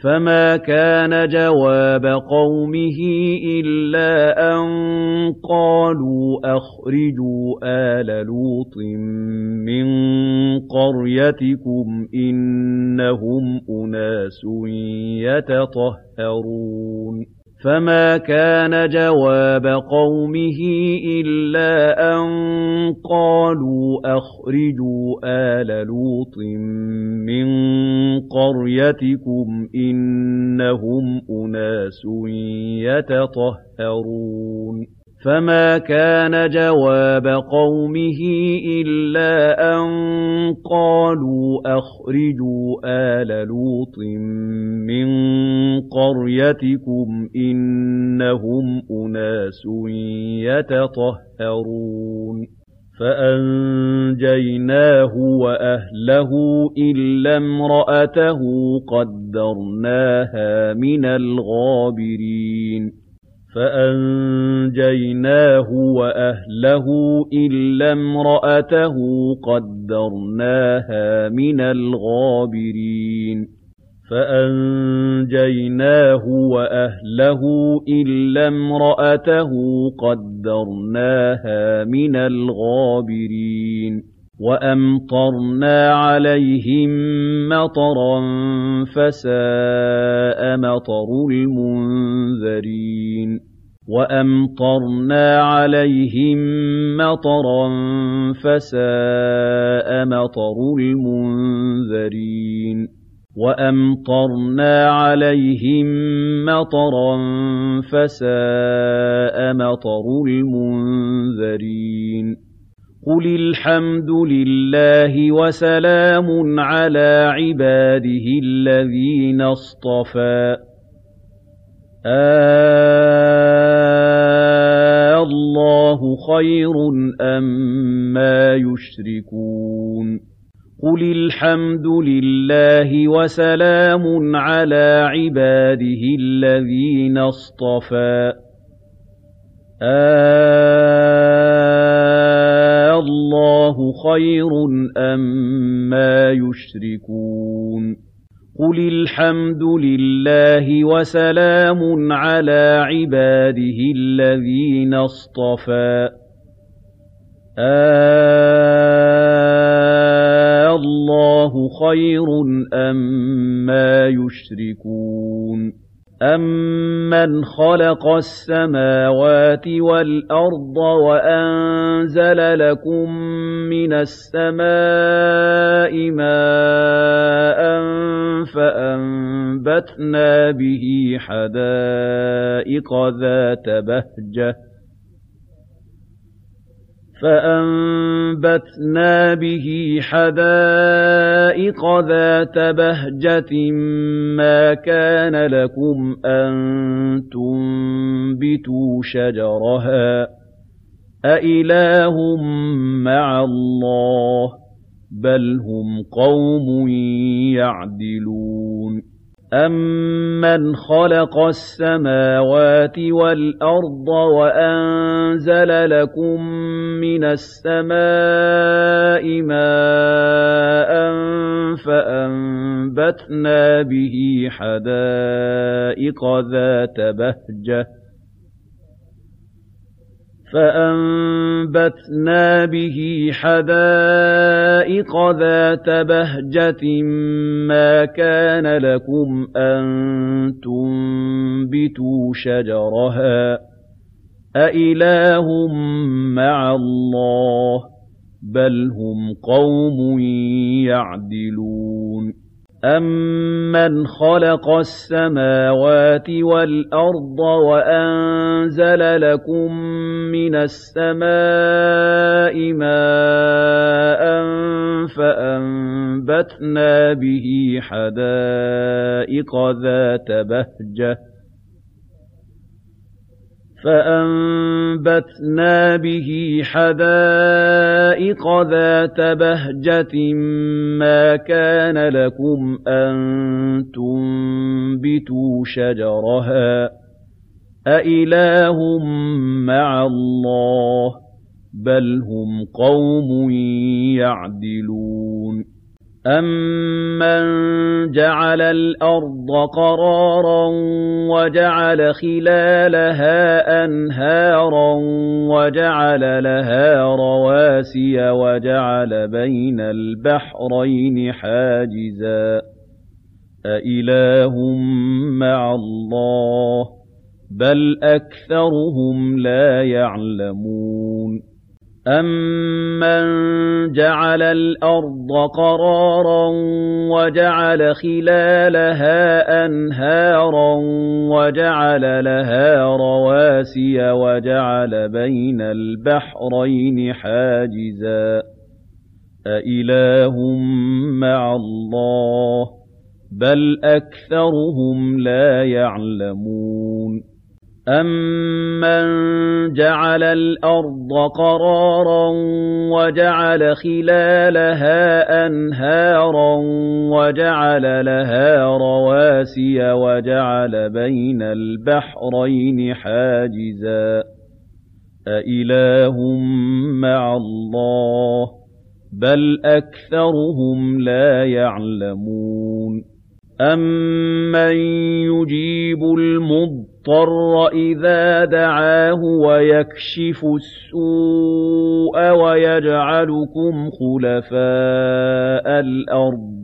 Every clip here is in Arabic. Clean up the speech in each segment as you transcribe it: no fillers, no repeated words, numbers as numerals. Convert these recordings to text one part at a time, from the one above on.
فَمَا كَانَ جَوَابَ قَوْمِهِ إِلَّا أَن قَالُوا أَخْرِجُوا آلَ لُوطٍ مِّن قَرْيَتِكُمْ ۖ إِنَّهُمْ أُنَاسٌ يَتَطَهَّرُونَ فَمَا كَانَ جَوَابَ قَوْمِهِ إِلَّا أَن قَالُوا أَخْرِجُوا آلَ لُوطٍ مِّن قَرْيَتِكُمْ ۖ إِنَّهُمْ أُنَاسٌ يَتَطَهَّرُونَ فَمَا كَانَ جَوَابَ قَوْمِهِ إِلَّا أَن قَالُوا أَخْرِجُوا آلَ لُوطٍ مِّن قَرْيَتِكُمْ ۖ إِنَّهُمْ أُنَاسٌ يَتَطَهَّرُونَ فَأَنجَيْنَاهُ وَأَهْلَهُ إِلَّا امْرَأَتَهُ قَدَّرْنَاهَا مِنَ الْغَابِرِينَ فَأَنجَيْنَاهُ وَأَهْلَهُ إِلَّا امْرَأَتَهُ قَدَّرْنَاهَا مِنَ الْغَابِرِينَ فَأَنجَيْنَاهُ وَأَهْلَهُ إِلَّا امْرَأَتَهُ قَدَّرْنَاهَا مِنَ الْغَابِرِينَ وَأَمْطَرْنَا عَلَيْهِم مَّطَرًا فَسَاءَ مَطَرُ الْمُنذَرِينَ وَأَمْطَرْنَا عَلَيْهِم مَّطَرًا فَسَاءَ مَطَرُ الْمُنذَرِينَ وَأَمْطَرْنَا عَلَيْهِم مَّطَرًا فَسَاءَ مَطَرُ الْمُنذَرِينَ قُلِ الْحَمْدُ لِلَّهِ وَسَلَامٌ عَلَىٰ عِبَادِهِ الَّذِينَ اصْطَفَىٰ اللَّهُ خَيْرٌ أَمَّا يُشْرِكُونَ قُلِ الْحَمْدُ لِلَّهِ وَسَلَامٌ عَلَىٰ عِبَادِهِ الَّذِينَ اصْطَفَىٰ اللَّهُ خَيْرٌ أَمَّا يُشْرِكُونَ قُلِ الْحَمْدُ لِلَّهِ وَسَلَامٌ عَلَىٰ عِبَادِهِ الَّذِينَ اصْطَفَىٰ اللَّهُ خَيْرٌ أَمَّا يُشْرِكُونَ أَمَّنْ خَلَقَ السَّمَاوَاتِ وَالْأَرْضَ وَأَنزَلَ لَكُم مِّنَ السَّمَاءِ مَاءً فَأَنبَتْنَا بِهِ حَدَائِقَ ذَاتَ بَهْجَةٍ مَّا كَانَ لَكُمْ أَن تُنبِتُوا شَجَرَهَا ۗ أَإِلَٰهٌ مَّعَ اللَّهِ ۚ بَلْ هُمْ قَوْمٌ يَعْدِلُونَ أَمَّنْ خَلَقَ السَّمَاوَاتِ وَالْأَرْضَ وَأَنزَلَ لَكُم مِّنَ السَّمَاءِ مَاءً فَأَنبَتْنَا بِهِ حَدَائِقَ ذَاتَ بَهْجَةٍ مَّا كَانَ لَكُمْ أَن تُنبِتُوا شَجَرَهَا ۗ أَإِلَٰهٌ مَّعَ اللَّهِ ۚ بَلْ هُمْ قَوْمٌ يَعْدِلُونَ أَمَّنْ خَلَقَ السَّمَاوَاتِ وَالْأَرْضَ وَأَنزَلَ لَكُم مِّنَ السَّمَاءِ مَاءً فَأَنبَتْنَا بِهِ حَدَائِقَ ذَاتَ بَهْجَةٍ مَّا كَانَ لَكُمْ أَن تُنبِتُوا شَجَرَهَا ۗ أَإِلَٰهٌ مَّعَ اللَّهِ ۚ بَلْ هُمْ قَوْمٌ يَعْدِلُونَ أَمَّن جَعَلَ الْأَرْضَ قَرَارًا وَجَعَلَ خِلَالَهَا أَنْهَارًا وَجَعَلَ لَهَا رَوَاسِيَ وَجَعَلَ بَيْنَ الْبَحْرَيْنِ حَاجِزًا أَإِلَٰهٌ مَّعَ اللَّهِ ۚ بَلْ أَكْثَرُهُمْ لَا يَعْلَمُونَ أَمَّن جَعَلَ الْأَرْضَ قَرَارًا وَجَعَلَ خِلَالَهَا أَنْهَارًا وَجَعَلَ لَهَا رَوَاسِيَ وَجَعَلَ بَيْنَ الْبَحْرَيْنِ حَاجِزًا أَإِلَٰهٌ مَّعَ اللَّهِ ۚ بَلْ أَكْثَرُهُمْ لَا يَعْلَمُونَ أَمَّن جَعَلَ الْأَرْضَ قَرَارًا وَجَعَلَ خِلَالَهَا أَنْهَارًا وَجَعَلَ لَهَا رَوَاسِيَ وَجَعَلَ بَيْنَ الْبَحْرَيْنِ حَاجِزًا أَإِلَٰهٌ مَّعَ اللَّهِ ۚ بَلْ أَكْثَرُهُمْ لَا يَعْلَمُونَ أَمَّن يُجِيبُ الْمُضْطَرَّ إِذَا دَعَاهُ وَيَكْشِفُ السُّوءَ وَيَجْعَلُكُمْ خُلَفَاءَ الْأَرْضِ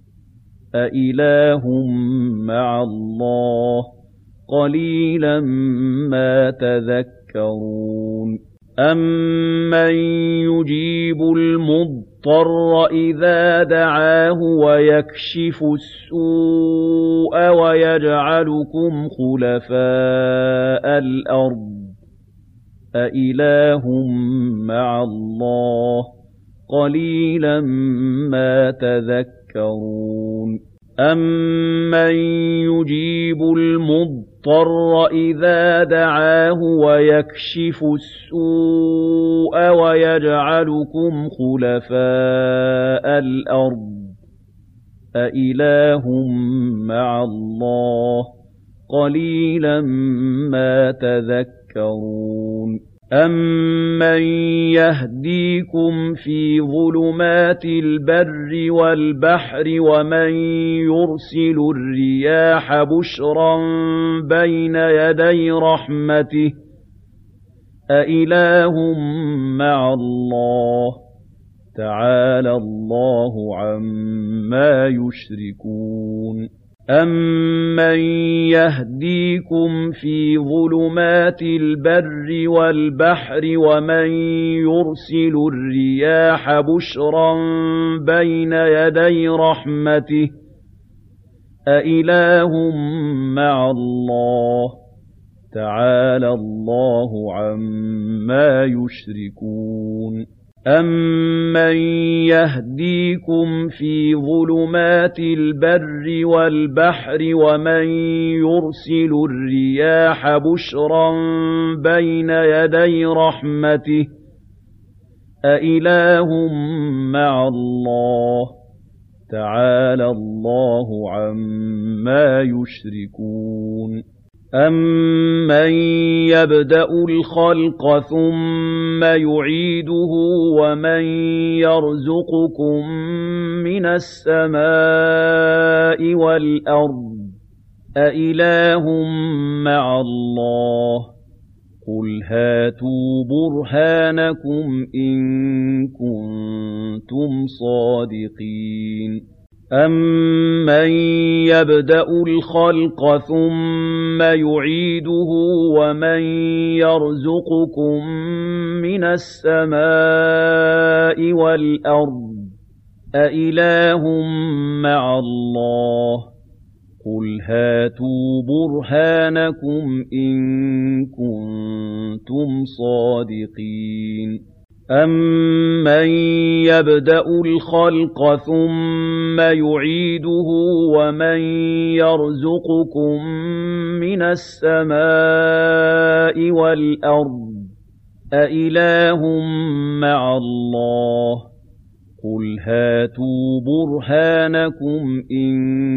أَإِلَٰهٌ مَّعَ اللَّهِ ۚ قَلِيلًا مَّا تَذَكَّرُونَ أَمَّن يُجِيبُ الْمُضْطَرَّ إِذَا دَعَاهُ وَيَكْشِفُ السُّوءَ وَيَجْعَلُكُمْ خُلَفَاءَ الْأَرْضِ أَإِلَٰهٌ مَّعَ اللَّهِ ۚ قَلِيلًا مَّا تَذَكَّرُونَ أَمَّن يُجِيبُ الْمُضْطَرَّ إِذَا دَعَاهُ وَيَكْشِفُ السُّوءَ وَيَجْعَلُكُمْ خُلَفَاءَ الْأَرْضِ أَإِلَٰهٌ مَّعَ اللَّهِ ۚ قَلِيلًا مَّا تَذَكَّرُونَ أَمَّن يَهْدِيكُمْ فِي ظُلُمَاتِ الْبَرِّ وَالْبَحْرِ وَمَن يُرْسِلُ الرِّيَاحَ بُشْرًا بَيْنَ يَدَيْ رَحْمَتِهِ ۗ أَإِلَٰهٌ مَّعَ اللَّهِ ۚ تَعَالَى اللَّهُ عَمَّا يُشْرِكُونَ أَمَّن يَهْدِيكُمْ فِي ظُلُمَاتِ الْبَرِّ وَالْبَحْرِ وَمَن يُرْسِلُ الرِّيَاحَ بُشْرًا بَيْنَ يَدَيْ رَحْمَتِهِ ۗ أَإِلَٰهٌ مَّعَ اللَّهِ ۚ تَعَالَى اللَّهُ عَمَّا يُشْرِكُونَ أَمَّن يَهْدِيكُمْ فِي ظُلُمَاتِ الْبَرِّ وَالْبَحْرِ وَمَن يُرْسِلُ الرِّيَاحَ بُشْرًا بَيْنَ يَدَيْ رَحْمَتِهِ ۗ أَإِلَٰهٌ مَّعَ اللَّهِ ۚ تَعَالَى اللَّهُ عَمَّا يُشْرِكُونَ أَمَّن يَبْدَأُ الْخَلْقَ ثُمَّ يُعِيدُهُ وَمَن يَرْزُقُكُم مِّنَ السَّمَاءِ وَالْأَرْضِ أَإِلَٰهٌ مَّعَ اللَّهِ ۚ قُلْ هَاتُوا بُرْهَانَكُمْ إِن كُنتُمْ صَادِقِينَ أَمَّن يَبْدَأُ الْخَلْقَ ثُمَّ يُعِيدُهُ وَمَن يَرْزُقُكُم مِّنَ السَّمَاءِ وَالْأَرْضِ أَإِلَٰهٌ مَّعَ اللَّهِ ۚ قُلْ هَاتُوا بُرْهَانَكُمْ إِن كُنتُمْ صَادِقِينَ أَمَّن يَبْدَأُ الْخَلْقَ ثُمَّ يُعِيدُهُ وَمَن يَرْزُقُكُم مِّنَ السَّمَاءِ وَالْأَرْضِ أَإِلَٰهٌ مَّعَ اللَّهِ ۚ قُلْ هَاتُوا بُرْهَانَكُمْ إِن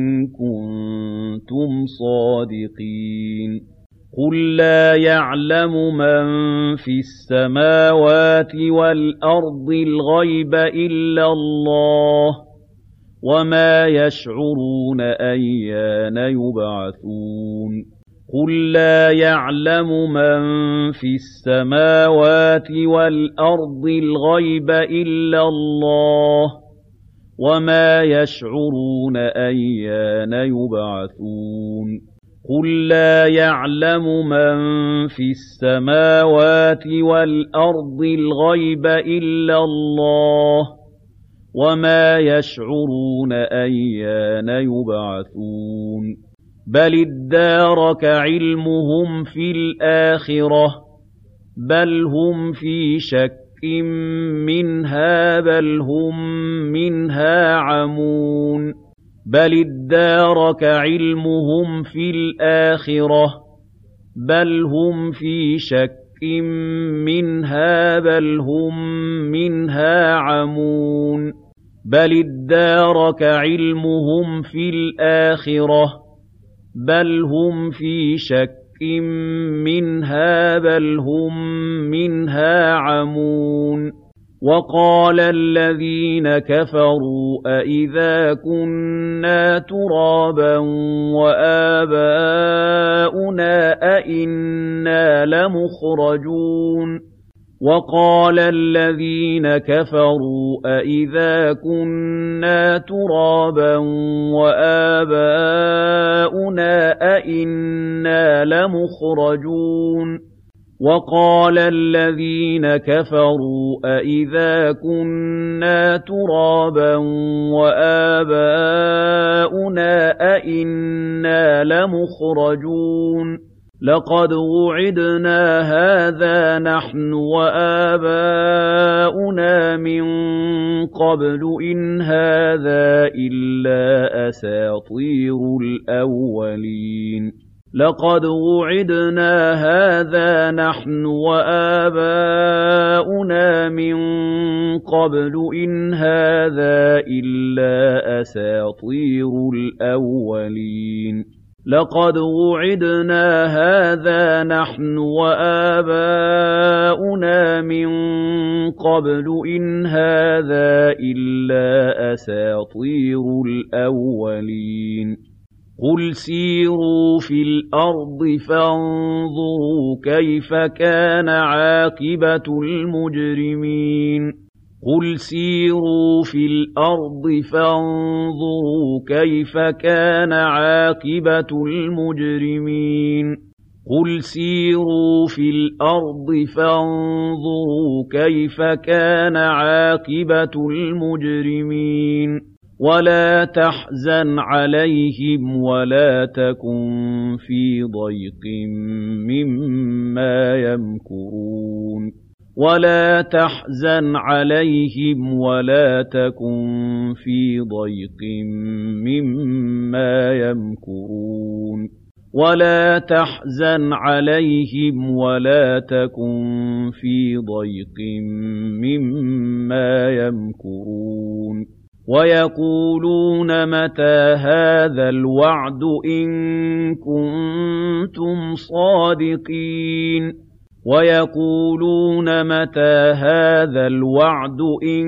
كُنتُمْ صَادِقِينَ قُل لَّا يَعْلَمُ مَن فِي السَّمَاوَاتِ وَالْأَرْضِ الْغَيْبَ إِلَّا اللَّهُ ۚ وَمَا يَشْعُرُونَ أَيَّانَ يُبْعَثُونَ قُل لَّا يَعْلَمُ مَن فِي السَّمَاوَاتِ وَالْأَرْضِ الْغَيْبَ إِلَّا اللَّهُ وَمَا يَشْعُرُونَ أَيَّانَ يُبْعَثُونَ قُل لَّا يَعْلَمُ مَن فِي السَّمَاوَاتِ وَالْأَرْضِ الْغَيْبَ إِلَّا اللَّهُ وَمَا يَشْعُرُونَ أَيَّانَ يُبْعَثُونَ بَلِ ادَّارَكَ عِلْمُهُمْ فِي الْآخِرَةِ بَلْ هُمْ فِي شَكٍّ مِّنْهَا بَلْ هُم مِّنْهَا عَمُونَ بَلِ ادَّارَكَ عِلْمُهُمْ فِي الْآخِرَةِ بَلْ هُمْ فِي شَكٍّ مِّنْهَا بَلْ هُم مِّنْهَا عَمُونَ بَلِ ادَّارَكَ عِلْمُهُمْ فِي الْآخِرَةِ بَلْ هُمْ فِي شَكٍّ مِّنْهَا بَلْ هُم مِّنْهَا عَمُونَ وَقَالَ الَّذِينَ كَفَرُوا أَإِذَا كُنَّا تُرَابًا وَآبَاؤُنَا أَإِنَّا لَمُخْرَجُونَ وَقَالَ الَّذِينَ كَفَرُوا أَإِذَا كُنَّا تُرَابًا وَآبَاؤُنَا أَإِنَّا لَمُخْرَجُونَ وَقَالَ الَّذِينَ كَفَرُوا أَإِذَا كُنَّا تُرَابًا وَآبَاؤُنَا أَإِنَّا لَمُخْرَجُونَ لَقَدْ وُعِدْنَا هَٰذَا نَحْنُ وَآبَاؤُنَا مِن قَبْلُ إِنْ هَٰذَا إِلَّا أَسَاطِيرُ الْأَوَّلِينَ لَقَدْ وُعِدْنَا هَٰذَا نَحْنُ وَآبَاؤُنَا مِن قَبْلُ إِنْ هَٰذَا إِلَّا أَسَاطِيرُ الْأَوَّلِينَ لَقَدْ وُعِدْنَا هَٰذَا نَحْنُ وَآبَاؤُنَا مِن قَبْلُ إِنْ هَٰذَا إِلَّا أَسَاطِيرُ الْأَوَّلِينَ قُلْ سِيرُوا فِي الْأَرْضِ فَانظُرُوا كَيْفَ كَانَ عَاقِبَةُ الْمُجْرِمِينَ قُلْ سِيرُوا فِي الْأَرْضِ فَانظُرُوا كَيْفَ كَانَ عَاقِبَةُ الْمُجْرِمِينَ قُلْ سِيرُوا فِي الْأَرْضِ فَانظُرُوا كَيْفَ كَانَ عَاقِبَةُ الْمُجْرِمِينَ وَلَا تَحْزَنْ عَلَيْهِمْ وَلَا تَكُن فِي ضَيْقٍ مِّمَّا يَمْكُرُونَ وَلَا تَحْزَنْ عَلَيْهِمْ وَلَا تَكُن فِي ضَيْقٍ مِّمَّا يَمْكُرُونَ وَلَا تَحْزَنْ عَلَيْهِمْ وَلَا تَكُن فِي ضَيْقٍ مِّمَّا يَمْكُرُونَ وَيَقُولُونَ مَتَىٰ هَٰذَا الْوَعْدُ إِن كُنتُمْ صَادِقِينَ وَيَقُولُونَ مَتَىٰ هَٰذَا الْوَعْدُ إِن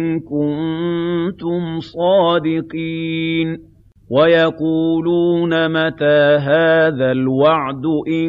كُنتُمْ صَادِقِينَ وَيَقُولُونَ مَتَىٰ هَٰذَا الْوَعْدُ إِن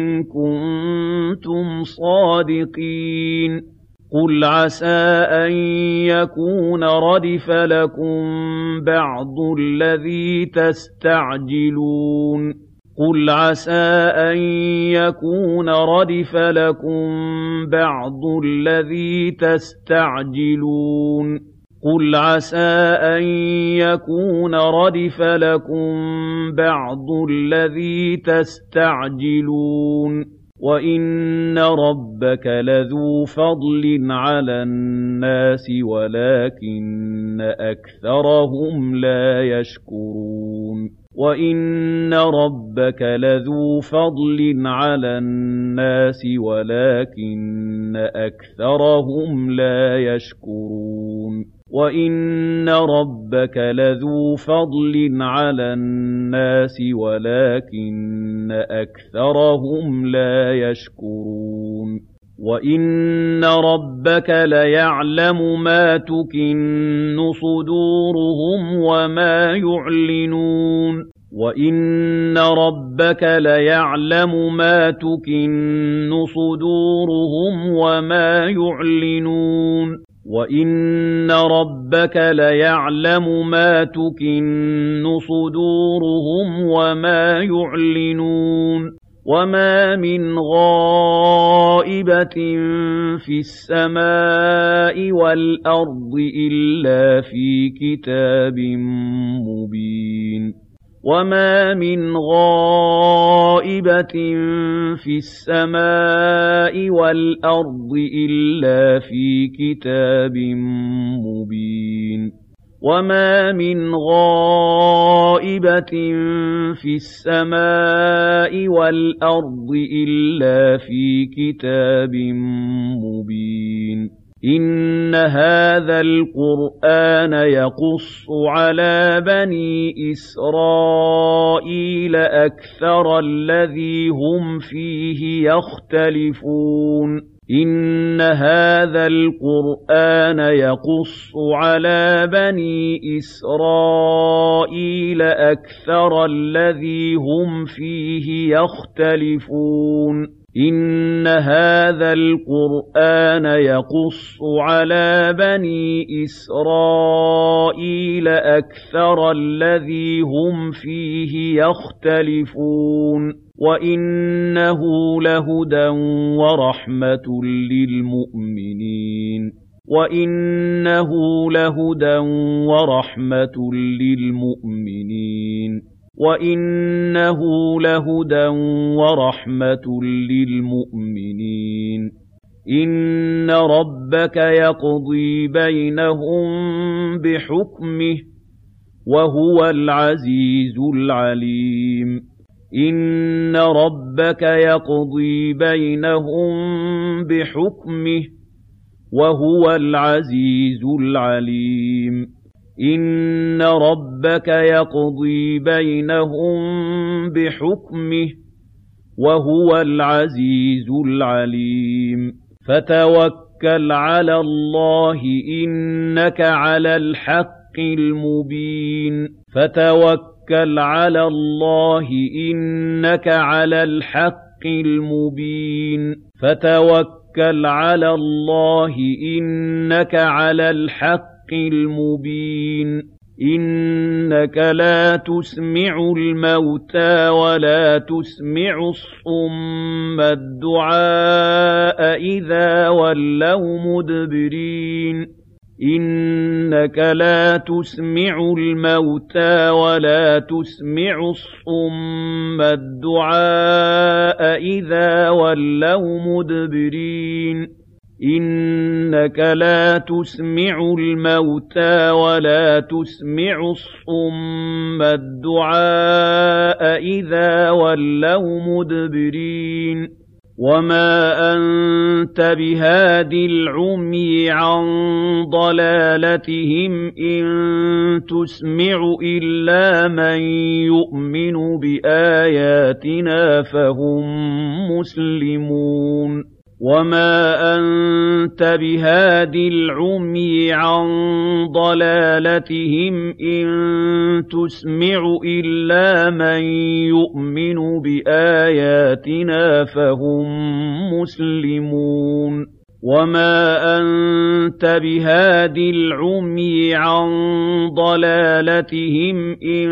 كُنتُمْ صَادِقِينَ قُلْ عَسَىٰ أَن يَكُونَ رَدِفَ لَكُم بَعْضُ الَّذِي تَسْتَعْجِلُونَ قُلْ عَسَىٰ أَن يَكُونَ رَدِفَ لَكُم بَعْضُ الَّذِي تَسْتَعْجِلُونَ قُلْ عَسَىٰ أَن يَكُونَ رَدِفَ لَكُم بَعْضُ الَّذِي تَسْتَعْجِلُونَ وَإِنَّ رَبَّكَ لَذُو فَضْلٍ عَلَى النَّاسِ وَلَٰكِنَّ أَكْثَرَهُمْ لَا يَشْكُرُونَ وَإِنَّ رَبَّكَ لَذُو فَضْلٍ عَلَى النَّاسِ وَلَٰكِنَّ أَكْثَرَهُمْ لَا يَشْكُرُونَ وَإِنَّ رَبَّكَ لَذُو فَضْلٍ عَلَى النَّاسِ وَلَٰكِنَّ أَكْثَرَهُمْ لَا يَشْكُرُونَ وَإِنَّ رَبَّكَ لَيَعْلَمُ مَا تُكِنُّ صُدُورُهُمْ وَمَا يُعْلِنُونَ وَإِنَّ رَبَّكَ لَيَعْلَمُ مَا تُكِنُّ صُدُورُهُمْ وَمَا يُعْلِنُونَ وَإِنَّ رَبَّكَ لَيَعْلَمُ مَا تُكِنُّ صُدُورُهُمْ وَمَا يُعْلِنُونَ وَمَا مِنْ غَائِبَةٍ فِي السَّمَاءِ وَالْأَرْضِ إِلَّا فِي كِتَابٍ مُّبِينٍ وَمَا مِنْ غَائِبَةٍ فِي السَّمَاءِ وَالْأَرْضِ إِلَّا فِي كِتَابٍ مُّبِينٍ وَمَا مِنْ غَائِبَةٍ فِي السَّمَاءِ وَالْأَرْضِ إِلَّا فِي كِتَابٍ مُّبِينٍ إِنَّ هَٰذَا الْقُرْآنَ يَقُصُّ عَلَىٰ بَنِي إِسْرَائِيلَ أَكْثَرَ الَّذِي هُمْ فِيهِ يَخْتَلِفُونَ إِنَّ هَٰذَا الْقُرْآنَ يَقُصُّ عَلَىٰ بَنِي إِسْرَائِيلَ أَكْثَرَ الَّذِي هُمْ فِيهِ يَخْتَلِفُونَ إِنَّ هَٰذَا الْقُرْآنَ يَقُصُّ عَلَىٰ بَنِي إِسْرَائِيلَ أَكْثَرَ الَّذِي هُمْ فِيهِ يَخْتَلِفُونَ وَإِنَّهُ لَهُدًى وَرَحْمَةٌ لِّلْمُؤْمِنِينَ وَإِنَّهُ لَهُدًى وَرَحْمَةٌ لِّلْمُؤْمِنِينَ وَإِنَّهُ لَهُدًى وَرَحْمَةٌ لِّلْمُؤْمِنِينَ إِنَّ رَبَّكَ يَقْضِي بَيْنَهُم بِحُكْمِهِ وَهُوَ الْعَزِيزُ الْعَلِيمُ إِنَّ رَبَّكَ يَقْضِي بَيْنَهُم بِحُكْمِهِ وَهُوَ الْعَزِيزُ الْعَلِيمُ إِنَّ رَبَّكَ يَقْضِي بَيْنَهُم بِحُكْمِهِ وَهُوَ الْعَزِيزُ الْعَلِيمُ فَتَوَكَّلْ عَلَى اللَّهِ إِنَّكَ عَلَى الْحَقِّ الْمُبِينِ فَتَوَكَّلْ عَلَى اللَّهِ إِنَّكَ عَلَى الْحَقِّ الْمُبِينِ فَتَوَكَّلْ عَلَى اللَّهِ إِنَّكَ عَلَى الْحَقِّ الْمُبِينِ إِنَّكَ لَا تُسْمِعُ الْمَوْتَىٰ وَلَا تُسْمِعُ الصُّمَّ الدُّعَاءَ إِذَا وَلَّوْا مُدْبِرِينَ إِنَّكَ لَا تُسْمِعُ الْمَوْتَىٰ وَلَا تُسْمِعُ الصُّمَّ الدُّعَاءَ إِذَا وَلَّوْا مُدْبِرِينَ إِنَّكَ لَا تُسْمِعُ الْمَوْتَىٰ وَلَا تُسْمِعُ الصُّمَّ الدُّعَاءَ إِذَا وَلَّوْا مُدْبِرِينَ وَمَا أَنتَ بِهَادِ الْعُمْيِ عَن ضَلَالَتِهِمْ إِن تُسْمِعُ إِلَّا مَن يُؤْمِنُ بِآيَاتِنَا فَهُم مُّسْلِمُونَ وَمَا أَنتَ بِهَادِ الْعُمْيِ عَن ضَلَالَتِهِمْ إِن تُسْمِعُ إِلَّا مَن يُؤْمِنُ بِآيَاتِنَا فَهُم مُّسْلِمُونَ وَمَا أَنتَ بِهَادِ الْعُمْيِ عَن ضَلَالَتِهِمْ إِن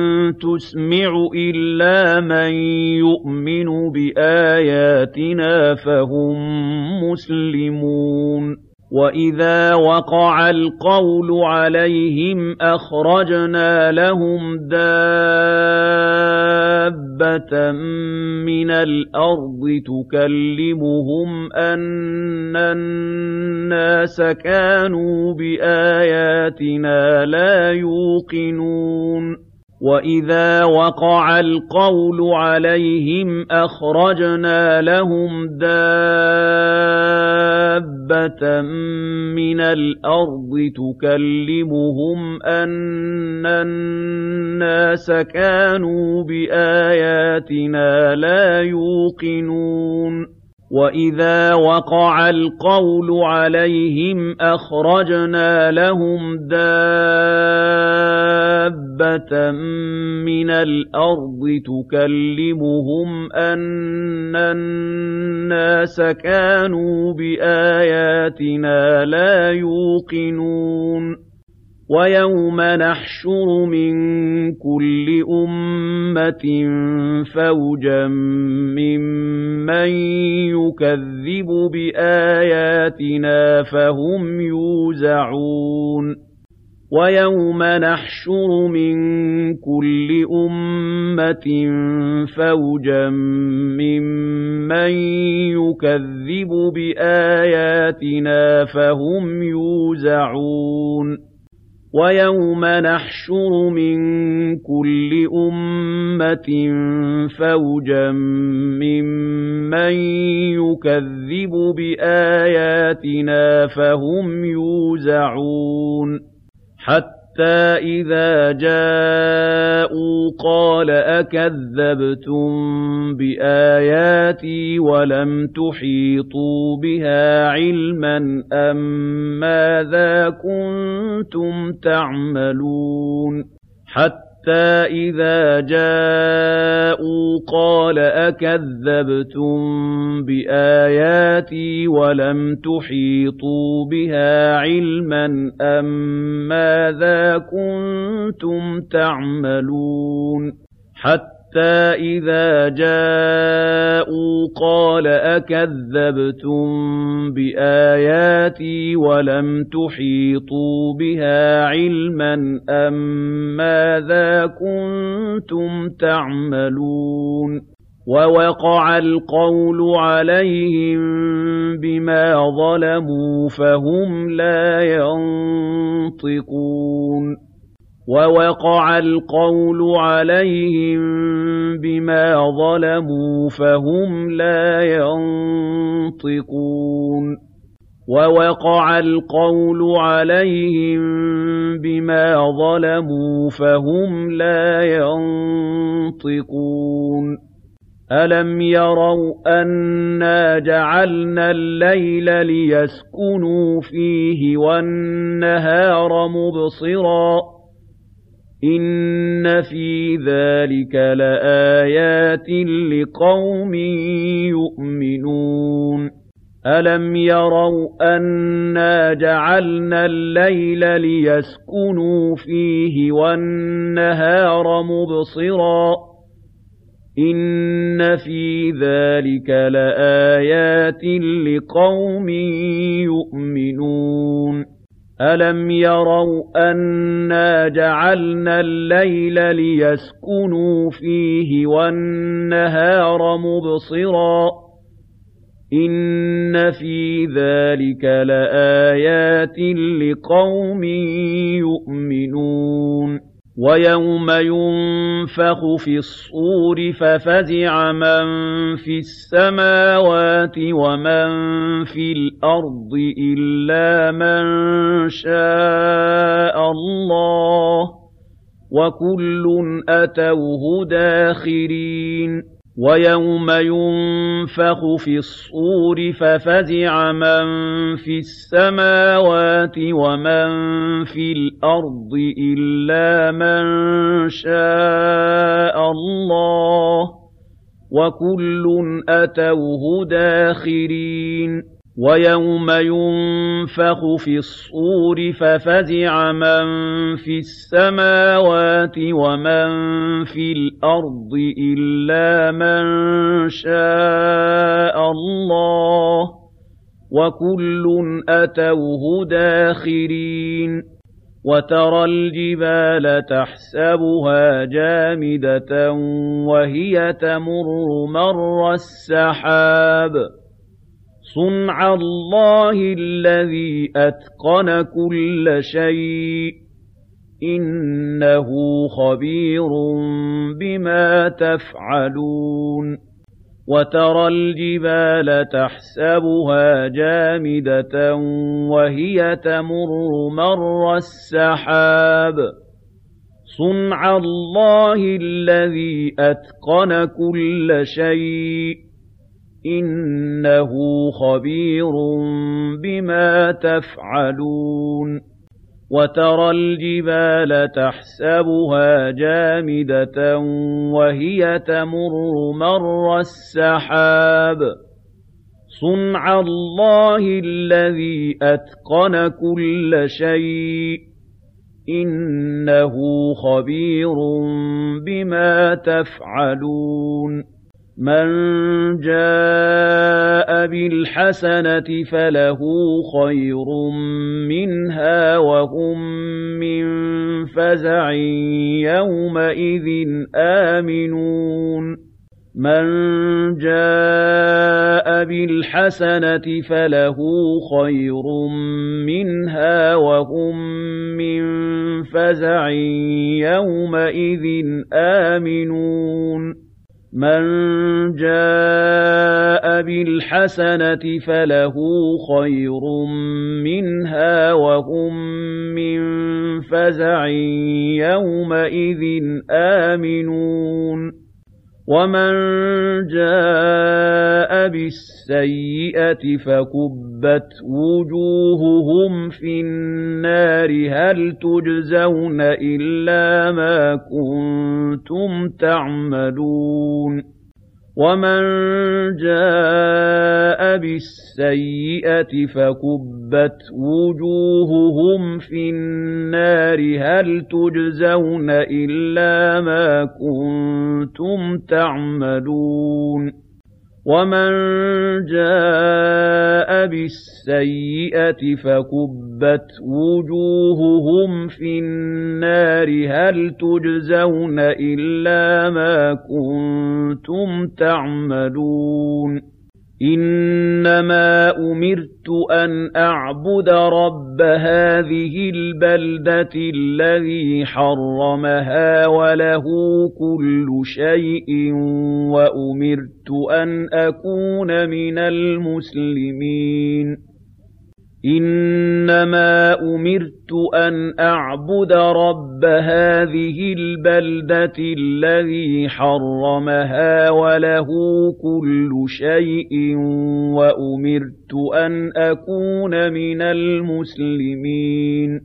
تُسْمِعُ إِلَّا مَن يُؤْمِنُ بِآيَاتِنَا فَهُم مُّسْلِمُونَ وَإِذَا وَقَعَ الْقَوْلُ عَلَيْهِمْ أَخْرَجْنَا لَهُمْ دَابَّةً مِّنَ الْأَرْضِ تُكَلِّمُهُمْ أَنَّ النَّاسَ كَانُوا بِآيَاتِنَا لَا يُوقِنُونَ وَإِذَا وَقَعَ الْقَوْلُ عَلَيْهِمْ أَخْرَجْنَا لَهُمْ دَابَّةً مِّنَ الْأَرْضِ تُكَلِّمُهُمْ أَنَّ النَّاسَ كَانُوا بِآيَاتِنَا لَا يُوقِنُونَ وَإِذَا وَقَعَ الْقَوْلُ عَلَيْهِمْ أَخْرَجْنَا لَهُمْ دَابَّةً مِّنَ الْأَرْضِ تُكَلِّمُهُمْ أَنَّ النَّاسَ كَانُوا بِآيَاتِنَا لَا يُوقِنُونَ وَيَوْمَ نَحْشُرُ مِن كُلِّ أُمَّةٍ فَوْجًا مِّمَّن يُكَذِّبُ بِآيَاتِنَا فَهُمْ يُوزَعُونَ وَيَوْمَ نَحْشُرُ مِن كُلِّ أُمَّةٍ فَوْجًا مِّمَّن يُكَذِّبُ بِآيَاتِنَا فَهُمْ يُوزَعُونَ وَيَوْمَ نَحْشُرُ مِن كُلِّ أُمَّةٍ فَوْجًا مِّمَّن يُكَذِّبُ بِآيَاتِنَا فَهُمْ يُوزَعُونَ حَتَّىٰ إِذَا جَاءُوا قَالَ أَكَذَّبْتُم بِآيَاتِي وَلَمْ تُحِيطُوا بِهَا عِلْمًا أَم مَّاذَا كُنتُمْ تَعْمَلُونَ حَتَّىٰ إِذَا جَاءُوا قَالَ أَكَذَّبْتُم بِآيَاتِي وَلَمْ تُحِيطُوا بِهَا عِلْمًا أَم مَّاذَا كُنتُمْ تَعْمَلُونَ حَتَّىٰ إِذَا جَاءُوا قَالَ أَكَذَّبْتُم بِآيَاتِي وَلَمْ تُحِيطُوا بِهَا عِلْمًا أَم مَّاذَا كُنتُمْ تَعْمَلُونَ وَوَقَعَ الْقَوْلُ عَلَيْهِم بِمَا ظَلَمُوا فَهُمْ لَا يَنطِقُونَ وَوَقَعَ الْقَوْلُ عَلَيْهِم بِمَا ظَلَمُوا فَهُمْ لَا يَنطِقُونَ وَوَقَعَ الْقَوْلُ عَلَيْهِم بِمَا ظَلَمُوا فَهُمْ لَا يَنطِقُونَ أَلَمْ يَرَوْا أَنَّا جَعَلْنَا اللَّيْلَ لِيَسْكُنُوا فِيهِ وَالنَّهَارَ مُبْصِرًا إِنَّ فِي ذَلِكَ لَآيَاتٍ لِقَوْمٍ يُؤْمِنُونَ أَلَمْ يَرَوْا أَنَّا جَعَلْنَا اللَّيْلَ لِيَسْكُنُوا فِيهِ وَالنَّهَارَ مُبْصِرًا إِنَّ فِي ذَلِكَ لَآيَاتٍ لِقَوْمٍ يُؤْمِنُونَ أَلَمْ يَرَوْا أَنَّا جَعَلْنَا اللَّيْلَ لِيَسْكُنُوا فِيهِ وَالنَّهَارَ مُبْصِرًا إِنَّ فِي ذَلِكَ لَآيَاتٍ لِقَوْمٍ يُؤْمِنُونَ وَيَوْمَ يُنفَخُ فِي الصُّورِ فَفَزِعَ مَن فِي السَّمَاوَاتِ وَمَن فِي الْأَرْضِ إِلَّا مَن شَاءَ اللَّهُ وَكُلٌّ أَتَوْهُ دَاخِرِينَ وَيَوْمَ يُنفَخُ فِي الصُّورِ فَفَزِعَ مَن فِي السَّمَاوَاتِ وَمَن فِي الْأَرْضِ إِلَّا مَن شَاءَ اللَّهُ وَكُلٌّ أَتَوْهُ دَاخِرِينَ وَيَوْمَ يُنفَخُ فِي الصُّورِ فَفَزِعَ مَن فِي السَّمَاوَاتِ وَمَن فِي الْأَرْضِ إِلَّا مَن شَاءَ اللَّهُ وَكُلٌّ أَتَوْهُ دَاخِرِينَ وَتَرَى الْجِبَالَ تَحْسَبُهَا جَامِدَةً وَهِيَ تَمُرُّ مَرَّ السَّحَابِ صُنْعَ اللَّهِ الَّذِي أَتْقَنَ كُلَّ شَيْءٍ إِنَّهُ خَبِيرٌ بِمَا تَفْعَلُونَ وَتَرَى الْجِبَالَ تَحْسَبُهَا جَامِدَةً وَهِيَ تَمُرُّ مَرَّ السَّحَابِ صُنْعَ اللَّهِ الَّذِي أَتْقَنَ كُلَّ شَيْءٍ إِنَّهُ خَبِيرٌ بِمَا تَفْعَلُونَ وَتَرَى الْجِبَالَ تَحْسَبُهَا جَامِدَةً وَهِيَ تَمُرُّ مَرَّ السَّحَابِ صُنْعَ اللَّهِ الَّذِي أَتْقَنَ كُلَّ شَيْءٍ إِنَّهُ خَبِيرٌ بِمَا تَفْعَلُونَ مَنْ جَاءَ بِالْحَسَنَةِ فَلَهُ خَيْرٌ مِنْهَا وَهُمْ مِنْ فَزَعٍ يَوْمَئِذٍ آمِنُونَ مَنْ جَاءَ بِالْحَسَنَةِ فَلَهُ خَيْرٌ مِنْهَا وَهُمْ مِنْ فَزَعٍ يَوْمَئِذٍ آمِنُونَ مَنْ جَاءَ بِالْحَسَنَةِ فَلَهُ خَيْرٌ مِنْهَا وَهُمْ مِنْ فَزَعٍ يَوْمَئِذٍ آمِنُونَ وَمَنْ جَاءَ بِالسَّيِّئَةِ فَكُبَّتْ وُجُوهُهُمْ فِي النَّارِ هَلْ تُجْزَوْنَ إِلَّا مَا كُنتُمْ تَعْمَلُونَ وَمَنْ جَاءَ بِالسَّيِّئَةِ فَكُبَّتْ وُجُوهُهُمْ فِي النَّارِ هَلْ تُجْزَوْنَ إِلَّا مَا كُنتُمْ تَعْمَلُونَ وَمَنْ جَاءَ بِالسَّيِّئَةِ فَكُبَّتْ وُجُوهُهُمْ فِي النَّارِ هَلْ تُجْزَوْنَ إِلَّا مَا كُنتُمْ تَعْمَلُونَ إِنَّمَا أُمِرْتُ أَنْ أَعْبُدَ رَبَّ هَٰذِهِ الْبَلْدَةِ الَّذِي حَرَّمَهَا وَلَهُ كُلُّ شَيْءٍ وَأُمِرْتُ أَنْ أَكُونَ مِنَ المسلمين إِنَّمَا أُمِرْتُ أَنْ أَعْبُدَ رَبَّ هَٰذِهِ الْبَلْدَةِ الَّذِي حَرَّمَهَا وَلَهُ كُلُّ شَيْءٍ وَأُمِرْتُ أَنْ أَكُونَ مِنَ المسلمين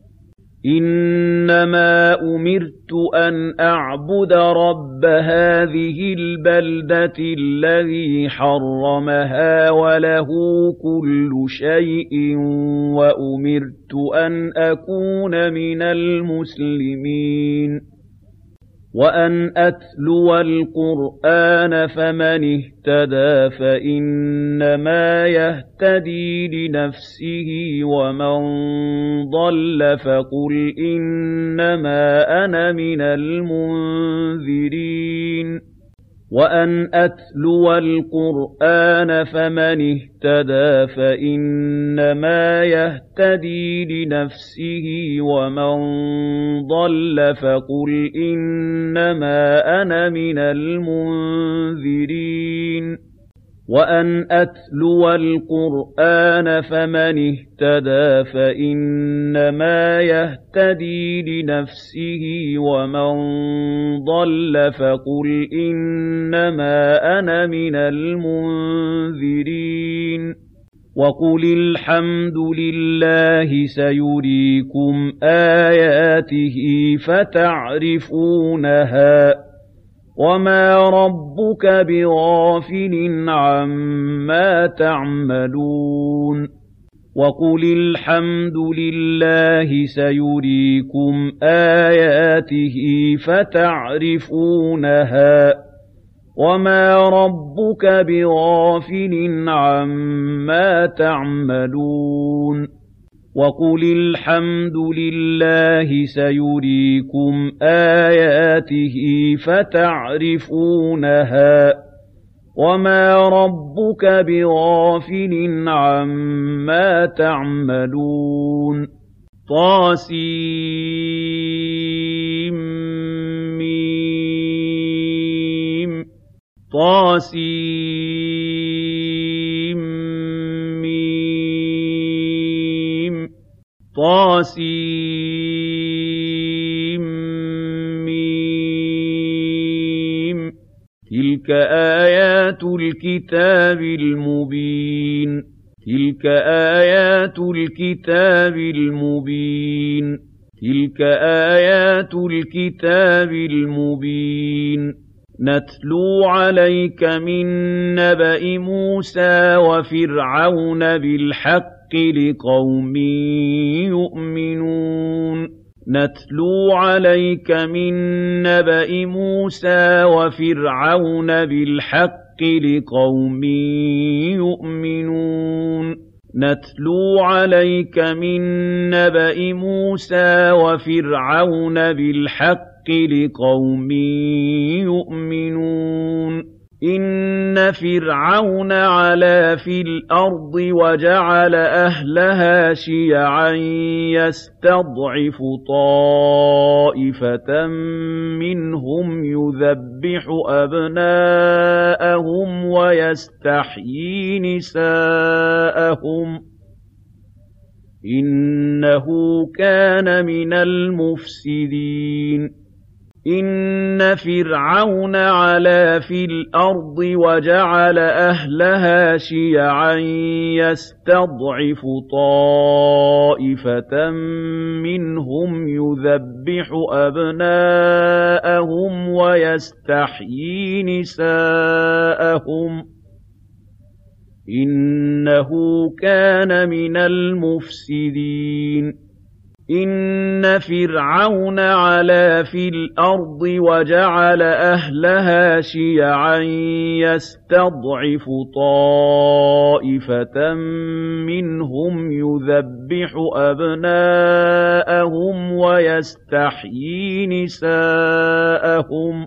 إِنَّمَا أُمِرْتُ أَنْ أَعْبُدَ رَبَّ هَٰذِهِ الْبَلْدَةِ الَّذِي حَرَّمَهَا وَلَهُ كُلُّ شَيْءٍ وَأُمِرْتُ أَنْ أَكُونَ مِنَ المسلمين وَأَنْ أَتْلُوَ الْقُرْآنَ فَمَنِ اهْتَدَىٰ فَإِنَّمَا يَهْتَدِي لِنَفْسِهِ وَمَنْ ضَلَّ فَقُلْ إِنَّمَا أَنَا مِنَ الْمُنذِرِينَ وَأَنْ أَتْلُوَ الْقُرْآنَ فَمَنِ اهْتَدَىٰ فَإِنَّمَا يَهْتَدِي لِنَفْسِهِ وَمَنْ ضَلَّ فَقُلْ إِنَّمَا أَنَا مِنَ الْمُنذِرِينَ وَأَنْ أَتْلُوَ الْقُرْآنَ فَمَنِ اهْتَدَىٰ فَإِنَّمَا يَهْتَدِي لِنَفْسِهِ وَمَنْ ضَلَّ فَقُلْ إِنَّمَا أَنَا مِنَ الْمُنذِرِينَ وَقُلِ الْحَمْدُ لِلَّهِ سَيُرِيكُمْ آيَاتِهِ فَتَعْرِفُونَهَا وَمَا رَبُّكَ بِغَافِلٍ عَمَّا تَعْمَلُونَ وَقُلِ الْحَمْدُ لِلَّهِ سَيُرِيكُمْ آيَاتِهِ فَتَعْرِفُونَهَا وَمَا رَبُّكَ بِغَافِلٍ عَمَّا تَعْمَلُونَ وَقُلِ الْحَمْدُ لِلَّهِ سَيُرِيكُمْ آيَاتِهِ فَتَعْرِفُونَهَا وَمَا رَبُّكَ بِغَافِلٍ عَمَّا تَعْمَلُونَ تِلْكَ آيَاتُ الْكِتَابِ الْمُبِينِ تِلْكَ آيَاتُ الْكِتَابِ الْمُبِينِ تِلْكَ آيَاتُ الْكِتَابِ الْمُبِينِ نَتْلُو عَلَيْكَ مِن نَّبَإِ مُوسَىٰ وَفِرْعَوْنَ بِالْحَقِّ لِقَوْمٍ يُؤْمِنُونَ نَتْلُو عَلَيْكَ مِن نَّبَإِ مُوسَىٰ وَفِرْعَوْنَ بِالْحَقِّ لِقَوْمٍ يُؤْمِنُونَ نَتْلُو عَلَيْكَ مِن نَّبَإِ مُوسَىٰ وَفِرْعَوْنَ بِالْحَقِّ لِقَوْمٍ يُؤْمِنُونَ إِنَّ فِرْعَوْنَ عَلَا فِي الْأَرْضِ وَجَعَلَ أَهْلَهَا شِيَعًا يَسْتَضْعِفُ طَائِفَةً مِّنْهُمْ يُذَبِّحُ أَبْنَاءَهُمْ وَيَسْتَحْيِي نِسَاءَهُمْ ۚ إِنَّهُ كَانَ مِنَ الْمُفْسِدِينَ إِنَّ فِرْعَوْنَ عَلَا فِي الْأَرْضِ وَجَعَلَ أَهْلَهَا شِيَعًا يَسْتَضْعِفُ طَائِفَةً مِّنْهُمْ يُذَبِّحُ أَبْنَاءَهُمْ وَيَسْتَحْيِي نِسَاءَهُمْ ۚ إِنَّهُ كَانَ مِنَ الْمُفْسِدِينَ إِنَّ فِرْعَوْنَ عَلَا فِي الْأَرْضِ وَجَعَلَ أَهْلَهَا شِيَعًا يَسْتَضْعِفُ طَائِفَةً مِّنْهُمْ يُذَبِّحُ أَبْنَاءَهُمْ وَيَسْتَحْيِي نِسَاءَهُمْ ۚ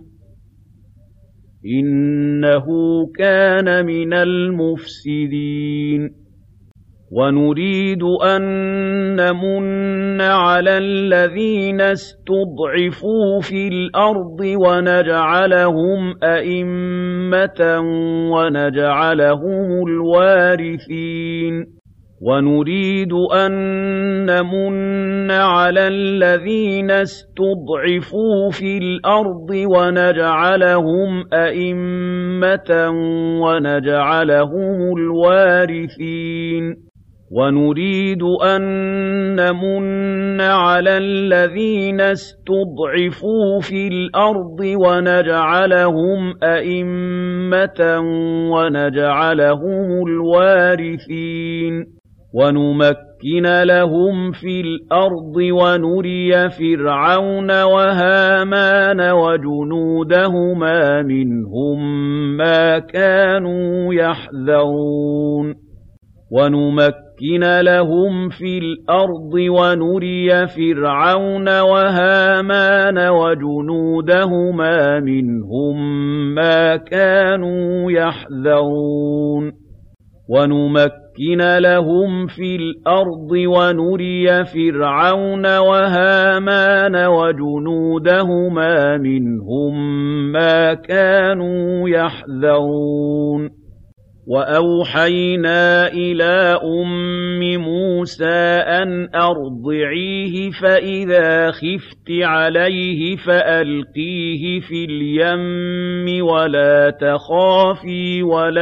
إِنَّهُ كَانَ مِنَ الْمُفْسِدِينَ وَنُرِيدُ أَن نَّمُنَّ عَلَى الَّذِينَ اسْتُضْعِفُوا فِي الْأَرْضِ وَنَجْعَلَهُمْ أَئِمَّةً وَنَجْعَلَهُمُ الْوَارِثِينَ وَنُرِيدُ أَن نَّمُنَّ عَلَى الَّذِينَ اسْتُضْعِفُوا فِي الْأَرْضِ وَنَجْعَلَهُمْ أَئِمَّةً وَنَجْعَلَهُمُ الْوَارِثِينَ وَنُرِيدُ أَن نَّمُنَّ عَلَى الَّذِينَ اسْتُضْعِفُوا فِي الْأَرْضِ وَنَجْعَلَهُمْ أَئِمَّةً وَنَجْعَلَهُمُ الْوَارِثِينَ وَنُمَكِّنَ لَهُمْ فِي الْأَرْضِ وَنُرِيَ فِرْعَوْنَ وَهَامَانَ وَجُنُودَهُمَا مِنْهُم مَّا كَانُوا يَحْذَرُونَ وَنُمَكِّنَ لَهُمْ فِي الْأَرْضِ وَنُرِيَ فِرْعَوْنَ وَهَامَانَ وَجُنُودَهُمَا مِنْهُم مَّا كَانُوا يَحْذَرُونَ وَنُمَكِّنَ لَهُمْ فِي الْأَرْضِ وَنُرِيَ فِرْعَوْنَ وَهَامَانَ وَجُنُودَهُمَا مِنْهُم مَّا كَانُوا يَحْذَرُونَ وَأَوْحَيْنَا إِلَىٰ أُمِّ مُوسَىٰ أَنْ أَرْضِعِيهِ فَإِذَا خِفْتِ عَلَيْهِ فَأَلْقِيهِ فِي الْيَمِّ وَلَا تَخَافِي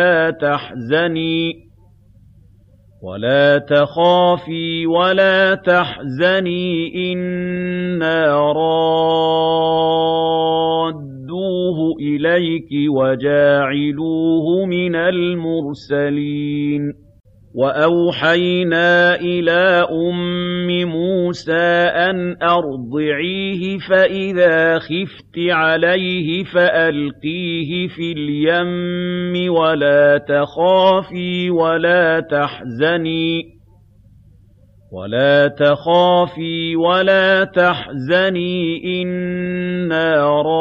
وَلَا تَحْزَنِي إِنَّا رَادُّوهُ إِلَيْكِ وَجَاعِلُوهُ مِنَ الْمُرْسَلِينَ وَأَوْحَيْنَا إِلَىٰ أُمِّ مُوسَىٰ أَنْ أَرْضِعِيهِ فَإِذَا خِفْتِ عَلَيْهِ فَأَلْقِيهِ فِي الْيَمِّ وَلَا تَخَافِي وَلَا تَحْزَنِي إِنَّا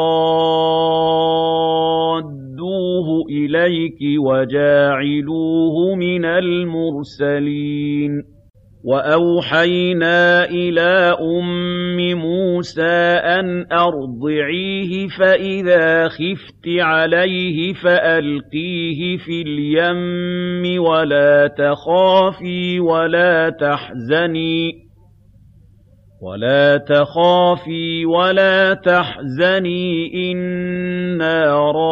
رَادُّوهُ إِلَيْكِ وَجَاعِلُوهُ مِنَ الْمُرْسَلِينَ وَأَوْحَيْنَا إِلَىٰ أُمِّ مُوسَىٰ أَنْ أَرْضِعِيهِ فَإِذَا خِفْتِ عَلَيْهِ فَأَلْقِيهِ فِي الْيَمِّ وَلَا تَخَافِي ولا تخافي ولا تحزني إنا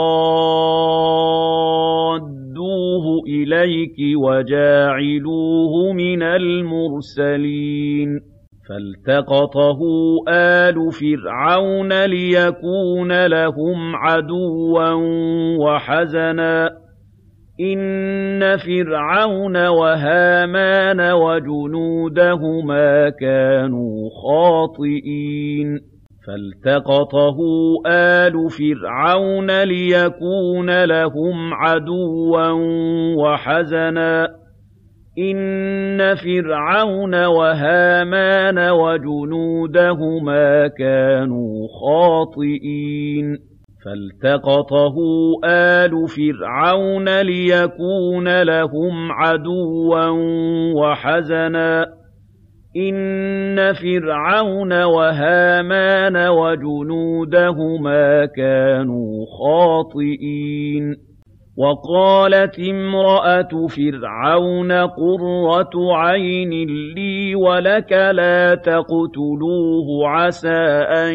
رادوه إليك وجاعلوه من المرسلين فالتقطه آل فرعون ليكون لهم عدوا وحزنا إن فرعون وهامان وجنودهما كانوا خاطئين فالتقطه آل فرعون ليكون لهم عدوا وحزنا إن فرعون وهامان وجنودهما كانوا خاطئين فالتقطه آل فرعون ليكون لهم عدوا وحزنا إن فرعون وهامان وجنودهما كانوا خاطئين وقالت امرأة فرعون قرة عين لي ولك لا تقتلوه عسى أن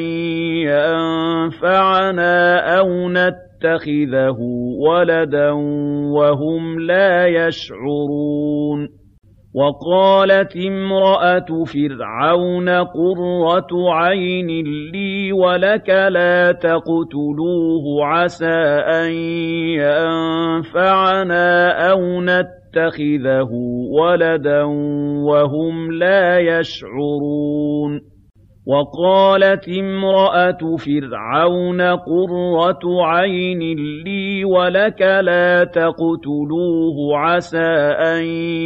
ينفعنا أو نتخذه ولدا وهم لا يشعرون وقالت امرأة فرعون قرة عين لي ولك لا تقتلوه عسى أن ينفعنا أو نتخذه ولدا وهم لا يشعرون وقالت امرأة فرعون قرة عين لي ولك لا تقتلوه عسى أن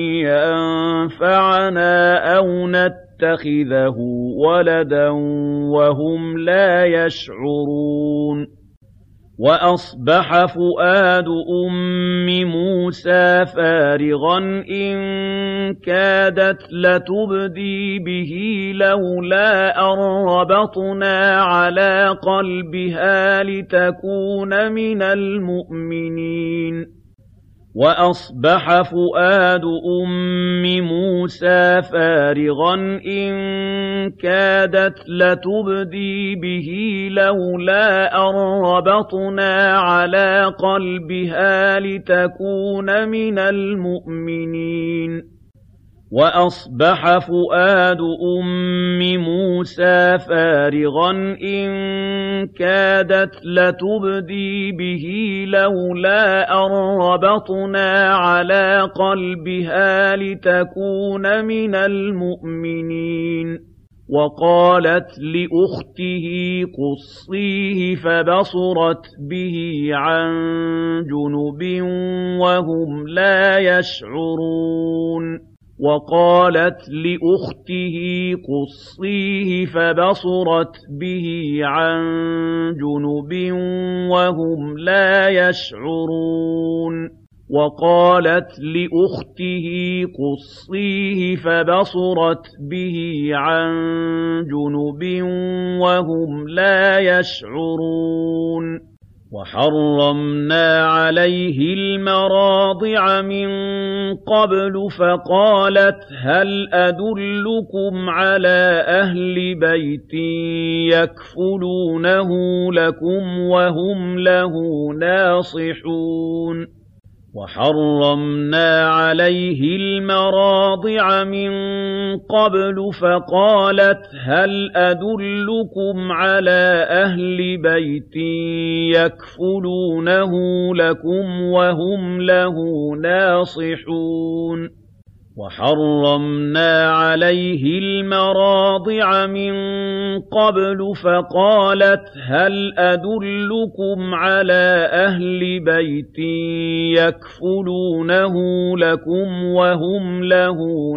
ينفعنا أو نتخذه ولدا وهم لا يشعرون وأصبح فؤاد أم موسى فارغا إن كادت لتبدي به لولا أن ربطنا على قلبها لتكون من المؤمنين وأصبح فؤاد أم موسى فارغا إن كادت لتبدي به لولا أن ربطنا على قلبها لتكون من المؤمنين وأصبح فؤاد أم موسى فارغا إن كادت لتبدي به لولا أن ربطنا على قلبها لتكون من المؤمنين وقالت لأخته قصيه فبصرت به عن جنب وهم لا يشعرون وقالت لأخته قصيه فبصرت به عن جنب وهم لا يشعرون وقالت لأخته قصيه فبصرت به عن جنب وهم لا يشعرون وحرمنا عليه المراضع من قبل فقالت هل أدلكم على أهل بيت يكفلونه لكم وهم له ناصحون وحرمنا عليه المراضع من قبل فقالت هل أدلكم على أهل بيت يكفلونه لكم وهم له ناصحون وحرمنا عليه المراضع من قبل فقالت هل أدلكم على أهل بيت يكفلونه لكم وهم له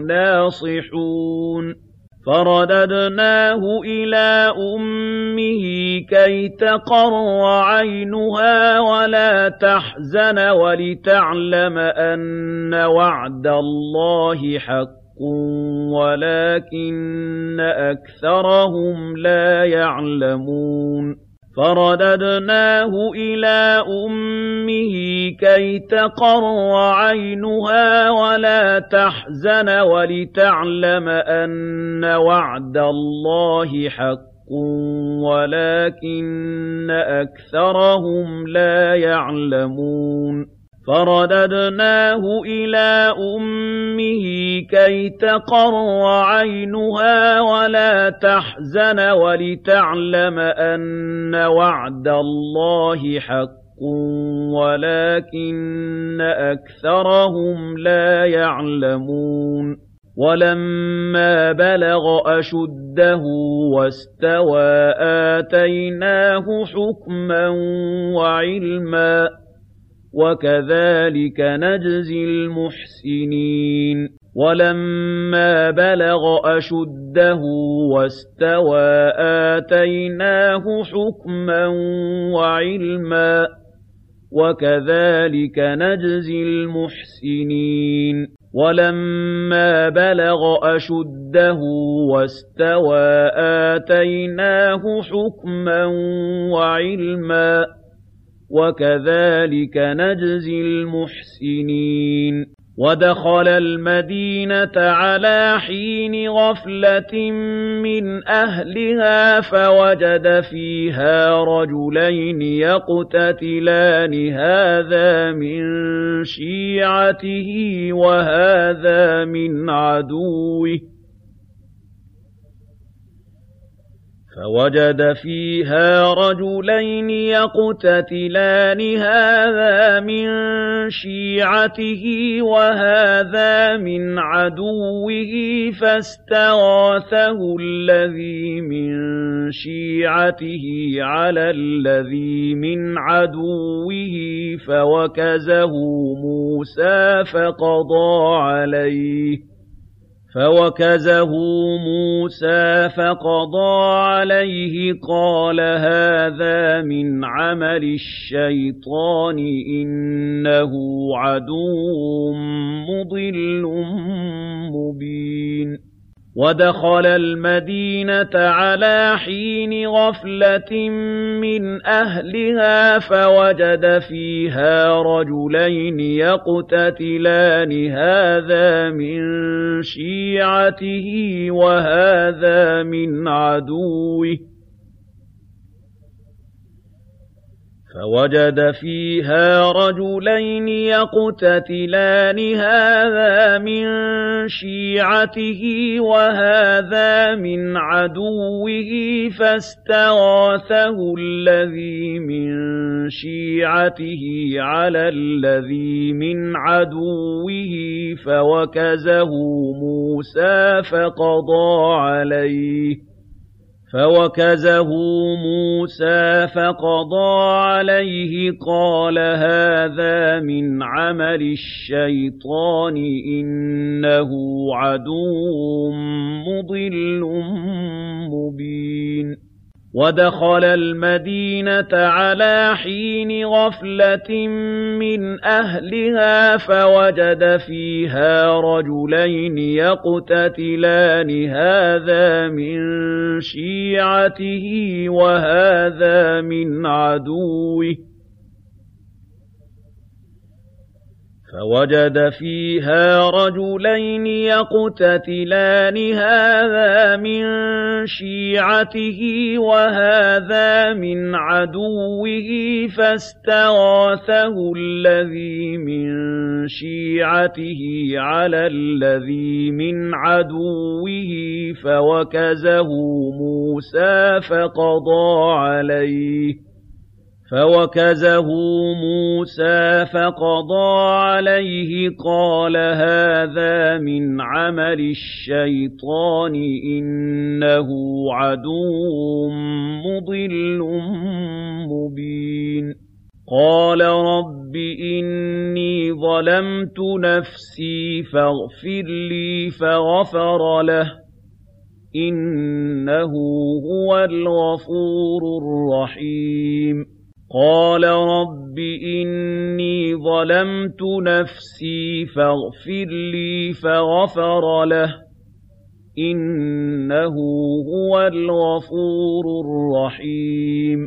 ناصحون فرددناه إلى أمه كي تقر عينها ولا تحزن ولتعلم أن وعد الله حق ولكن أكثرهم لا يعلمون فرددناه إلى أمه كي تقر عينها ولا تحزن ولتعلم أن وعد الله حق ولكن أكثرهم لا يعلمون فرددناه إلى أمه كي تقر عينها ولا تحزن ولتعلم أن وعد الله حق ولكن أكثرهم لا يعلمون ولما بلغ أشده واستوى آتيناه حكما وعلما وكذلك نجزي المحسنين ولما بلغ أشده واستوى آتيناه حكما وعلما وكذلك نجزي المحسنين ولما بلغ أشده واستوى آتيناه حكما وعلما وكذلك نجزي المحسنين ودخل المدينة على حين غفلة من أهلها فوجد فيها رجلين يقتتلان هذا من شيعته وهذا من عدوه فوجد فيها رجلين يقتتلان هذا من شيعته وهذا من عدوه فاستغاثه الذي من شيعته على الذي من عدوه فوكزه موسى فقضى عليه قال هذا من عمل الشيطان إنه عدو مضل مبين ودخل المدينة على حين غفلة من أهلها فوجد فيها رجلين يقتتلان هذا من شيعته وهذا من عدوه فوجد فيها رجلين يقتتلان هذا من شيعته وهذا من عدوه فاستغاثه الذي من شيعته على الذي من عدوه فوكزه موسى فقضى عليه قال هذا من عمل الشيطان إنه عدو مضل مبين ودخل المدينة على حين غفلة من أهلها فوجد فيها رجلين يقتتلان هذا من شيعته وهذا من عدوه فوجد فيها رجلين يقتتلان هذا من شيعته وهذا من عدوه فاستغاثه الذي من شيعته على الذي من عدوه فوكزه موسى فقضى عليه قال هذا من عمل الشيطان إنه عدو مضل مبين قال رب إني ظلمت نفسي فاغفر لي فغفر له إنه هو الغفور الرحيم قال رب إني ظلمت نفسي فاغفر لي فغفر له إنه هو الغفور الرحيم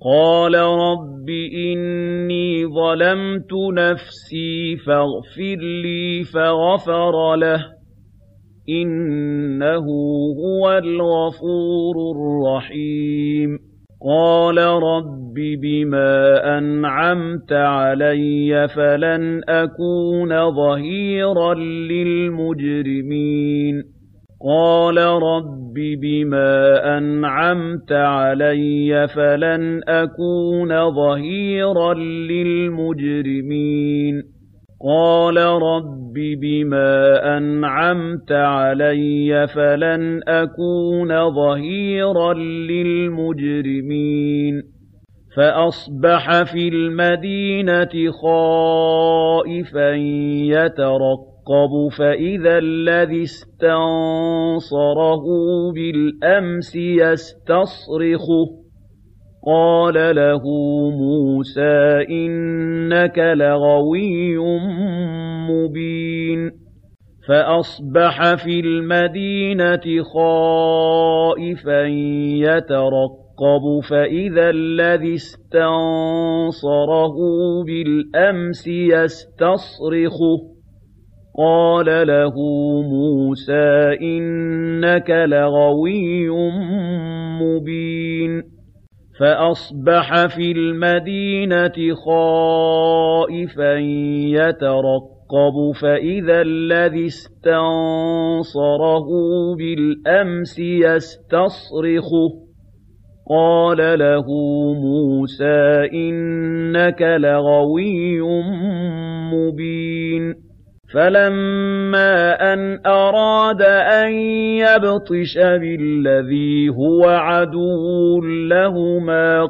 قَالَ رَبِّ إِنِّي ظَلَمْتُ نَفْسِي فَاغْفِرْ لِي فَغَفَرَ لَهُ إِنَّهُ هُوَ الْغَفُورُ الرَّحِيمُ قَالَ رَبِّ بِمَا أَنْعَمْتَ عَلَيَّ فَلَنْ أَكُونَ ظَهِيرًا لِّلْمُجْرِمِينَ قَالَ رَبِّ بِمَا أَنْعَمْتَ عَلَيَّ فَلَنْ أَكُونَ ظَهِيرًا لِّلْمُجْرِمِينَ قَالَ رَبِّ بِمَا أَنْعَمْتَ عَلَيَّ فَلَنْ أَكُونَ ظَهِيرًا لِّلْمُجْرِمِينَ فَأَصْبَحَ فِي الْمَدِينَةِ خَائِفًا يَتَرَقَّبُ فَإِذَا الَّذِي اسْتَنصَرَهُ بِالْأَمْسِ يَسْتَصْرِخُهُ قَالَ لَهُ مُوسَىٰ إِنَّكَ لَغَوِيٌّ مُّبِينٌ فَأَصْبَحَ فِي الْمَدِينَةِ خَائِفًا يَتَرَقَّبُ فَإِذَا الَّذِي اسْتَنصَرَهُ بِالْأَمْسِ يَسْتَصْرِخُهُ قَالَ لَهُ مُوسَىٰ إِنَّكَ لَغَوِيٌّ مُّبِينٌ فَأَصْبَحَ فِي الْمَدِينَةِ خَائِفًا يَتَرَقَّبُ فَإِذَا الَّذِي اسْتَنصَرَهُ بِالْأَمْسِ يَسْتَصْرِخُهُ قَالَ لَهُ مُوسَىٰ إِنَّكَ لَغَوِيٌّ مُّبِينٌ فَلَمَّا أَنْ أَرَادَ أَن يَبْطِشَ بِالَّذِي هُوَ عَدُوٌّ لَّهُمَا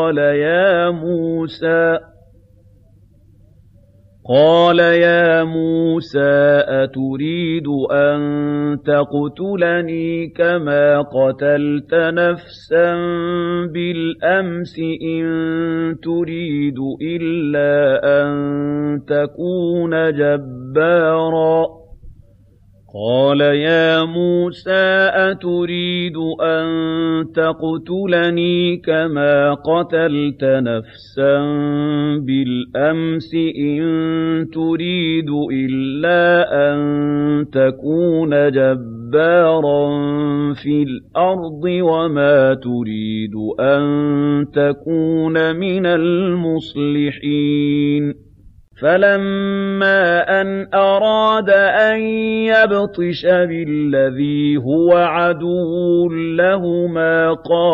قَالَ يَا مُوسَىٰ أَتُرِيدُ أَن تَقْتُلَنِي كَمَا قَتَلْتَ نَفْسًا بِالْأَمْسِ إِن تُرِيدُ إِلَّا أَن تَكُونَ جَبَّارًا قَالَ يَا مُوسَىٰ أَتُرِيدُ أَن تَقْتُلَنِي كَمَا قَتَلْتَ نَفْسًا بِالْأَمْسِ إِن تُرِيدُ إِلَّا أَن تَكُونَ جَبَّارًا فِي الْأَرْضِ وَمَا تُرِيدُ أَن تَكُونَ مِنَ الْمُصْلِحِينَ فَلَمَّا أَنْ أَرَادَ أَن يَبْطِشَ بِالَّذِي هُوَ عَدُوٌّ لَّهُمَا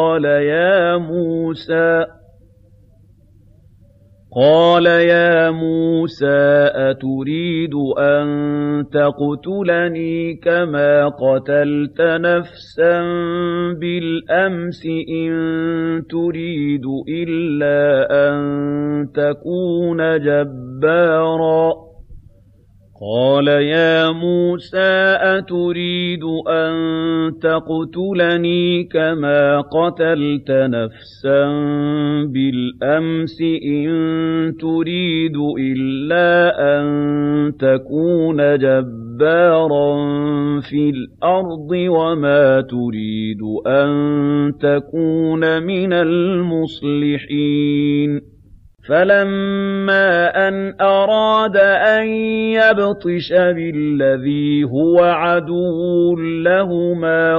قَالَ يَا مُوسَىٰ أَتُرِيدُ أَن تَقْتُلَنِي كَمَا قَتَلْتَ نَفْسًا بِالْأَمْسِ إِن تُرِيدُ إِلَّا أَن تَكُونَ جَبَّارًا قَالَ يَا مُوسَىٰ أَتُرِيدُ أَن تَقْتُلَنِي كَمَا قَتَلْتَ نَفْسًا بِالْأَمْسِ إِن تُرِيدُ إِلَّا أَن تَكُونَ جَبَّارًا فِي الْأَرْضِ وَمَا تُرِيدُ أَن تَكُونَ مِنَ الْمُصْلِحِينَ فَلَمَّا أَنْ أَرَادَ أَن يَبْطِشَ بِالَّذِي هُوَ عَدُوٌّ لَّهُمَا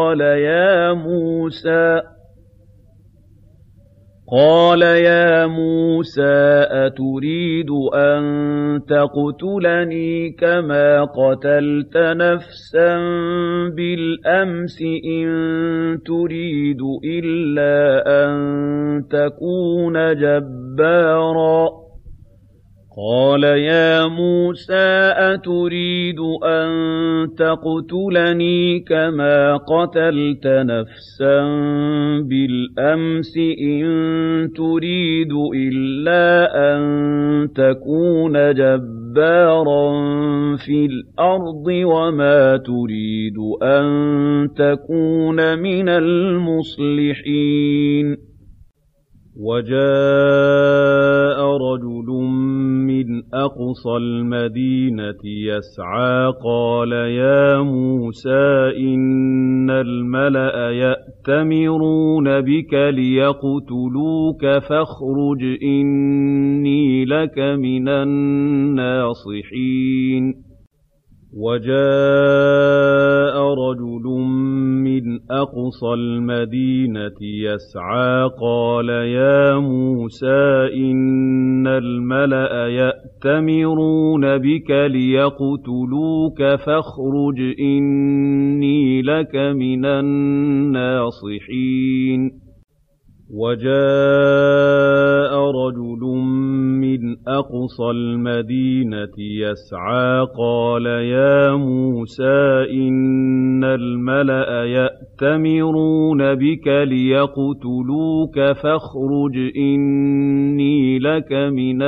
قَالَ يَا مُوسَىٰ أَتُرِيدُ أَن تَقْتُلَنِي كَمَا قَتَلْتَ نَفْسًا بِالْأَمْسِ إِن تُرِيدُ إِلَّا أَن تَكُونَ جَبَّارًا قَالَ يَا مُوسَىٰ أَتُرِيدُ أَن تَقْتُلَنِي كَمَا قَتَلْتَ نَفْسًا بِالْأَمْسِ إِن تُرِيدُ إِلَّا أَن تَكُونَ جَبَّارًا فِي الْأَرْضِ وَمَا تُرِيدُ أَن تَكُونَ مِنَ الْمُصْلِحِينَ وَجَاءَ رَجُلٌ مِّنْ أَقْصَى الْمَدِينَةِ يَسْعَىٰ قَالَ يَا مُوسَىٰ إِنَّ الْمَلَأَ يَأْتَمِرُونَ بِكَ لِيَقْتُلُوكَ فَاخْرُجْ إِنِّي لَكَ مِنَ النَّاصِحِينَ وَجَاءَ رَجُلٌ مِّنْ أَقْصَى الْمَدِينَةِ يَسْعَىٰ قَالَ يَا مُوسَىٰ إِنَّ الْمَلَأَ يَأْتَمِرُونَ بِكَ لِيَقْتُلُوكَ فَاخْرُجْ إِنِّي لَكَ مِنَ النَّاصِحِينَ وَجَاءَ رَجُلٌ مِّنْ أَقْصَى الْمَدِينَةِ يَسْعَىٰ قَالَ يَا مُوسَىٰ إِنَّ الْمَلَأَ يَأْتَمِرُونَ بِكَ لِيَقْتُلُوكَ فَاخْرُجْ إِنِّي لَكَ مِنَ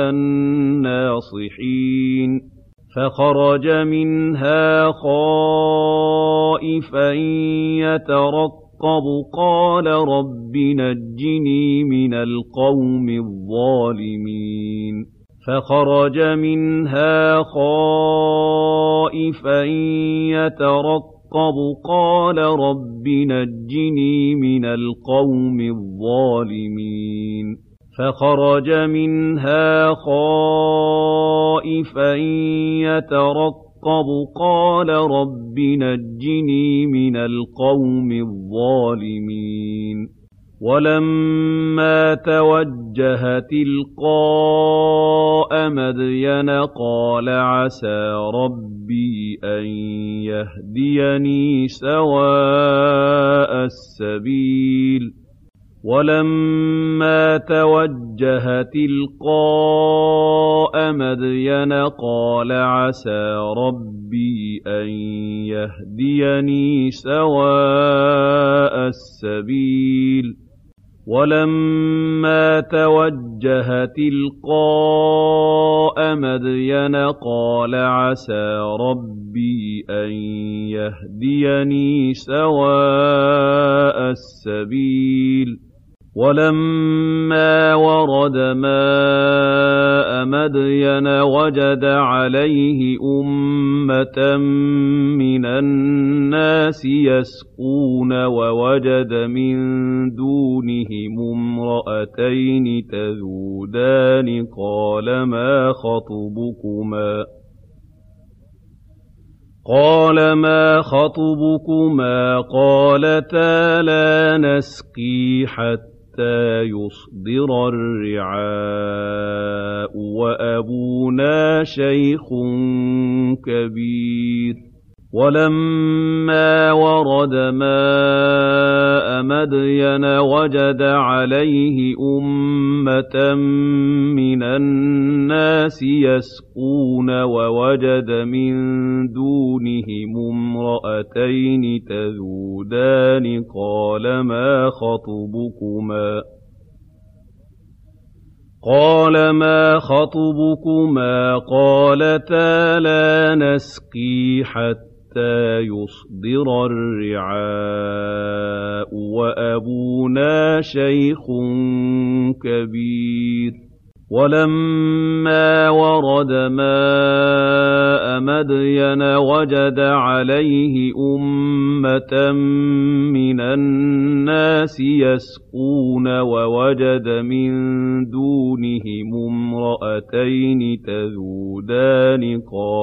النَّاصِحِينَ فَخَرَجَ مِنْهَا خَائِفًا يَتَرَقَّبُ قَالَ رَبِّ نَجِّنِي مِنَ الْقَوْمِ الظَّالِمِينَ فَخَرَجَ مِنْهَا خَائِفًا يَتَرَقَّبُ قَالَ رَبِّ نَجِّنِي مِنَ الْقَوْمِ الظَّالِمِينَ فَخَرَجَ مِنْهَا خَائِفًا يَتَرَقَّبُ قَالَ رَبِّ نَجِّنِي مِنَ الْقَوْمِ الظَّالِمِينَ وَلَمَّا تَوَجَّهَ تِلْقَاءَ مَدْيَنَ قَالَ عَسَىٰ رَبِّي أَن يَهْدِيَنِي سَوَاءَ السَّبِيلِ وَلَمَّا تَوَجَّهَ تِلْقَاءَ مَدْيَنَ قَالَ عَسَىٰ رَبِّي أَن يَهْدِيَنِي سَوَاءَ السَّبِيلِ وَلَمَّا تَوَجَّهَ تِلْقَاءَ مَدْيَنَ قَالَ عَسَىٰ رَبِّي أَن يَهْدِيَنِي سَوَاءَ السَّبِيلِ وَلَمَّا وَرَدَ مَاءَ مَدْيَنَ وَجَدَ عَلَيْهِ أُمَّةً مِّنَ النَّاسِ يَسْقُونَ وَوَجَدَ مِن دُونِهِمُ امْرَأَتَيْنِ تَذُودَانِ قَالَ مَا خَطْبُكُمَا قَالَتَا لَا نَسْقِي حَتَّىٰ يُصْدِرَ الرِّعَاءُ وَأَبُونَا شَيْخٌ كَبِيرٌ وَلَمَّا وَرَدَ مَاءَ مَدْيَنَ وَجَدَ عَلَيْهِ أُمَّةً مِّنَ النَّاسِ يَسْقُونَ وَوَجَدَ مِن دُونِهِمُ امْرَأَتَيْنِ تَذُودَانِ قَالَ مَا خَطْبُكُمَا قَالَتَا لَا نَسْقِي حَتَّىٰ يُصْدِرَ الرِّعَاءُ وَأَبُونَا شَيْخٌ كَبِيرٌ وَلَمَّا وَرَدَ مَاءَ مَدْيَنَ وَجَدَ عَلَيْهِ أُمَّةً مِّنَ النَّاسِ يَسْقُونَ وَوَجَدَ مِن دُونِهِمُ امْرَأَتَيْنِ تَذُودَانِ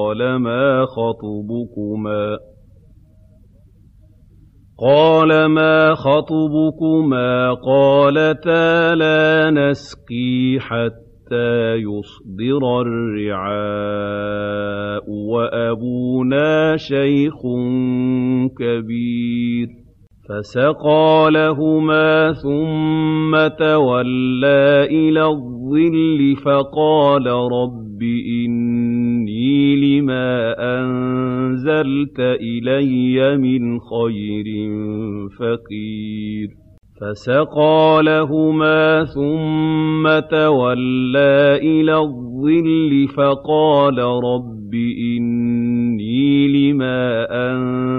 قَالَ مَا خَطْبُكُمَا قَالَتَا لَا نَسْقِي حَتَّىٰ يُصْدِرَ الرِّعَاءُ وَأَبُونَا شَيْخٌ كَبِيرٌ فَسَقَىٰ لَهُمَا ثُمَّ تَوَلَّىٰ إِلَى الظِّلِّ فَقَالَ رَبِّ إِنِّي لِمَا أَنزَلْتَ إِلَيَّ مِنْ خَيْرٍ فَقِيرٌ فَسَقَىٰ لَهُمَا ثُمَّ تَوَلَّىٰ إِلَى الظِّلِّ فَقَالَ رَبِّ إِنِّي لِمَا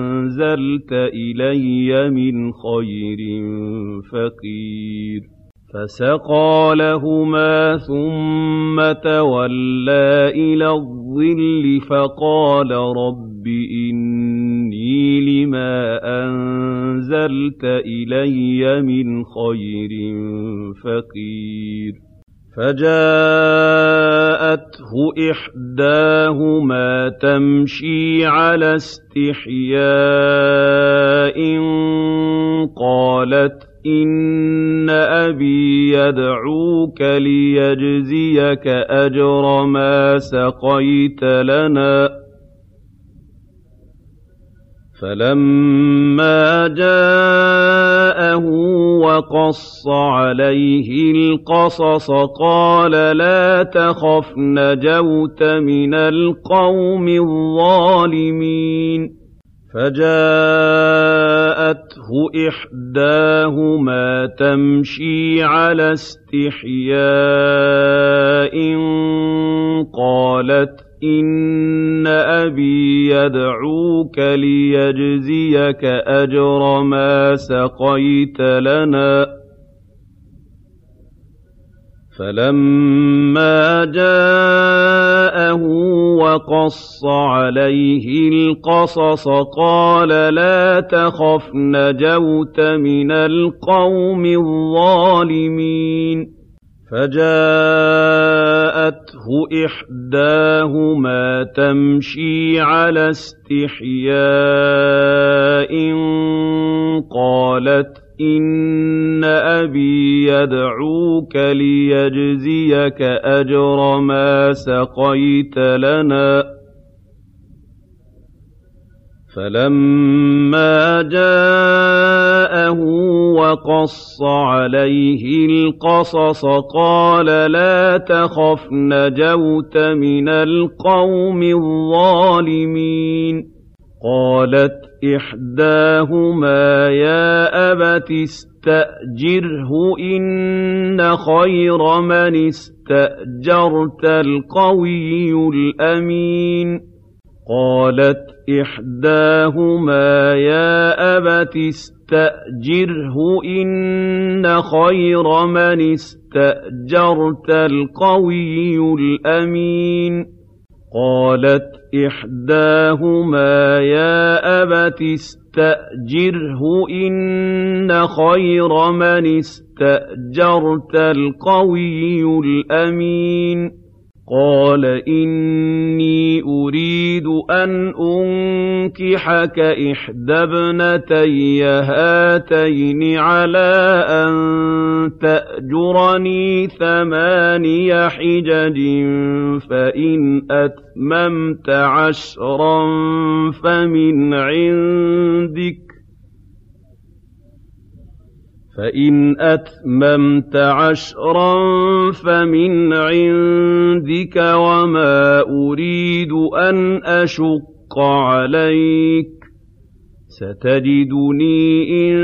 أَنزَلْتَ إِلَيَّ مِنْ خَيْرٍ فَقِيرٌ فَسَقَىٰ لَهُمَا ثُمَّ تَوَلَّىٰ إِلَى الظِّلِّ فَقَالَ رَبِّ إِنِّي لِمَا أَنزَلْتَ إِلَيَّ مِنْ خَيْرٍ فَقِيرٌ فَجَاءَتْهُ إِحْدَاهُمَا تَمْشِي عَلَى اسْتِحْيَاءٍ قَالَتْ إِنَّ أَبِي يَدْعُوكَ لِيَجْزِيَكَ أَجْرَ مَا سَقَيْتَ لَنَا ۚ فَلَمَّا جَاءَهُ وَقَصَّ عَلَيْهِ الْقَصَصَ قَالَ لَا تَخَفْ نَجَوْتَ مِنَ الْقَوْمِ الظَّالِمِينَ فَجَاءَتْهُ إِحْدَاهُمَا تَمْشِي عَلَى اسْتِحْيَاءٍ قَالَتْ إِنَّ أَبِي يَدْعُوكَ لِيَجْزِيَكَ أَجْرَ مَا سَقَيْتَ لَنَا ۚ فَلَمَّا جَاءَهُ وَقَصَّ عَلَيْهِ الْقَصَصَ قَالَ لَا تَخَفْ نَجَوْتَ مِنَ الْقَوْمِ الظَّالِمِينَ فَجَاءَتْهُ إِحْدَاهُمَا تَمْشِي عَلَى اسْتِحْيَاءٍ قَالَتْ إِنَّ أَبِي يَدْعُوكَ لِيَجْزِيَكَ أَجْرَ مَا سَقَيْتَ لَنَا ۚ فَلَمَّا جَاءَهُ وَقَصَّ عَلَيْهِ الْقَصَصَ قَالَ لَا تَخَفْ نَجَوْتَ مِنَ الْقَوْمِ الظَّالِمِينَ قَالَتْ إِحْدَاهُمَا يَا أَبَتِ اسْتَأْجِرْهُ إِنَّ خَيْرَ مَنِ اسْتَأْجَرْتَ الْقَوِيُّ الْأَمِينُ قَالَتْ إِحْدَاهُمَا يَا أَبَتِ اسْتَأْجِرْهُ إِنَّ خَيْرَ مَنِ اسْتَأْجَرْتَ الْقَوِيُّ الْأَمِينُ قَالَتْ إِحْدَاهُمَا يَا أَبَتِ اسْتَأْجِرْهُ إِنَّ خَيْرَ مَنِ اسْتَأْجَرْتَ الْقَوِيُّ الْأَمِينُ قَالَ إِنِّي أُرِيدُ أَنْ أُنكِحَكَ إِحْدَى ابْنَتَيَّ هَاتَيْنِ عَلَىٰ أَن تَأْجُرَنِي 8 حِجَجٍ فَإِنْ أَتْمَمْتَ 10 فَمِنْ عِندِكَ وَمَا أُرِيدُ أَنْ أَشُقَّ عَلَيْكَ ۚ سَتَجِدُنِي إِن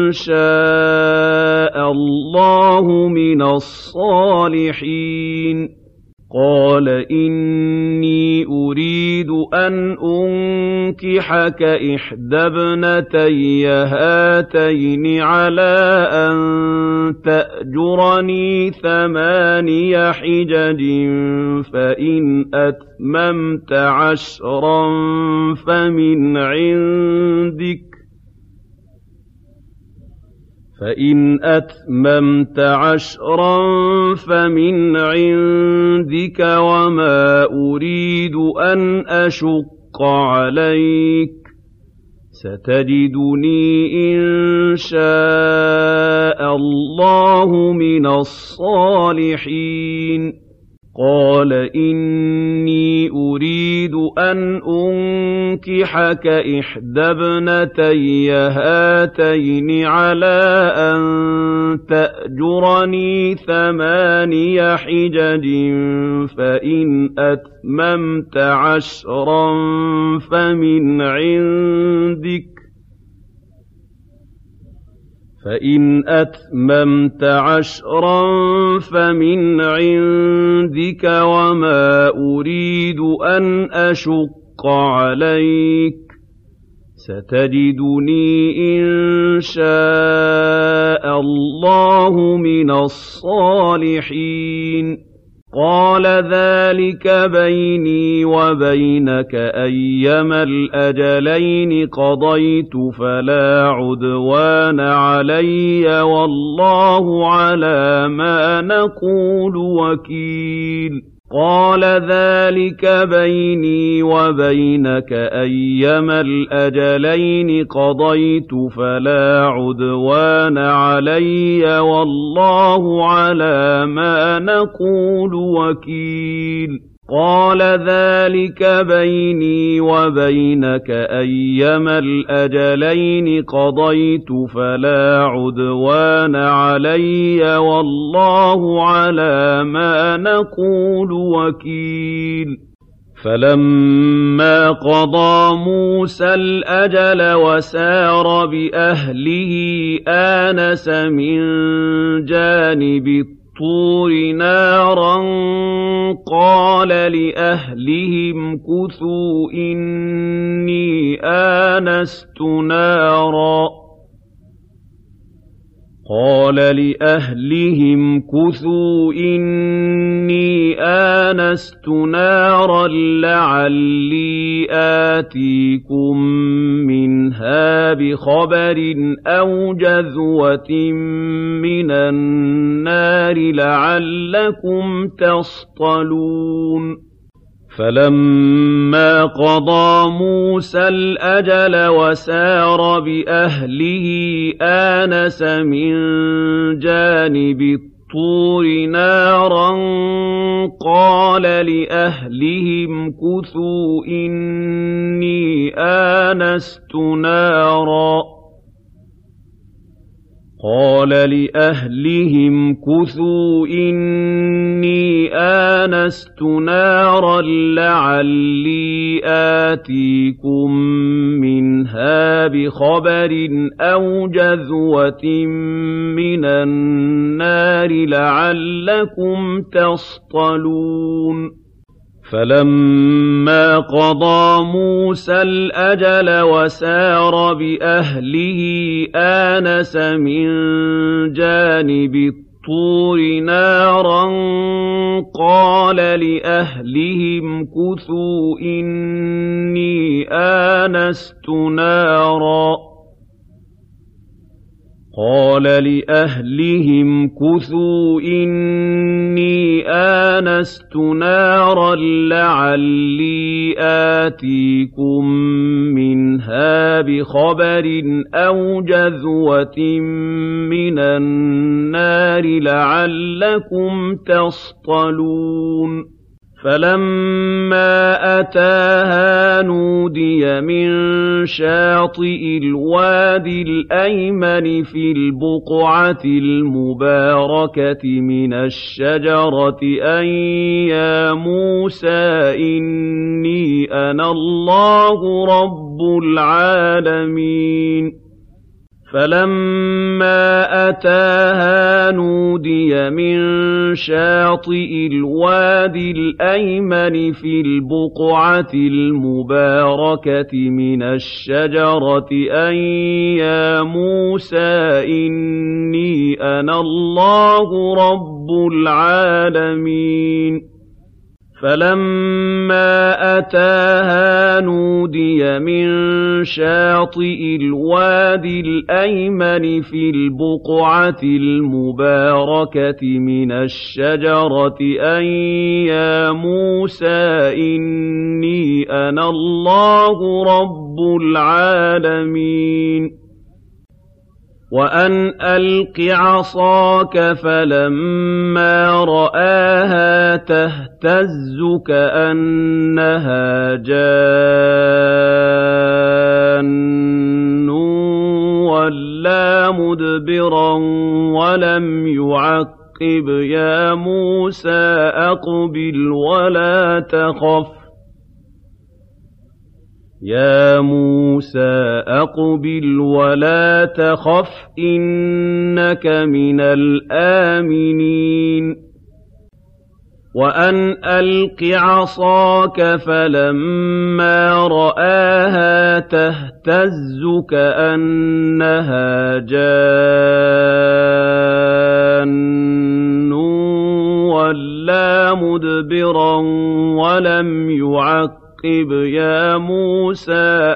شَاءَ اللَّهُ مِنَ الصَّالِحِينَ قَالَ إِنِّي أُرِيدُ أَنْ أُنكِحَكَ إِحْدَى ابْنَتَيَّ هَاتَيْنِ عَلَىٰ أَن تَأْجُرَنِي 8 حِجَجٍ فَإِنْ أَتْمَمْتَ 10 فَمِنْ عِندِكَ وَمَا أُرِيدُ أَنْ أَشُقَّ عَلَيْكَ ۚ سَتَجِدُنِي إِن شَاءَ اللَّهُ مِنَ الصَّالِحِينَ قَالَ إِنِّي أُرِيدُ أَنْ أُنكِحَكَ إِحْدَى ابْنَتَيَّ هَاتَيْنِ عَلَىٰ أَن تَأْجُرَنِي 8 حِجَجٍ فَإِنْ أَتْمَمْتَ 10 فَمِنْ عِندِكَ وَمَا أُرِيدُ أَنْ أَشُقَّ عَلَيْكَ ۚ ستجدني إن شاء الله من الصالحين قال ذلك بيني وبينك أيما الأجلين قضيت فلا عدوان علي والله على ما نقول وكيل قال ذلك بيني وبينك أيما الأجلين قضيت فلا عدوان علي والله على ما نقول وكيل قال ذلك بيني وبينك أيما الأجلين قضيت فلا عدوان علي والله على ما نقول وكيل فلما قضى موسى الأجل وسار بأهله آنس من جانب الطور نارا قال لأهلهم كثوا إني آنست نارا لعلي آتيكم منها بخبر أو جذوة من النار لعلكم تصطلون فلما قضى موسى الأجل وسار بأهله آنس من جانب الطور نارا قال لأهلهم كثوا إني آنست نارا لعلي آتيكم منها بخبر أو جذوة من النار لعلكم تصطلون فلما قضى موسى الأجل وسار بأهله آنس من جانب الطور نارا قال لأهلهم كثوا إني آنست نارا لعلي آتيكم منها بخبر أو جذوة من النار لعلكم تصطلون فلما أتاها نودي من شاطئ الوادي الأيمن في البقعة المباركة من الشجرة أن يا موسى إني أنا الله رب العالمين فلما أتاها نودي من شاطئ الوادي الأيمن في البقعة المباركة من الشجرة أن يا موسى إني أنا الله رب العالمين فلما أتاها نودي من شاطئ الوادي الأيمن في البقعة المباركة من الشجرة أن يا موسى إني أنا الله رب العالمين وأن ألق عصاك فلما رآها تهتز كأنها جان ولا مدبرا ولم يعقب يا موسى أقبل ولا تخف إنك من الآمنين وَأَنْ أَلْقِ عَصَاكَ فَلَمَّا رَآهَا تَهْتَزُّ كَأَنَّهَا جَانٌّ وَلَّىٰ مُدْبِرًا وَلَمْ يُعَقِّبْ يَا مُوسَىٰ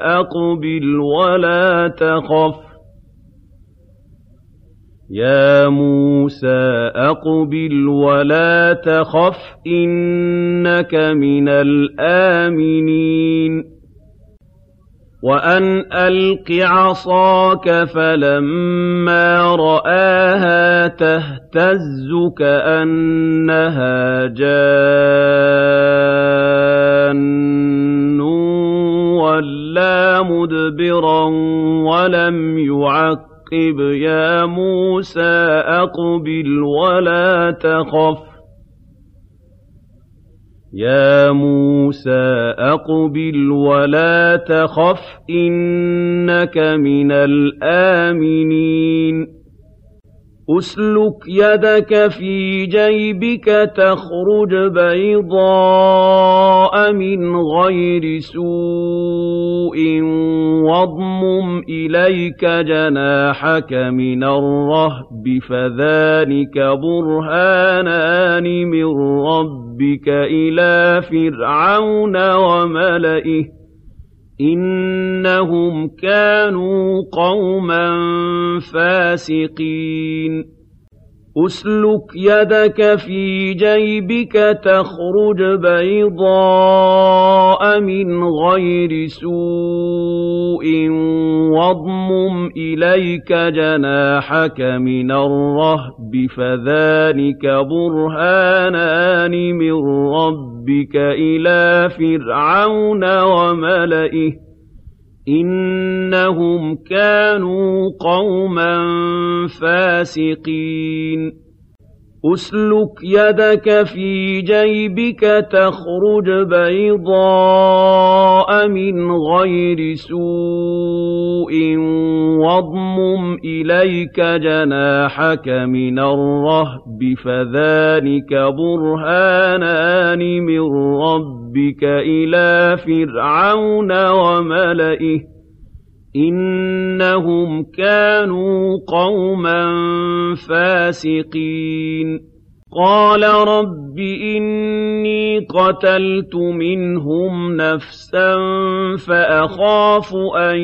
أَقْبِلْ وَلَا تَخَفْ إِنَّكَ مِنَ الْآمِنِينَ وَأَنْ أَلْقِ عَصَاكَ فَلَمَّا رَآهَا تَهْتَزُّ كَأَنَّهَا جَانٌّ وَلَّىٰ مُدْبِرًا وَلَمْ يُعَقِّبْ يَا مُوسَىٰ أَقْبِلْ وَلَا تَخَفْ إِنَّكَ مِنَ الْآمِنِينَ أُسْلُكْ يَدَكَ فِي جَيْبِكَ تَخْرُجْ بَيْضَاءَ مِنْ غَيْرِ سُوءٍ وَاضْمُمْ إِلَيْكَ جَنَاحَكَ مِنَ الرَّهْبِ فَذَانِكَ بُرْهَانَانِ مِن رَّبِّكَ إِلَىٰ فِرْعَوْنَ وَمَلَئِهِ ۚ إِنَّهُمْ كَانُوا قَوْمًا فَاسِقِينَ أُسْلُكْ يَدَكَ فِي جَيْبِكَ تَخْرُجْ بَيْضَاءَ مِنْ غَيْرِ سُوءٍ وَاضْمُمْ إِلَيْكَ جَنَاحَكَ مِنَ الرَّهْبِ فَذَانِكَ بُرْهَانَانِ مِن رَّبِّكَ إِلَىٰ فِرْعَوْنَ وَمَلَئِهِ ۚ إِنَّهُمْ كَانُوا قَوْمًا فَاسِقِينَ أُسْلُكْ يَدَكَ فِي جَيْبِكَ تَخْرُجْ بَيْضَاءَ مِنْ غَيْرِ سُوءٍ وَاضْمُمْ إِلَيْكَ جَنَاحَكَ مِنَ الرَّهْبِ فَذَانِكَ بُرْهَانَانِ مِن رَّبِّكَ إِلَىٰ فِرْعَوْنَ وَمَلَئِهِ ۚ إِنَّهُمْ كَانُوا قَوْمًا فَاسِقِينَ قَالَ رَبِّ إِنِّي قَتَلْتُ مِنْهُمْ نَفْسًا فَأَخَافُ أَن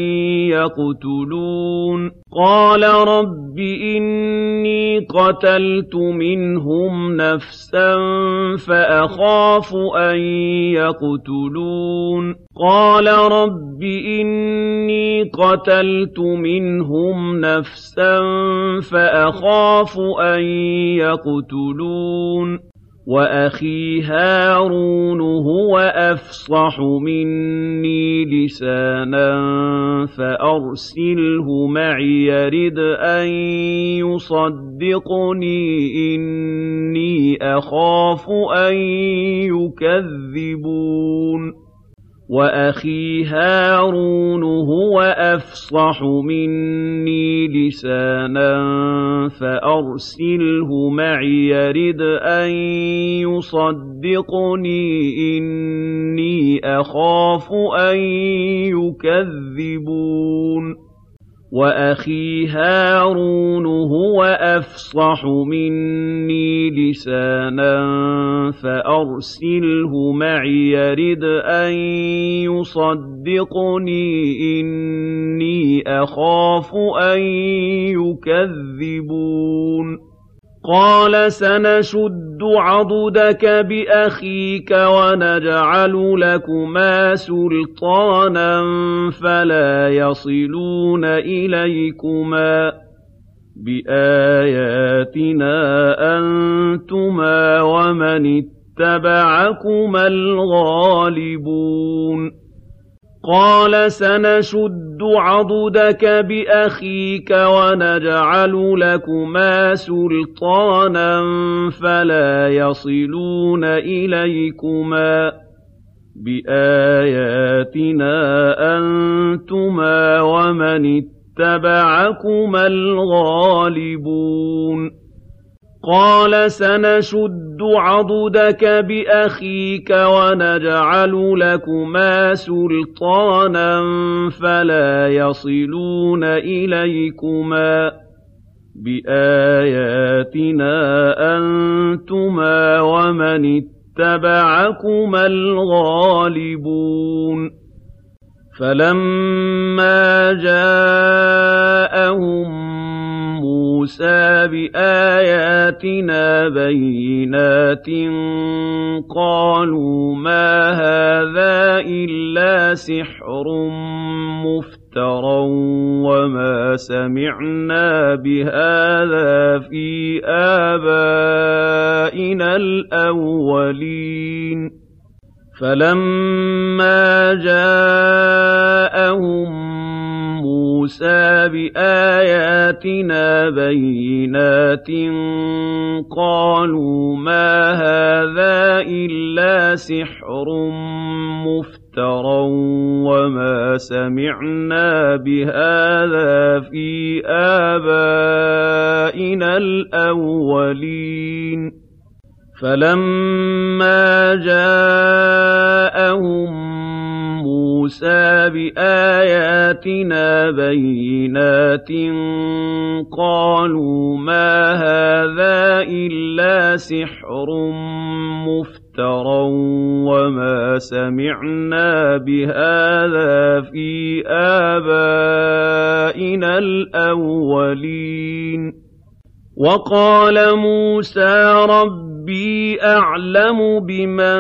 يَقْتُلُونِ قَالَ رَبِّ إِنِّي قَتَلْتُ مِنْهُمْ نَفْسًا فَأَخَافُ أَن يَقْتُلُونِ قَالَ رَبِّ إِنِّي قَتَلْتُ مِنْهُمْ نَفْسًا فَأَخَافُ أَن يَقْتُلُونِ وَأَخِي هَارُونُ هُوَ أَفْصَحُ مِنِّي لِسَانًا فَأَرْسِلْهُ مَعِيَ يَرِدْ أَن يُصَدِّقُنِي إِنِّي أَخَافُ أَن يُكَذِّبُونِ وَأَخِي هَارُونُ هُوَ أَفْصَحُ مِنِّي لِسَانًا فَأَرْسِلْهُ مَعِيَ يَرِدْ أَن يُصَدِّقُنِي إِنِّي أَخَافُ أَن يُكَذِّبُونِ وَأَخِي هَارُونُ هُوَ أَفْصَحُ مِنِّي لِسَانًا فَأَرْسِلْهُ مَعِيَ يَرِدْ أَن يُصَدِّقُنِي إِنِّي أَخَافُ أَن يُكَذِّبُونِ قَالَ سَنَشُدُّ عَضُدَكَ بِأَخِيكَ وَنَجْعَلُ لَكُمَا سُلْطَانًا فَلَا يَصِلُونَ إِلَيْكُمَا بِآيَاتِنَا أَنتُمَا وَمَنِ اتَّبَعَكُمَا الْغَالِبُونَ قَالَ سَنَشُدُّ عَضُدَكَ بِأَخِيكَ وَنَجْعَلُ لَكُمَا سُلْطَانًا فَلَا يَصِلُونَ إِلَيْكُمَا بِآيَاتِنَا أَنتُمَا وَمَنِ اتَّبَعَكُمَا الْغَالِبُونَ قَالَ سَنَشُدُّ عضدك بأخيك ونجعل لكما سلطانا فلا يصلون إليكما بآياتنا أنتما ومن اتبعكما الغالبون فلما جاءهم موسى بآياتنا بينات قالوا ما هذا إلا سحر مفترى وما سمعنا بهذا في آبائنا الأولين فلما جاءهم موسى بآياتنا بينات قالوا ما هذا إلا سحر مفترى وما سمعنا بهذا في آبائنا الأولين فلما جاءهم موسى بآياتنا بينات قالوا ما هذا إلا سحر مفترى وما سمعنا بهذا في آبائنا الأولين وقال موسى ربي أعلم بمن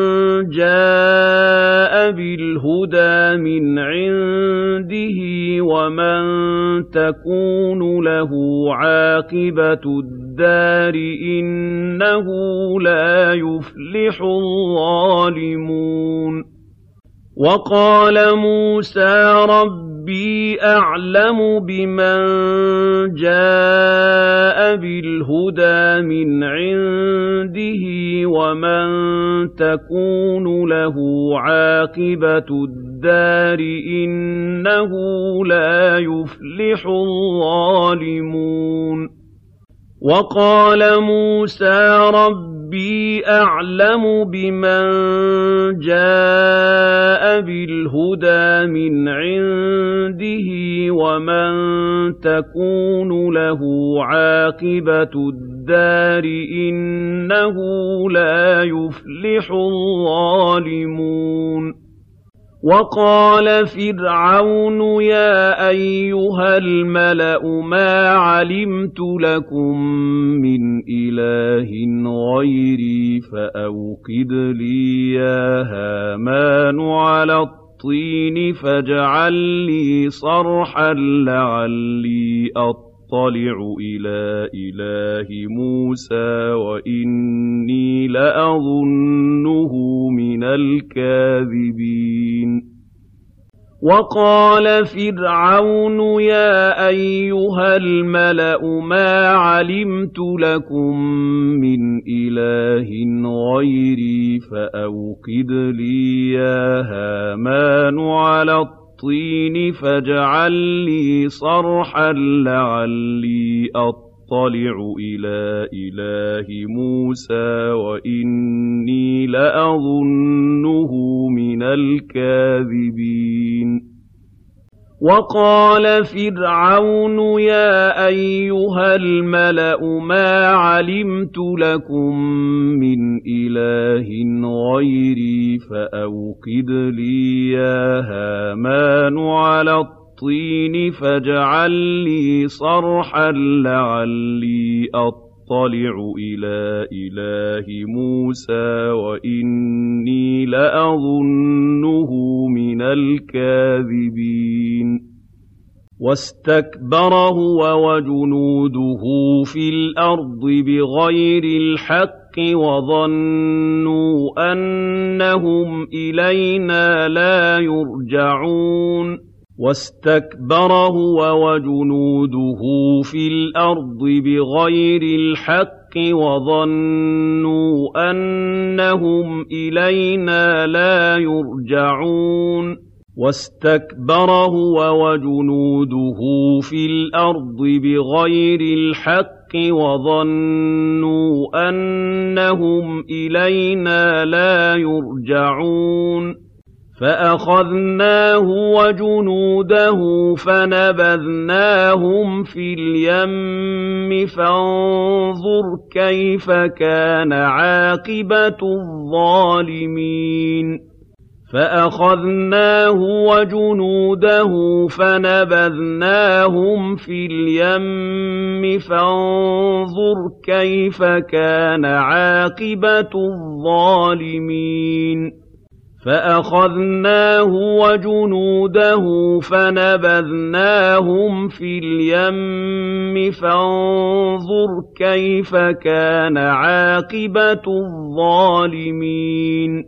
جاء بالهدى من عنده ومن تكون له عاقبة الدار إنه لا يفلح الظالمون وقال موسى ربي أعلم بمن جاء بالهدى من عنده ومن تكون له عاقبة الدار إنه لا يفلح الظالمون وقال موسى ربي أعلم بمن جاء بالهدى من عنده ومن تكون له عاقبة الدار إنه لا يفلح الظالمون وقال فرعون يا أيها الملأ ما علمت لكم من إله غيري فأوقد لي يا هامان على الطين فاجعل لي صرحا لعلي أطلع إلى إله موسى وإني لأظنه من الكاذبين وقال فرعون يا أيها الملأ ما علمت لكم من إله غيري فأوقد لي يا هامان على الطين فاجعل لي صرحا لعلي أطلع إلى إله موسى وإني لأظنه من الكاذبين وقال فرعون يا أيها الملأ ما علمت لكم من إله غيري فأوقد لي يا هامان على الطين فاجعل لي صرحا لعلي أطلع إلى إله موسى وإني لأظنه من الكاذبين واستكبر هو وجنوده في الأرض بغير الحق وظنوا أنهم إلينا لا يرجعون واستكبر هو وجنوده في الأرض بغير الحق وظنوا أنهم إلينا لا يرجعون واستكبر هو وجنوده في الأرض بغير الحق وظنوا أنهم إلينا لا يرجعون فأخذناه وجنوده فنبذناهم في اليم فانظر كيف كان عاقبة الظالمين فأخذناه وجنوده فنبذناهم في اليم فانظر كيف كان عاقبة الظالمين فأخذناه وجنوده فنبذناهم في اليم فانظر كيف كان عاقبة الظالمين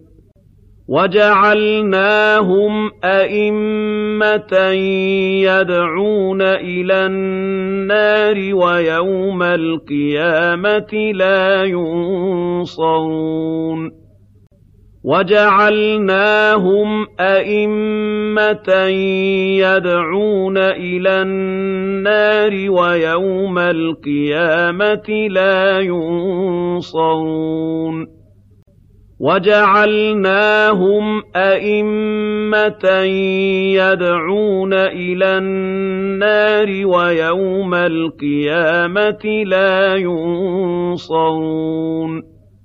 وجعلناهم أئمة يدعون إلى النار ويوم القيامة لا ينصرون وجعلناهم أئمة يدعون إلى النار ويوم القيامة لا ينصرون وجعلناهم أئمة يدعون إلى النار ويوم القيامة لا ينصرون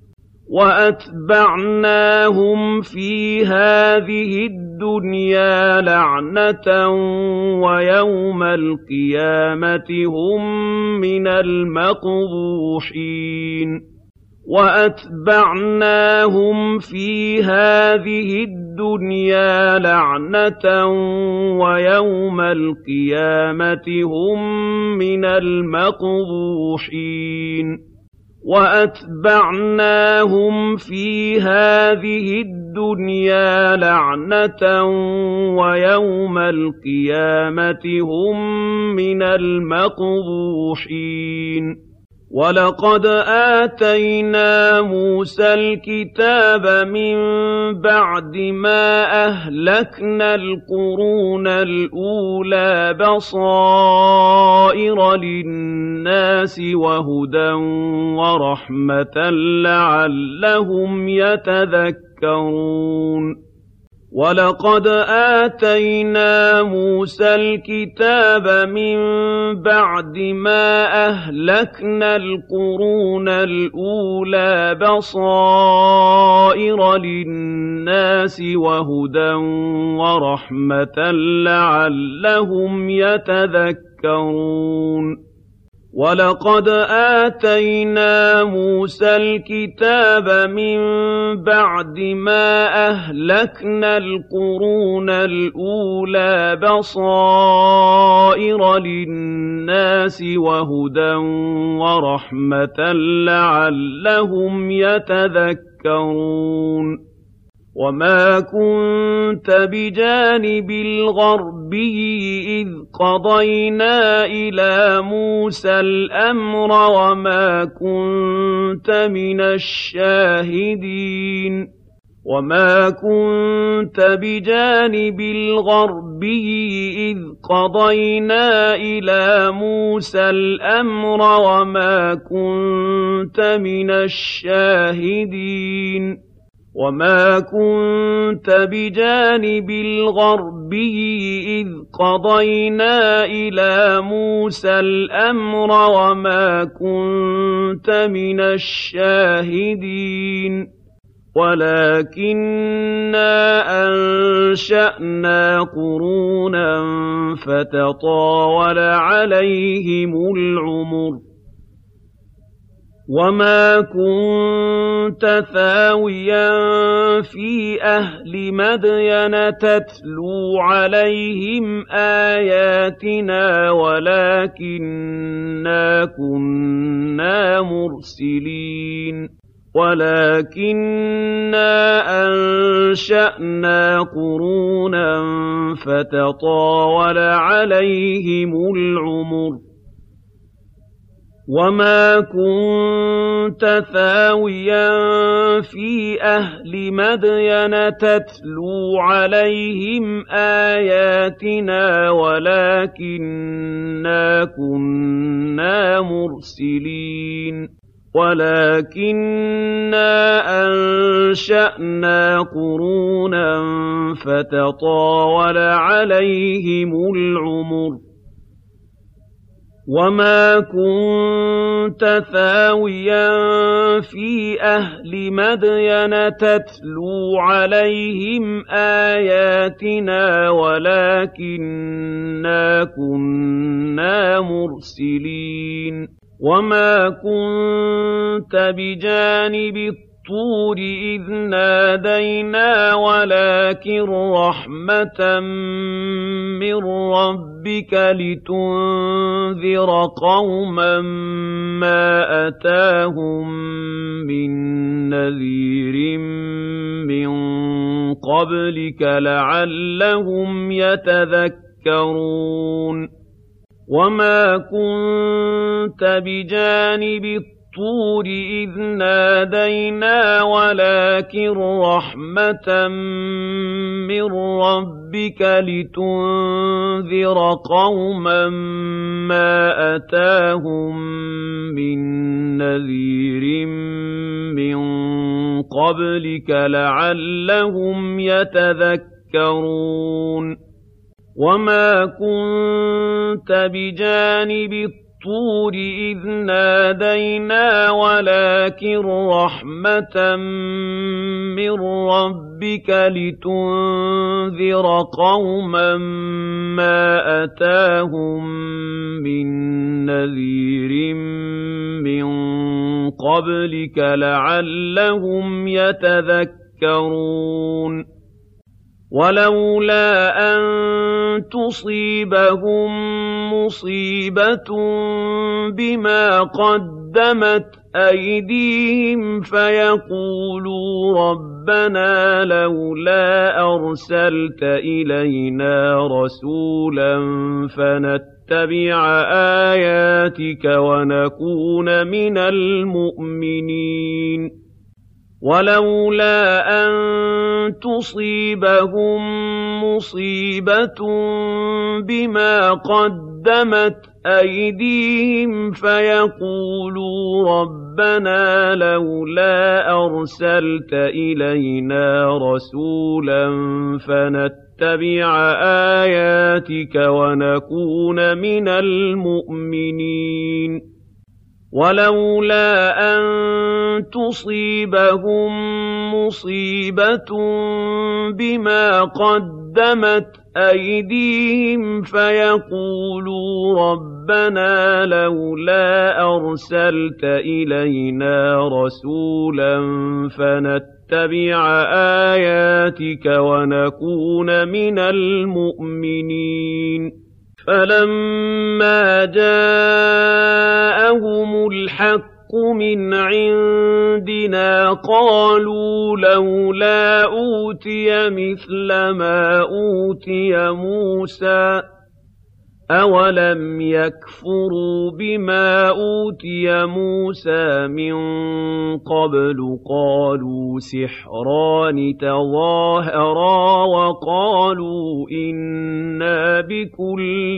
وأتبعناهم في هذه الدنيا لعنة ويوم القيامة هم من المقبوحين وأتبعناهم في هذه الدنيا لعنة ويوم القيامة هم من المقبوحين وأتبعناهم في هذه الدنيا لعنة ويوم القيامة هم من المقبوحين ولقد آتينا موسى الكتاب من بعد ما أهلكنا القرون الأولى بصائر للناس وهدى ورحمة لعلهم يتذكرون ولقد آتينا موسى الكتاب من بعد ما أهلكنا القرون الأولى بصائر للناس وهدى ورحمة لعلهم يتذكرون ولقد آتينا موسى الكتاب من بعد ما أهلكنا القرون الأولى بصائر للناس وهدى ورحمة لعلهم يتذكرون وما كنت بجانب الغربي إذ قضينا إلى موسى الأمر وما كنت من الشاهدين وما كنت بجانب الغربي إذ قضينا إلى موسى الأمر وما كنت من الشاهدين وما كنت بجانب الغربي إذ قضينا إلى موسى الأمر وما كنت من الشاهدين ولكننا أنشأنا قرونا فتطاول عليهم العمر وما كنت ثاويا في أهل مدين تتلو عليهم آياتنا ولكننا كنا مرسلين ولكننا أنشأنا قرونا فتطاول عليهم العمر وَمَا كُنتَ ثَاوِيًا فِي أَهْلِ مَدْيَنَ تَتْلُو عَلَيْهِمْ آيَاتِنَا وَلَٰكِنَّا كُنَّا مُرْسِلِينَ وَلَٰكِنَّا أَنشَأْنَا قُرُونًا فَتَطَاوَلَ عَلَيْهِمُ الْعُمُرُ وَمَا كُنتَ ثَاوِيًا فِي أَهْلِ مَدْيَنَ تَتْلُو عَلَيْهِمْ آيَاتِنَا وَلَٰكِنَّا كُنَّا مُرْسِلِينَ وَمَا كُنتَ بِجَانِبِ الطُّورِ إِذْ نَادَيْنَا وَلَٰكِن رَّحْمَةً مِّن رَّبِّكَ لِتُنذِرَ قَوْمًا مَّا أَتَاهُم مِّن نَّذِيرٍ مِّن قَبْلِكَ لَعَلَّهُمْ يَتَذَكَّرُونَ وَمَا كُنتَ بِجَانِبِ الطُّورِ إِذْ نَادَيْنَا وَلَٰكِن رَّحْمَةً مِّن رَّبِّكَ لِتُنذِرَ قَوْمًا مَّا أَتَاهُم مِّن نَّذِيرٍ مِّن قَبْلِكَ لَعَلَّهُمْ يَتَذَكَّرُونَ وَمَا كُنتَ بِجَانِبِ الطُّورِ إِذْ نَادَيْنَا وَلَٰكِن رَّحْمَةً مِّن رَّبِّكَ لِتُنذِرَ قَوْمًا مَّا أَتَاهُم مِّن نَّذِيرٍ مِّن قَبْلِكَ لَعَلَّهُمْ يَتَذَكَّرُونَ وَلَوْلَا أَن تُصِيبَهُم مُّصِيبَةٌ بِمَا قَدَّمَتْ أَيْدِيهِمْ فَيَقُولُوا رَبَّنَا لَوْلَا أَرْسَلْتَ إِلَيْنَا رَسُولًا فَنَتَّبِعَ آيَاتِكَ وَنَكُونَ مِنَ الْمُؤْمِنِينَ وَلَوْلَا أَن تُصِيبَهُم مُّصِيبَةٌ بِمَا قَدَّمَتْ أَيْدِيهِمْ فَيَقُولُوا رَبَّنَا لَوْلَا أَرْسَلْتَ إِلَيْنَا رَسُولًا فَنَتَّبِعَ آيَاتِكَ وَنَكُونَ مِنَ الْمُؤْمِنِينَ وَلَوْلَا أَن تُصِيبَهُم مُّصِيبَةٌ بِمَا قَدَّمَتْ أَيْدِيهِمْ فَيَقُولُوا رَبَّنَا لَوْلَا أَرْسَلْتَ إِلَيْنَا رَسُولًا فَنَتَّبِعَ آيَاتِكَ وَنَكُونَ مِنَ الْمُؤْمِنِينَ فَلَمَّا جَاءَهُمُ الْحَقُّ مِنْ عِندِنَا قَالُوا لَوْلَا أُوتِيَ مِثْلَ مَا أُوتِيَ مُوسَىٰ ۚ أَوَلَمْ يَكْفُرُوا بِمَا أُوتِيَ مُوسَىٰ مِن قَبْلُ ۖ قَالُوا سِحْرَانِ تَظَاهَرَا وَقَالُوا إِنَّا بِكُلٍّ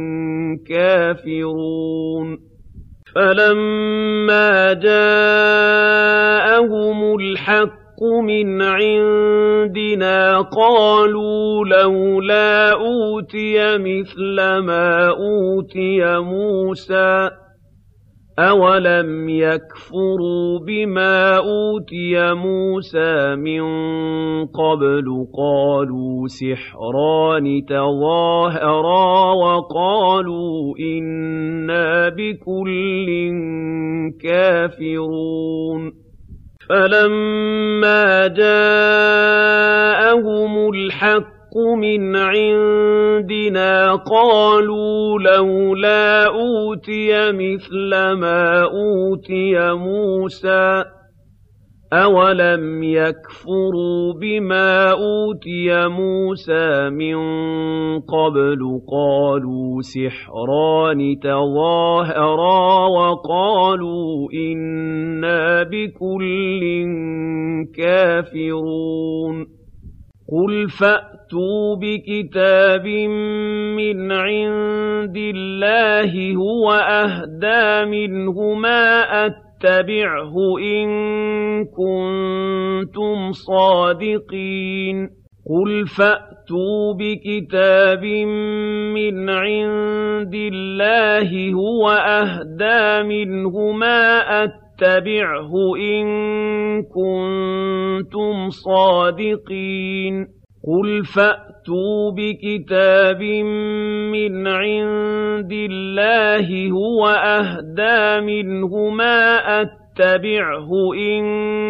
كَافِرُونَ فَلَمَّا جَاءَهُمُ الْحَقُّ مِنْ عِندِنَا قَالُوا لَوْلَا أُوتِيَ مِثْلَ مَا أُوتِيَ مُوسَىٰ ۚ أَوَلَمْ يَكْفُرُوا بِمَا أُوتِيَ مُوسَىٰ مِن قَبْلُ ۖ قَالُوا سِحْرَانِ تَظَاهَرَا وَقَالُوا إِنَّا بِكُلٍّ كَافِرُونَ فَلَمَّا جَاءَهُمُ الْحَقُّ مِنْ عِندِنَا قَالُوا لَوْلَا أُوتِيَ مِثْلَ مَا أُوتِيَ مُوسَىٰ ۚ أَوَلَمْ يَكْفُرُوا بِمَا أُوتِيَ مُوسَىٰ مِن قَبْلُ ۖ قَالُوا سِحْرَانِ تَظَاهَرَا وَقَالُوا إِنَّا بِكُلٍّ كَافِرُونَ قُلْ فَأْتُوا بِكِتَابٍ مِّنْ عِندِ اللَّهِ هُوَ أَهْدَىٰ مِنْهُمَا أَتَّبِعْهُ إِن كُنتُمْ صَادِقِينَ قُلْ فَأْتُوا بِكِتَابٍ مِّنْ عِندِ اللَّهِ هُوَ أَهْدَىٰ مِنْهُمَا أَتَّبِعْهُ إِن كُنتُمْ صَادِقِينَ قُلْ فَأْتُوا بِكِتَابٍ مِّنْ عِندِ اللَّهِ هُوَ أَهْدَىٰ مِنْهُمَا أَتَّبِعْهُ إِن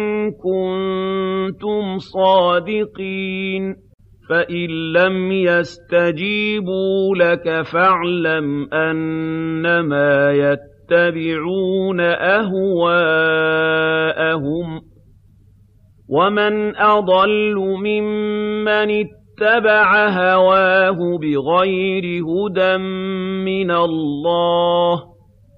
كُنتُمْ صَادِقِينَ فَإِن لَّمْ يَسْتَجِيبُوا لَكَ فَاعْلَمْ أَنَّمَا يَتَّبِعُونَ أَهْوَاءَهُمْ ۚ وَمَنْ أَضَلُّ مِمَّنِ اتَّبَعَ هَوَاهُ بِغَيْرِ هُدًى مِّنَ اللَّهِ ۚ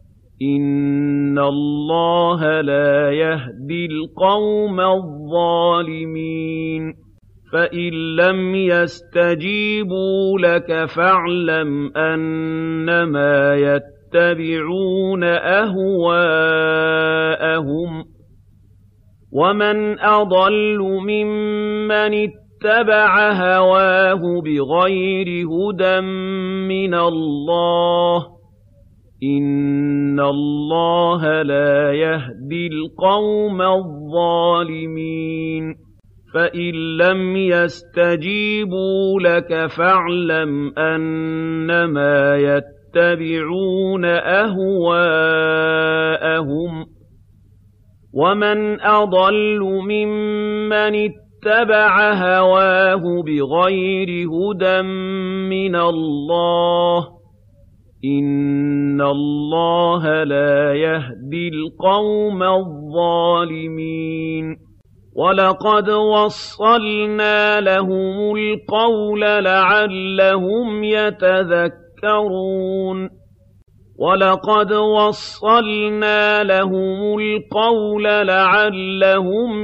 إِنَّ اللَّهَ لَا يَهْدِي الْقَوْمَ الظَّالِمِينَ فَإِن لَّمْ يَسْتَجِيبُوا لَكَ فَاعْلَمْ أَنَّمَا يَتَّبِعُونَ أَهْوَاءَهُمْ ۚ وَمَنْ أَضَلُّ مِمَّنِ اتَّبَعَ هَوَاهُ بِغَيْرِ هُدًى مِّنَ اللَّهِ ۚ إِنَّ اللَّهَ لَا يَهْدِي الْقَوْمَ الظَّالِمِينَ فَإِن لَّمْ يَسْتَجِيبُوا لَكَ فَاعْلَمْ أَنَّمَا يَتَّبِعُونَ أَهْوَاءَهُمْ ۚ وَمَنْ أَضَلُّ مِمَّنِ اتَّبَعَ هَوَاهُ بِغَيْرِ هُدًى مِّنَ اللَّهِ ۚ إِنَّ اللَّهَ لَا يَهْدِي الْقَوْمَ الظَّالِمِينَ وَلَقَدْ وَصَّلْنَا لَهُمُ الْقَوْلَ لَعَلَّهُمْ يَتَذَكَّرُونَ وَلَقَدْ وَصَّلْنَا لَهُمُ الْقَوْلَ لَعَلَّهُمْ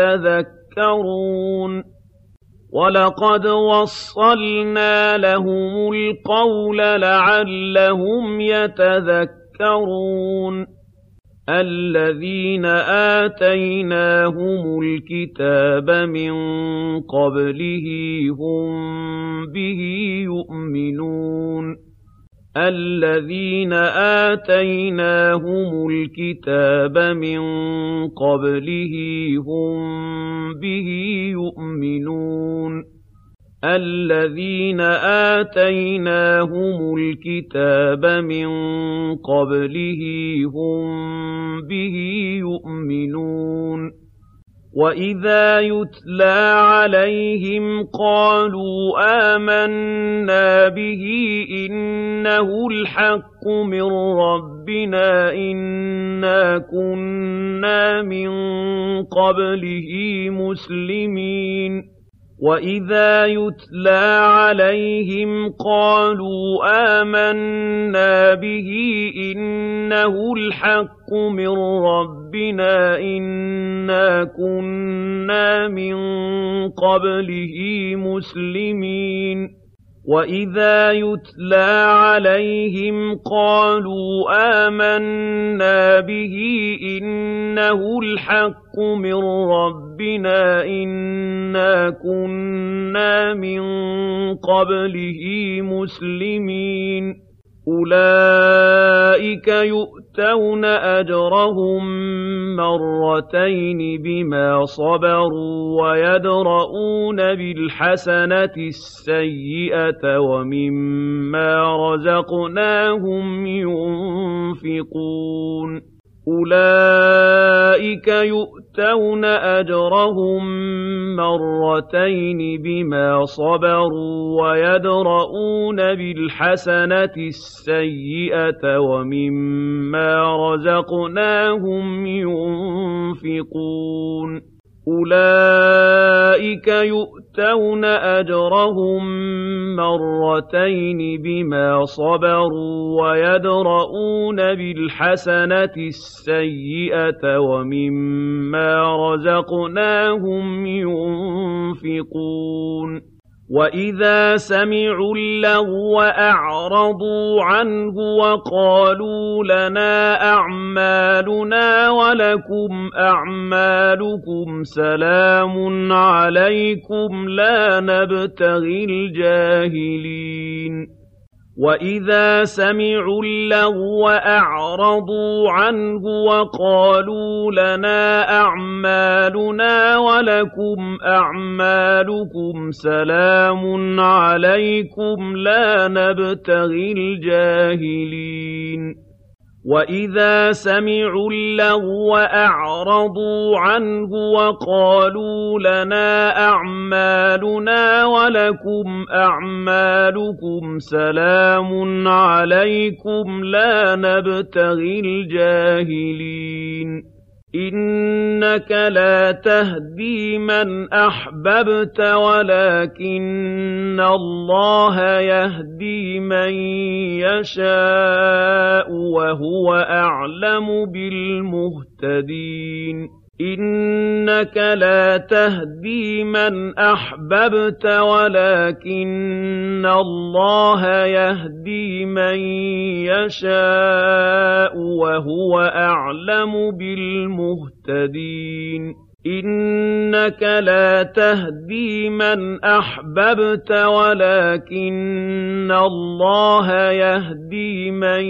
يَتَذَكَّرُونَ وَلَقَدْ وَصَّلْنَا لَهُمُ الْقَوْلَ لَعَلَّهُمْ يَتَذَكَّرُونَ الَّذِينَ آتَيْنَاهُمُ الْكِتَابَ مِن قَبْلِهِ هُم بِهِ يُؤْمِنُونَ الَّذِينَ آتَيْنَاهُمُ الْكِتَابَ مِن قَبْلِهِ هُم بِهِ يُؤْمِنُونَ الَّذِينَ آتَيْنَاهُمُ الْكِتَابَ مِن قَبْلِهِ هُم بِهِ يُؤْمِنُونَ وَإِذَا يُتْلَىٰ عَلَيْهِمْ قَالُوا آمَنَّا بِهِ إِنَّهُ الْحَقُّ مِن رَّبِّنَا إِنَّا كُنَّا مِن قَبْلِهِ مُسْلِمِينَ وَإِذَا يُتْلَىٰ عَلَيْهِمْ قَالُوا آمَنَّا بِهِ إِنَّهُ الْحَقُّ مِن رَّبِّنَا إِنَّا كُنَّا مِن قَبْلِهِ مُسْلِمِينَ وَإِذَا يُتْلَىٰ عَلَيْهِمْ قَالُوا آمَنَّا بِهِ إِنَّهُ الْحَقُّ مِن رَّبِّنَا إِنَّا كُنَّا مِن قَبْلِهِ مُسْلِمِينَ أُولَٰئِكَ يُؤْتَوْنَ أَجْرَهُم مَّرَّتَيْنِ بِمَا صَبَرُوا وَيَدْرَءُونَ بِالْحَسَنَةِ السَّيِّئَةَ وَمِمَّا رَزَقْنَاهُمْ يُنفِقُونَ أُولَٰئِكَ يُؤْتَوْنَ يُؤْتَوْنَ أَجْرَهُم مَّرَّتَيْنِ بِمَا صَبَرُوا وَيَدْرَءُونَ بِالْحَسَنَةِ السَّيِّئَةَ وَمِمَّا رَزَقْنَاهُمْ يُنفِقُونَ أُولَٰئِكَ يُؤْتَوْنَ أَجْرَهُم مَّرَّتَيْنِ بِمَا صَبَرُوا وَيَدْرَءُونَ بِالْحَسَنَةِ السَّيِّئَةَ وَمِمَّا رَزَقْنَاهُمْ يُنفِقُونَ وَإِذَا سَمِعُوا اللَّغْوَ أَعْرَضُوا عَنْهُ وَقَالُوا لَنَا أَعْمَالُنَا وَلَكُمْ أَعْمَالُكُمْ سَلَامٌ عَلَيْكُمْ لَا نَبْتَغِي الْجَاهِلِينَ وَإِذَا سَمِعُوا اللَّغْوَ أَعْرَضُوا عَنْهُ وَقَالُوا لَنَا أَعْمَالُنَا وَلَكُمْ أَعْمَالُكُمْ سَلَامٌ عَلَيْكُمْ لَا نَبْتَغِي الْجَاهِلِينَ وَإِذَا سَمِعُوا اللَّغْوَ أَعْرَضُوا عَنْهُ وَقَالُوا لَنَا أَعْمَالُنَا وَلَكُمْ أَعْمَالُكُمْ سَلَامٌ عَلَيْكُمْ لَا نَبْتَغِي الْجَاهِلِينَ إِنَّكَ لَا تَهْدِي مَنْ أَحْبَبْتَ وَلَكِنَّ اللَّهَ يَهْدِي مَن يَشَاءُ وَهُوَ أَعْلَمُ بِالْمُهْتَدِينَ إِنَّكَ لَا تَهْدِي مَنْ أَحْبَبْتَ وَلَكِنَّ اللَّهَ يَهْدِي مَن يَشَاءُ وَهُوَ أَعْلَمُ بِالْمُهْتَدِينَ إِنَّكَ لَا تَهْدِي مَنْ أَحْبَبْتَ وَلَكِنَّ اللَّهَ يَهْدِي مَن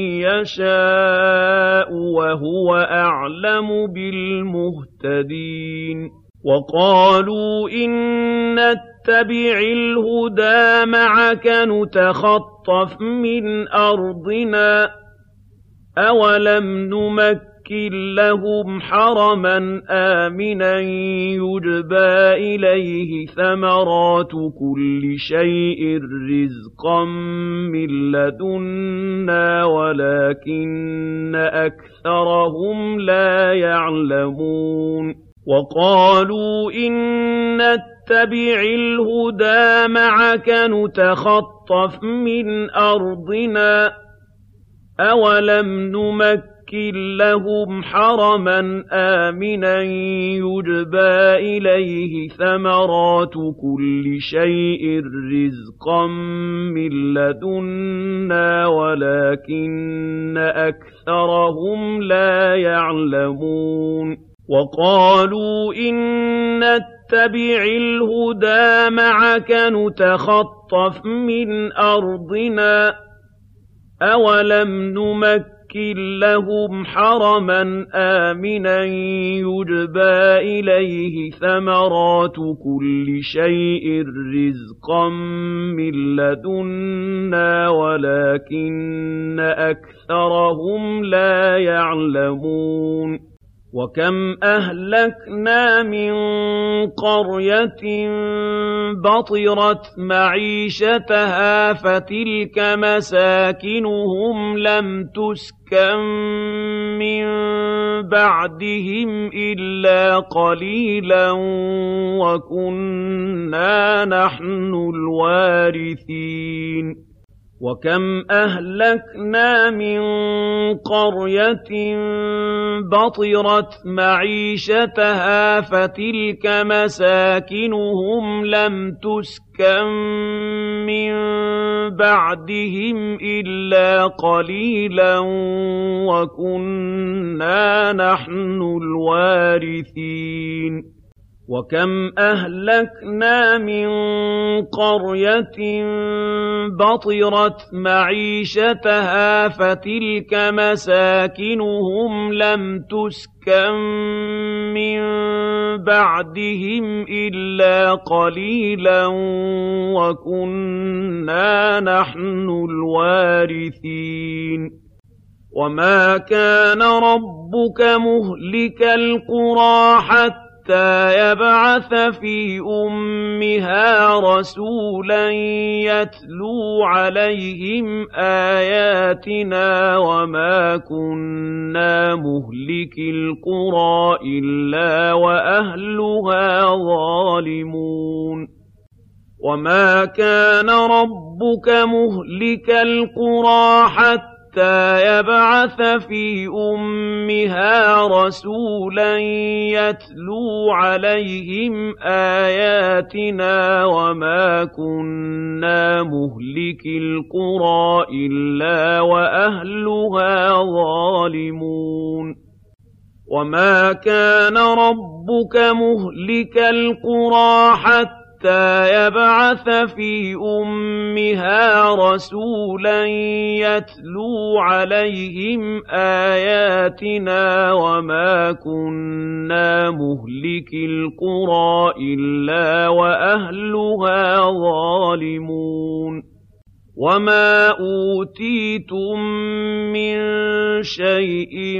يَشَاءُ وَهُوَ أَعْلَمُ بِالْمُهْتَدِينَ وَقَالُوا إِن نَّتَّبِعِ الْهُدَىٰ مَعَكَ نُتَخَطَّفْ مِنْ أَرْضِنَا أَوَلَمْ نُمَكِّنْ لَهُمْ حَرَمًا آمِنًا يُجْبَىٰ إِلَيْهِ ثَمَرَاتُ كُلِّ شَيْءٍ رِّزْقًا مِّن لَّدُنَّا وَلَٰكِنَّ أَكْثَرَهُمْ لَا يَعْلَمُونَ وَقَالُوا إِن نَّتَّبِعِ الْهُدَىٰ مَعَكَ نُتَخَطَّفْ مِنْ أَرْضِنَا أَوَلَمْ نُمَكِّنْ لَهُمْ حَرَمًا آمِنًا يُجْبَىٰ إِلَيْهِ ثَمَرَاتُ كُلِّ شَيْءٍ رِّزْقًا مِّن لَّدُنَّا وَلَٰكِنَّ أَكْثَرَهُمْ لَا يَعْلَمُونَ وَقَالُوا إِن نَّتَّبِعِ الْهُدَىٰ مَعَكَ نُتَخَطَّفْ مِنْ أَرْضِنَا أَوَلَمْ نُمَكِّنْ لَهُمْ حَرَمًا آمِنًا يُجْبَىٰ إِلَيْهِ ثَمَرَاتُ كُلِّ شَيْءٍ رِّزْقًا مِّن لَّدُنَّا وَلَٰكِنَّ أَكْثَرَهُمْ لَا يَعْلَمُونَ وَكَمْ أَهْلَكْنَا مِن قَرْيَةٍ بَطِرَتْ مَعِيشَتَهَا فَتِلْكَ مَسَاكِنُهُمْ لَمْ تُسْكَن مِّن بَعْدِهِمْ إِلَّا قَلِيلًا وَكُنَّا نَحْنُ الْوَارِثِينَ وَكَمْ أَهْلَكْنَا مِن قَرْيَةٍ بَطِرَتْ مَعِيشَتَهَا فَتِلْكَ مَسَاكِنُهُمْ لَمْ تُسْكَن مِّن بَعْدِهِمْ إِلَّا قَلِيلًا وَكُنَّا نَحْنُ الْوَارِثِينَ وَكَمْ أَهْلَكْنَا مِن قَرْيَةٍ بَطِرَتْ مَعِيشَتَهَا فَتِلْكَ مَسَاكِنُهُمْ لَمْ تُسْكَن مِّن بَعْدِهِمْ إِلَّا قَلِيلًا وَكُنَّا نَحْنُ الْوَارِثِينَ وَمَا كَانَ رَبُّكَ مُهْلِكَ الْقُرَىٰ حَتَّىٰ يَبْعَثَ فِي أُمِّهَا رَسُولًا يَتْلُو عَلَيْهِمْ آيَاتِنَا ۚ وَمَا كُنَّا مُهْلِكِي الْقُرَىٰ إِلَّا وَأَهْلُهَا ظَالِمُونَ وَمَا كَانَ رَبُّكَ مُهْلِكَ الْقُرَىٰ حَتَّىٰ يَبْعَثَ فِي أُمِّهَا رَسُولًا يَتْلُو عَلَيْهِمْ آيَاتِنَا ۚ وَمَا كُنَّا مُهْلِكِي الْقُرَىٰ إِلَّا وَأَهْلُهَا ظَالِمُونَ وَمَا كَانَ رَبُّكَ مُهْلِكَ الْقُرَىٰ حَتَّىٰ يَبْعَثَ فِي أُمِّهَا رَسُولًا يَتْلُو عَلَيْهِمْ آيَاتِنَا ۚ وَمَا كُنَّا مُهْلِكِي الْقُرَىٰ إِلَّا وَأَهْلُهَا ظَالِمُونَ وَمَا أُوتِيتُم مِّن شَيْءٍ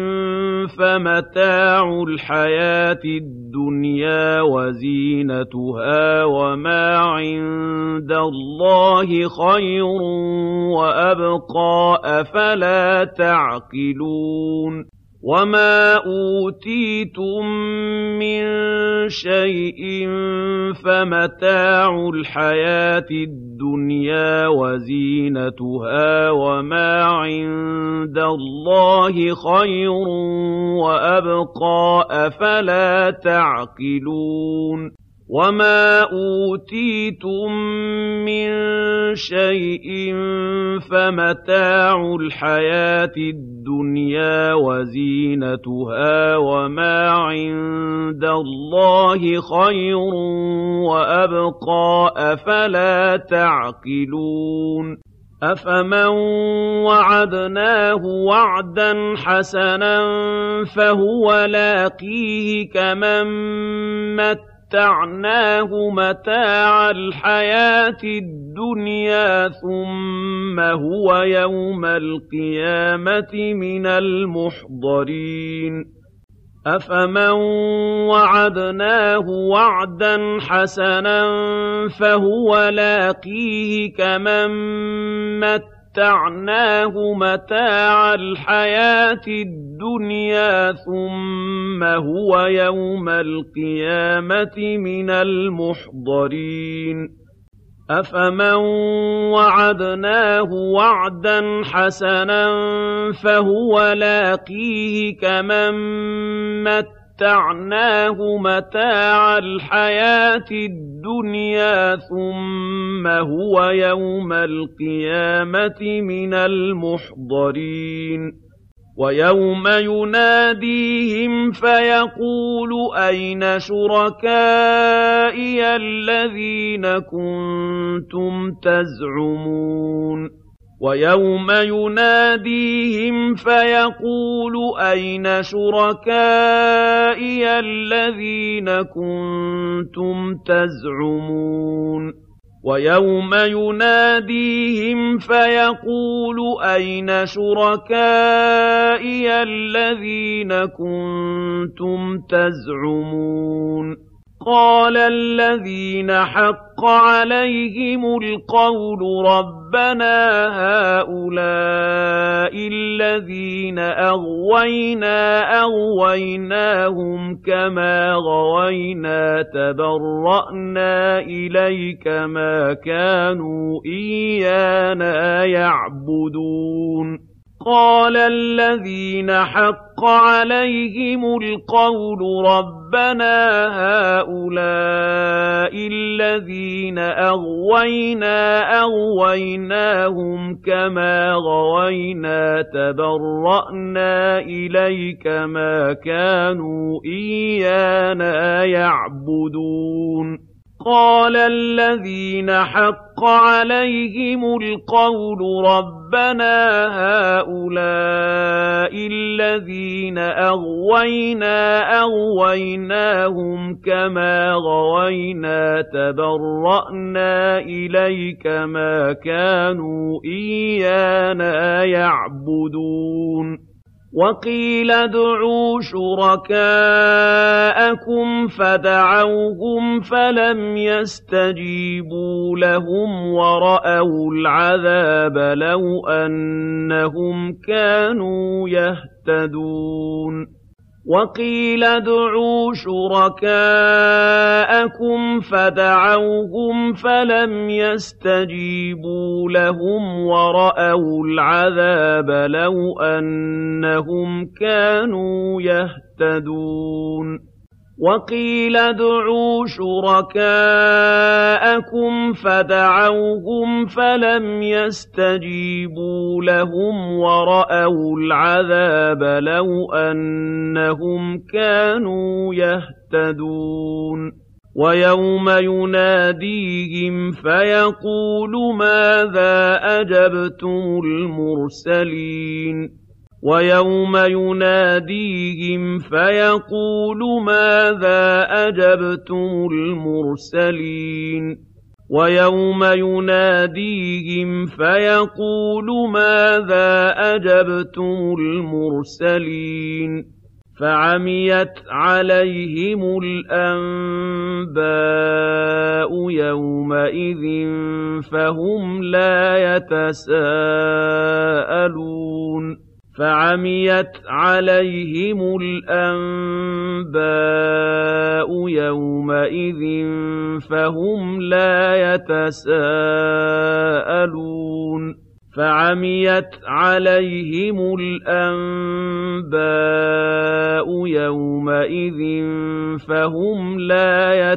فَمَتَاعُ الْحَيَاةِ الدُّنْيَا وَزِينَتُهَا ۚ وَمَا عِندَ اللَّهِ خَيْرٌ وَأَبْقَىٰ ۚ أَفَلَا تَعْقِلُونَ وَمَا أُوتِيتُم مِّن شَيْءٍ فَمَتَاعُ الْحَيَاةِ الدُّنْيَا وَزِينَتُهَا ۚ وَمَا عِندَ اللَّهِ خَيْرٌ وَأَبْقَىٰ ۚ أَفَلَا تَعْقِلُونَ وَمَا أُوتِيتُم مِّن شَيْءٍ فَمَتَاعُ الْحَيَاةِ الدُّنْيَا وَزِينَتُهَا ۚ وَمَا عِندَ اللَّهِ خَيْرٌ وَأَبْقَىٰ ۚ أَفَلَا تَعْقِلُونَ أَفَمَن وَعَدْنَاهُ وَعْدًا حَسَنًا فَهُوَ لَاقِيهِ كَمَن مَّتَّعْنَاهُ مَتَاعَ الْحَيَاةِ الدُّنْيَا ثُمَّ هُوَ يَوْمَ الْقِيَامَةِ مِنَ الْمُحْضَرِينَ أَفَمَن وَعَدْنَاهُ وَعْدًا حَسَنًا فَهُوَ لَاقِيهِ كَمَن مَّتَّعْنَاهُ مَتَاعَ الْحَيَاةِ الدُّنْيَا ثُمَّ هُوَ يَوْمَ الْقِيَامَةِ مِنَ الْمُحْضَرِينَ أَفَمَن وَعَدْنَاهُ وَعْدًا حَسَنًا فَهُوَ لَاقِيهِ كَمَن مَّتَّعْنَاهُ مَتَاعَ الْحَيَاةِ الدُّنْيَا ثُمَّ هُوَ يَوْمَ الْقِيَامَةِ مِنَ الْمُحْضَرِينَ وَيَوْمَ يُنَادِيهِمْ فَيَقُولُ أَيْنَ شُرَكَائِيَ الَّذِينَ كُنتُمْ تَزْعُمُونَ وَيَوْمَ يُنَادِيهِمْ فَيَقُولُ أَيْنَ شُرَكَائِيَ الَّذِينَ كُنتُمْ تَزْعُمُونَ وَيَوْمَ يُنَادِيهِمْ فَيَقُولُ أَيْنَ شُرَكَائِيَ الَّذِينَ كُنتُمْ تَزْعُمُونَ قَالَ الَّذِينَ حَقَّ عَلَيْهِمُ الْقَوْلُ رَبَّنَا هَٰؤُلَاءِ الَّذِينَ أَغْوَيْنَا أَغْوَيْنَاهُمْ كَمَا غَوَيْنَا تَبَرَّأْنَا إِلَيْكَ مَا كَانُوا إِيَّانَا يَعْبُدُونَ قَالَ الَّذِينَ حَقَّ عَلَيْهِمُ الْقَوْلُ رَبَّنَا هَٰؤُلَاءِ الَّذِينَ أَغْوَيْنَا أَغْوَيْنَاهُمْ كَمَا غَوَيْنَا تَبَرَّأْنَا إِلَيْكَ مَا كَانُوا إِيَّانَا يَعْبُدُونَ قَالَ الَّذِينَ حَقَّ عَلَيْهِمُ الْقَوْلُ رَبَّنَا هَٰؤُلَاءِ الَّذِينَ أَغْوَيْنَا أَغْوَيْنَاهُمْ كَمَا غَوَيْنَا تَبَرَّأْنَا إِلَيْكَ مَا كَانُوا إِيَّانَا يَعْبُدُونَ وَقِيلَ ادْعُوا شُرَكَاءَكُمْ فَدَعَوْهُمْ فَلَمْ يَسْتَجِيبُوا لَهُمْ وَرَأَوُا الْعَذَابَ لَوْ أَنَّهُمْ كَانُوا يَهْتَدُونَ وَقِيلَ ادْعُوا شُرَكَاءَكُمْ فَدَعَوْهُمْ فَلَمْ يَسْتَجِيبُوا لَهُمْ وَرَأَوُا الْعَذَابَ لَوْ أَنَّهُمْ كَانُوا يَهْتَدُونَ وَقِيلَ ادْعُوا شُرَكَاءَكُمْ فَدَعَوْهُمْ فَلَمْ يَسْتَجِيبُوا لَهُمْ وَرَأَوُا الْعَذَابَ لَوْ أَنَّهُمْ كَانُوا يَهْتَدُونَ وَيَوْمَ يُنَادِيهِمْ فَيَقُولُ مَاذَا أَجَبْتُمُ الْمُرْسَلِينَ وَيَوْمَ يُنَادِيهِمْ فَيَقُولُ مَاذَا أَجَبْتُمُ الْمُرْسَلِينَ وَيَوْمَ يُنَادِيهِمْ فَيَقُولُ مَاذَا أَجَبْتُمُ الْمُرْسَلِينَ فَعَمِيَتْ عَلَيْهِمُ الْأَنبَاءُ يَوْمَئِذٍ فَهُمْ لَا يَتَسَاءَلُونَ فَعَمِيَتْ عَلَيْهِمُ الْأَنبَاءُ يَوْمَئِذٍ فَهُمْ لَا يَتَسَاءَلُونَ فَعَمِيَتْ عَلَيْهِمُ الْأَنبَاءُ يَوْمَئِذٍ فَهُمْ لَا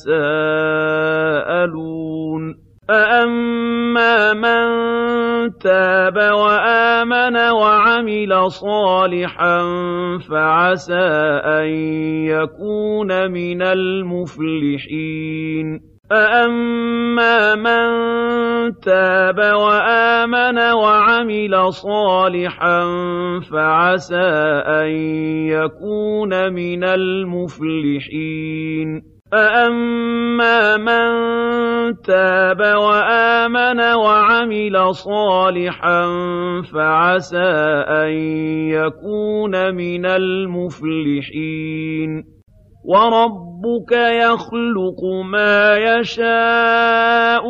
يَتَسَاءَلُونَ فَأَمَّا مَن تَابَ وَآمَنَ وَعَمِلَ صَالِحًا فَعَسَىٰ أَن يَكُونَ مِنَ الْمُفْلِحِينَ فَأَمَّا مَن تَابَ وَآمَنَ وَعَمِلَ صَالِحًا فَعَسَىٰ أَن يَكُونَ مِنَ الْمُفْلِحِينَ فَأَمَّا مَن تَابَ وَآمَنَ وَعَمِلَ صَالِحًا فَعَسَىٰ أَن يَكُونَ مِنَ الْمُفْلِحِينَ وَرَبُّكَ يَخْلُقُ مَا يَشَاءُ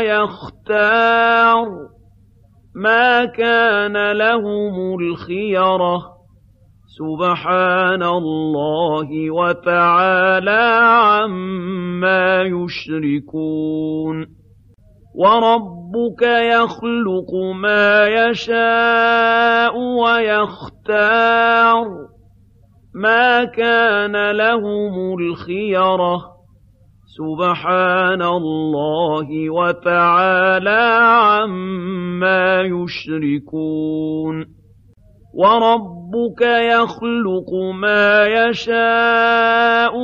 وَيَخْتَارُ مَا كَانَ لَهُمُ الْخِيَرَةُ سُبْحَانَ اللَّهِ وَتَعَالَىٰ عَمَّا يُشْرِكُونَ وَرَبُّكَ يَخْلُقُ مَا يَشَاءُ وَيَخْتَارُ مَا كَانَ لَهُمُ الْخِيَرَةُ سُبْحَانَ اللَّهِ وَتَعَالَىٰ عَمَّا يُشْرِكُونَ وَرَبُّكَ يَخْلُقُ مَا يَشَاءُ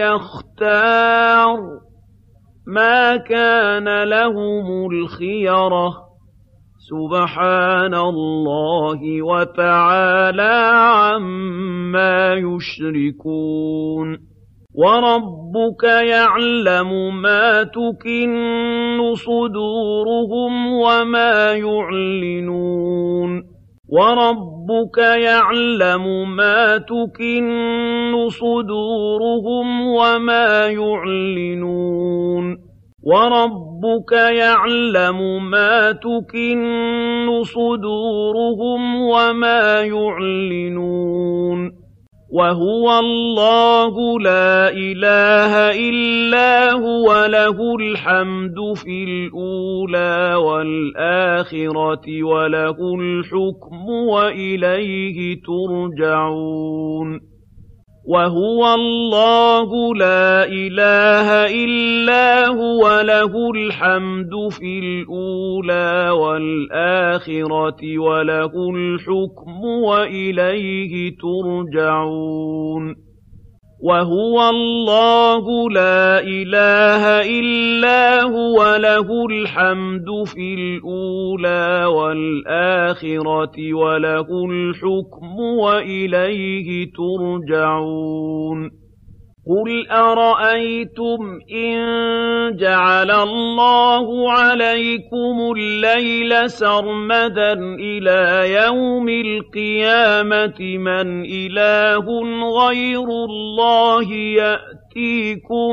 وَيَخْتَارُ مَا كَانَ لَهُمُ الْخِيَرَةُ سُبْحَانَ اللَّهِ وَتَعَالَىٰ عَمَّا يُشْرِكُونَ وَرَبُّكَ يَعْلَمُ مَا تُكِنُّ صُدُورُهُمْ وَمَا يُعْلِنُونَ وَرَبُّكَ يَعْلَمُ مَا تُكِنُّ صُدُورُهُمْ وَمَا يُعْلِنُونَ وَرَبُّكَ يَعْلَمُ مَا تُكِنُّ صُدُورُهُمْ وَمَا يُعْلِنُونَ وَهُوَ اللَّهُ لَا إِلَٰهَ إِلَّا هُوَ لَهُ الْحَمْدُ فِي الْأُولَىٰ وَالْآخِرَةِ وَلَهُ الْحُكْمُ وَإِلَيْهِ تُرْجَعُونَ وَهُوَ اللَّهُ لَا إِلَٰهَ إِلَّا هُوَ لَهُ الْحَمْدُ فِي الْأُولَىٰ وَالْآخِرَةِ وَلَهُ الْحُكْمُ وَإِلَيْهِ تُرْجَعُونَ وهو الله لا إله إلا هو له الحمد في الأولى والآخرة وله الحكم وإليه ترجعون قل أرأيتم إن جعل الله عليكم الليل سرمدا إلى يوم القيامة من إله غير الله يأتيكم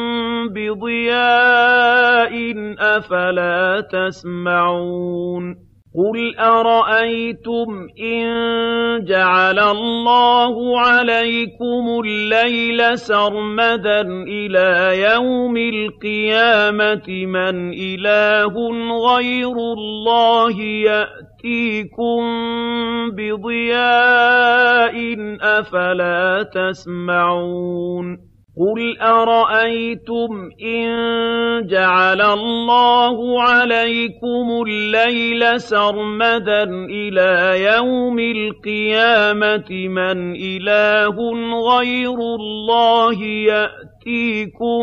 بضياء أفلا تسمعون قل أرأيتم إن جعل الله عليكم الليل سرمدا إلى يوم القيامة من إله غير الله يأتيكم بضياء أفلا تسمعون قل أرأيتم إن جعل الله عليكم الليل سرمدا إلى يوم القيامة من إله غير الله يأتيكم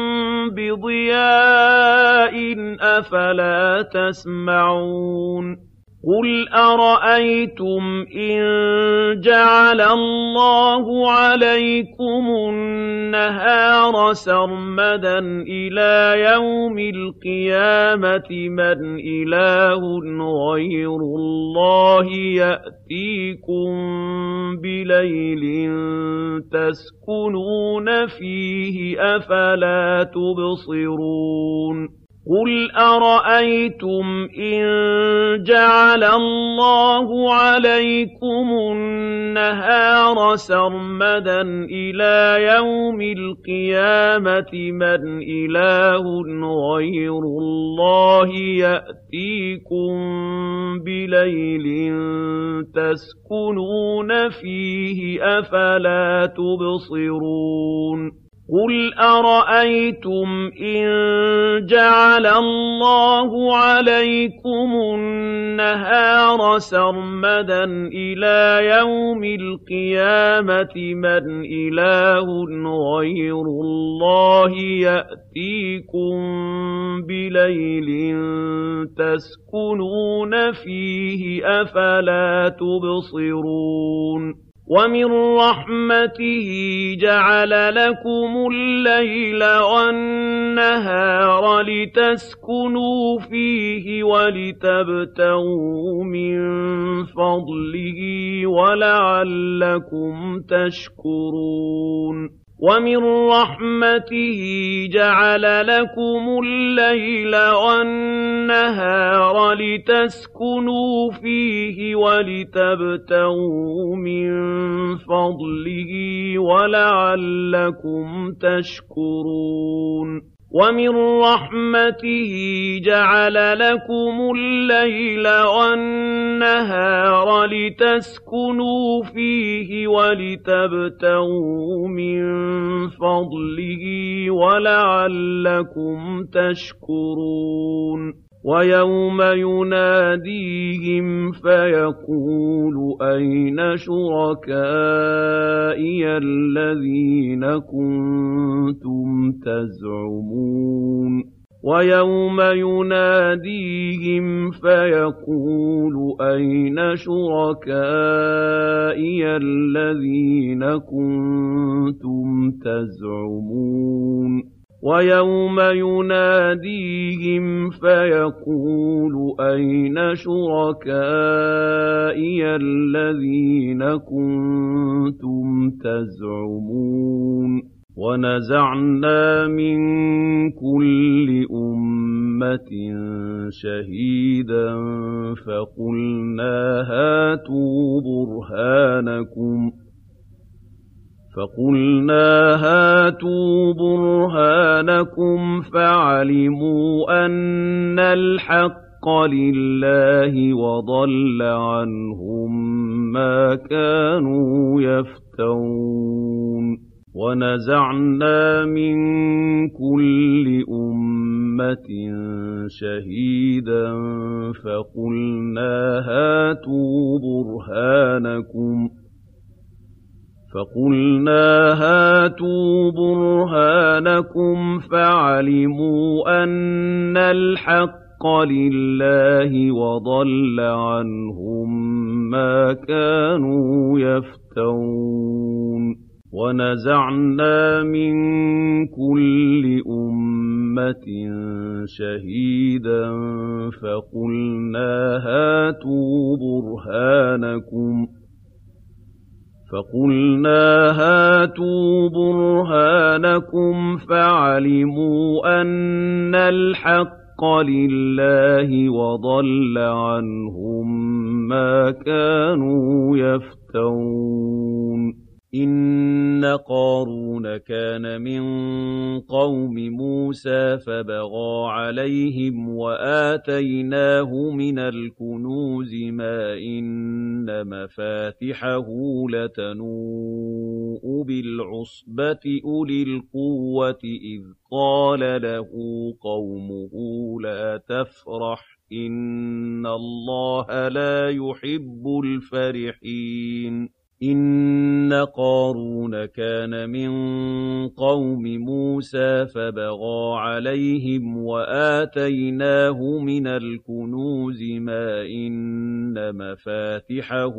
بضياء أفلا تسمعون قل أرأيتم إن جعل الله عليكم النهار سرمدا إلى يوم القيامة من إله غير الله يأتيكم بليل تسكنون فيه أفلا تبصرون قل أرأيتم إن جعل الله عليكم النهار سرمدا إلى يوم القيامة من إله غير الله يأتيكم بليل تسكنون فيه أفلا تبصرون قل أرأيتم إن جعل الله عليكم النهار سرمدا إلى يوم القيامة من إله غير الله يأتيكم بليل تسكنون فيه أفلا تبصرون ومن رحمته جعل لكم الليل والنهار لتسكنوا فيه ولتبتغوا من فضله ولعلكم تشكرون ومن رحمته جعل لكم الليل والنهار لتسكنوا فيه ولتبتغوا من فضله ولعلكم تشكرون ومن رحمته جعل لكم الليل والنهار لتسكنوا فيه ولتبتغوا من فضله ولعلكم تشكرون ويوم يناديهم فيقول أين شركائي الذين كنتم تزعمون ويوم يناديهم فيقول أين شركائي الذين كنتم تزعمون ويوم يناديهم فيقول أين شركائي الذين كنتم تزعمون ونزعنا من كل أمة شهيدا فقلنا هاتوا برهانكم فعلموا أن الحق لله وضل عنهم ما كانوا يفترون ونزعنا من كل أمة شهيدا فَقُلْنَا هَاتُوا بُرْهَانَكُمْ فَعَلِمُوا أَنَّ الْحَقَّ لِلَّهِ وَضَلَّ عَنْهُم مَّا كَانُوا يَفْتَرُونَ وَنَزَعْنَا مِن كُلِّ أُمَّةٍ شَهِيدًا فَقُلْنَا هَاتُوا بُرْهَانَكُمْ فَعَلِمُوا أَنَّ الْحَقَّ لِلَّهِ وَضَلَّ عَنْهُم مَّا كَانُوا يَفْتَرُونَ إِنَّ قَارُونَ كَانَ مِن قَوْمِ مُوسَىٰ فَبَغَىٰ عَلَيْهِمْ وَآتَيْنَاهُ مِنَ الْكُنُوزِ مَا إِنَّ مَفَاتِحَهُ لَتَنُوءُ بِالْعُصْبَةِ أُولِي الْقُوَّةِ إِذْ قَالَ لَهُ قَوْمُهُ لَا تَفْرَحْ إِنَّ اللَّهَ لَا يُحِبُّ الْفَرِحِينَ إِنَّ قَارُونَ كَانَ مِن قَوْمِ مُوسَىٰ فَبَغَىٰ عَلَيْهِمْ وَآتَيْنَاهُ مِنَ الْكُنُوزِ مَا إِنَّ مَفَاتِحَهُ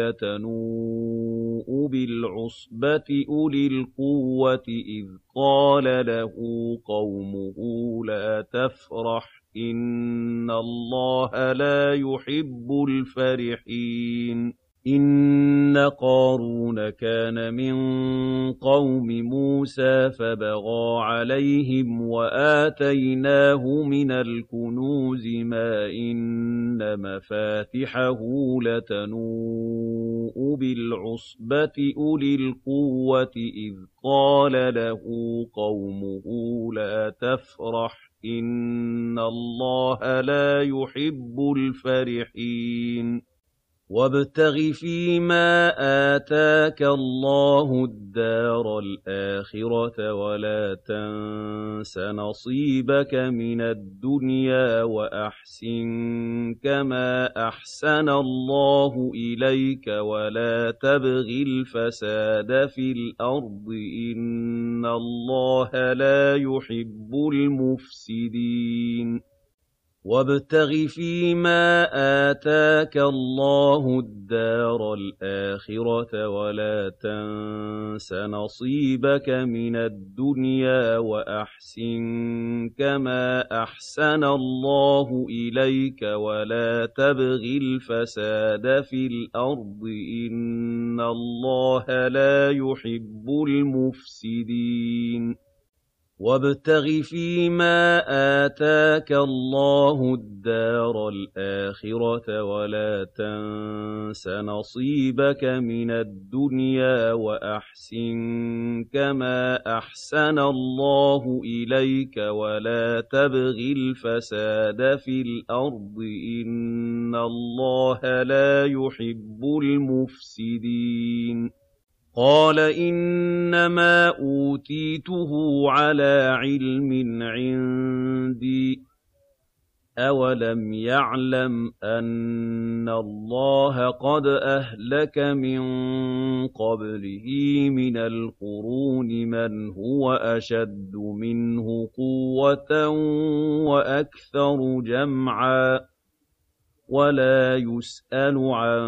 لَتَنُوءُ بِالْعُصْبَةِ أُولِي الْقُوَّةِ إِذْ قَالَ لَهُ قَوْمُهُ لَا تَفْرَحْ إِنَّ اللَّهَ لَا يُحِبُّ الْفَرِحِينَ إِنَّ قَارُونَ كَانَ مِن قَوْمِ مُوسَىٰ فَبَغَىٰ عَلَيْهِمْ وَآتَيْنَاهُ مِنَ الْكُنُوزِ مَا إِنَّ مَفَاتِحَهُ لَتَنُوءُ بِالْعُصْبَةِ أُولِي الْقُوَّةِ إِذْ قَالَ لَهُ قَوْمُهُ لَا تَفْرَحْ إِنَّ اللَّهَ لَا يُحِبُّ الْفَرِحِينَ وَابْتَغِ فِيمَا آتَاكَ اللَّهُ الدَّارَ الْآخِرَةَ وَلَا تَنسَ نَصِيبَكَ مِنَ الدُّنْيَا وَأَحْسِن كَمَا أَحْسَنَ اللَّهُ إِلَيْكَ وَلَا تَبْغِ الْفَسَادَ فِي الْأَرْضِ ۖ إِنَّ اللَّهَ لَا يُحِبُّ الْمُفْسِدِينَ وَابْتَغِ فِيمَا آتَاكَ اللَّهُ الدَّارَ الْآخِرَةَ وَلَا تَنسَ نَصِيبَكَ مِنَ الدُّنْيَا وَأَحْسِن كَمَا أَحْسَنَ اللَّهُ إِلَيْكَ وَلَا تَبْغِ الْفَسَادَ فِي الْأَرْضِ ۖ إِنَّ اللَّهَ لَا يُحِبُّ الْمُفْسِدِينَ وَابْتَغِ فِيمَا آتَاكَ اللَّهُ الدَّارَ الْآخِرَةَ وَلَا تَنسَ نَصِيبَكَ مِنَ الدُّنْيَا وَأَحْسِن كَمَا أَحْسَنَ اللَّهُ إِلَيْكَ وَلَا تَبْغِ الْفَسَادَ فِي الْأَرْضِ ۖ إِنَّ اللَّهَ لَا يُحِبُّ الْمُفْسِدِينَ قَالَ إِنَّمَا أُوتِيتُهُ عَلَىٰ عِلْمٍ عِندِي ۚ أَوَلَمْ يَعْلَمْ أَنَّ اللَّهَ قَدْ أَهْلَكَ مِن قَبْلِهِ مِنَ الْقُرُونِ مَنْ هُوَ أَشَدُّ مِنْهُ قُوَّةً وَأَكْثَرُ جَمْعًا وَلَا يُسْأَلُ عَن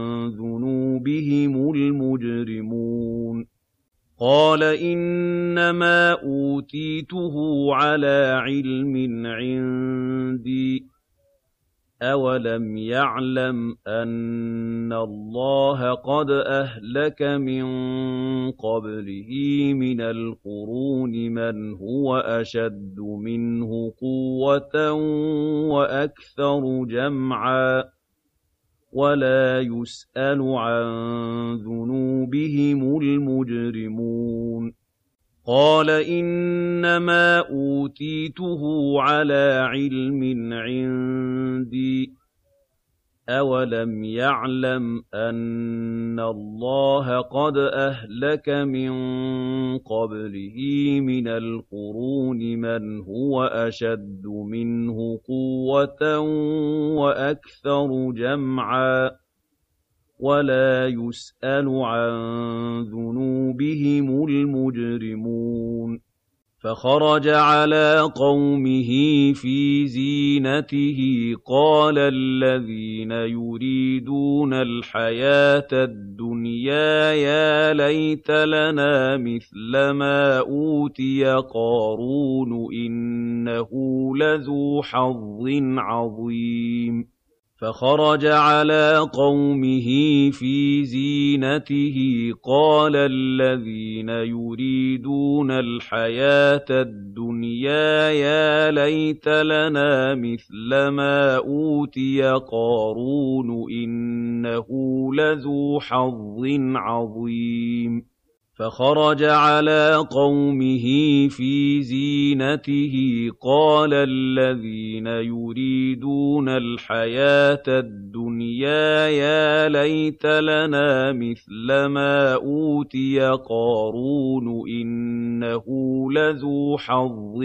ذُنُوبِهِمُ الْمُجْرِمُونَ قَالَ إِنَّمَا أُوتِيتُهُ عَلَىٰ عِلْمٍ عِندِي ۚ أَوَلَمْ يَعْلَمْ أَنَّ اللَّهَ قَدْ أَهْلَكَ مِن قَبْلِهِ مِنَ الْقُرُونِ مَنْ هُوَ أَشَدُّ مِنْهُ قُوَّةً وَأَكْثَرُ جَمْعًا وَلَا يُسْأَلُ عَن ذُنُوبِهِمُ الْمُجْرِمُونَ قَالَ إِنَّمَا أُوتِيتُهُ عَلَىٰ عِلْمٍ عِندِي ۚ أَوَلَمْ يَعْلَمْ أَنَّ اللَّهَ قَدْ أَهْلَكَ مِن قَبْلِهِ مِنَ الْقُرُونِ مَنْ هُوَ أَشَدُّ مِنْهُ قُوَّةً وَأَكْثَرُ جَمْعًا وَلَا يُسْأَلُ عَن ذُنُوبِهِمُ الْمُجْرِمُونَ فَخَرَجَ عَلَىٰ قَوْمِهِ فِي زِينَتِهِ قَالَ الَّذِينَ يُرِيدُونَ الْحَيَاةَ الدُّنْيَا يَا لَيْتَ لَنَا مِثْلَ مَا أُوتِيَ قَارُونُ إِنَّهُ لَذُو حَظٍّ عَظِيمٍ فَخَرَجَ عَلَىٰ قَوْمِهِ فِي زِينَتِهِ قَالَ الَّذِينَ يُرِيدُونَ الْحَيَاةَ الدُّنْيَا يَا لَيْتَ لَنَا مِثْلَ مَا أُوتِيَ قَارُونُ إِنَّهُ لَذُو حَظٍّ عَظِيمٍ فَخَرَجَ عَلَىٰ قَوْمِهِ فِي زِينَتِهِ قَالَ الَّذِينَ يُرِيدُونَ الْحَيَاةَ الدُّنْيَا يَا لَيْتَ لَنَا مِثْلَ مَا أُوتِيَ قَارُونُ إِنَّهُ لَذُو حَظٍّ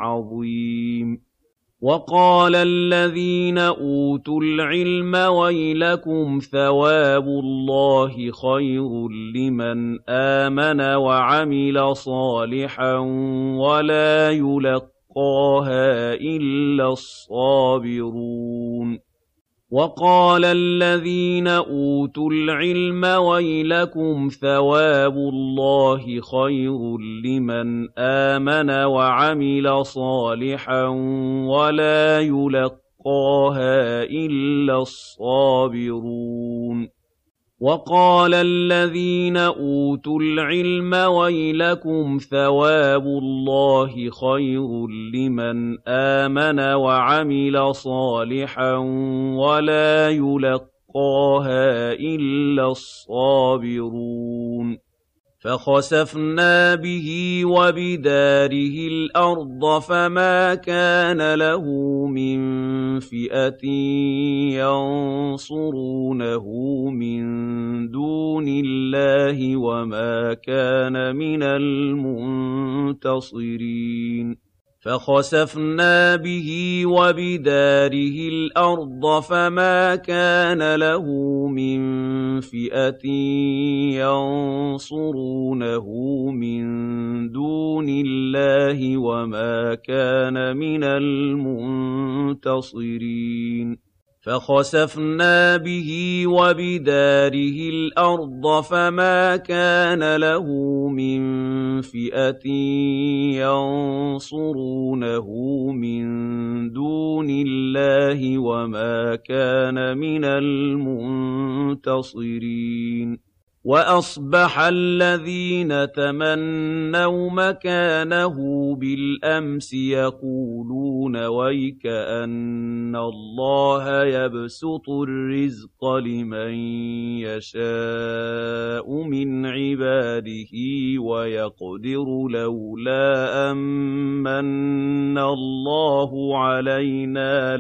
عَظِيمٍ وَقَالَ الَّذِينَ أُوتُوا الْعِلْمَ وَيْلَكُمْ ثَوَابُ اللَّهِ خَيْرٌ لِّمَنْ آمَنَ وَعَمِلَ صَالِحًا وَلَا يُلَقَّاهَا إِلَّا الصَّابِرُونَ وَقَالَ الَّذِينَ أُوتُوا الْعِلْمَ وَيْلَكُمْ ثَوَابُ اللَّهِ خَيْرٌ لِّمَنْ آمَنَ وَعَمِلَ صَالِحًا وَلَا يُلَقَّاهَا إِلَّا الصَّابِرُونَ وَقَالَ الَّذِينَ أُوتُوا الْعِلْمَ وَيْلَكُمْ ثَوَابُ اللَّهِ خَيْرٌ لِّمَنْ آمَنَ وَعَمِلَ صَالِحًا وَلَا يُلَقَّاهَا إِلَّا الصَّابِرُونَ فَخَسَفْنَا بِهِ وَبِدَارِهِ الْأَرْضَ فَمَا كَانَ لَهُ مِن فِئَةٍ يَنصُرُونَهُ مِن دُونِ اللَّهِ وَمَا كَانَ مِنَ الْمُنتَصِرِينَ فَخَسَفْنَا بِهِ وَبِدَارِهِ الْأَرْضَ فَمَا كَانَ لَهُ مِن فِئَةٍ يَنصُرُونَهُ مِن دُونِ اللَّهِ وَمَا كَانَ مِنَ الْمُنتَصِرِينَ فَخَسَفْنَا بِهِ وَبِدَارِهِ الْأَرْضَ فَمَا كَانَ لَهُ مِن فِئَةٍ يَنصُرُونَهُ مِن دُونِ اللَّهِ وَمَا كَانَ مِنَ الْمُنتَصِرِينَ وَأَصْبَحَ الَّذِينَ تَمَنَّوْا مَكَانَهُ بِالْأَمْسِ يَقُولُونَ وَيْكَأَنَّ اللَّهَ يَبْسُطُ الرِّزْقَ لِمَن يَشَاءُ مِنْ عِبَادِهِ وَيَقْدِرُ لَوْلَا أَن مَّنَّ اللَّهُ عَلَيْنَا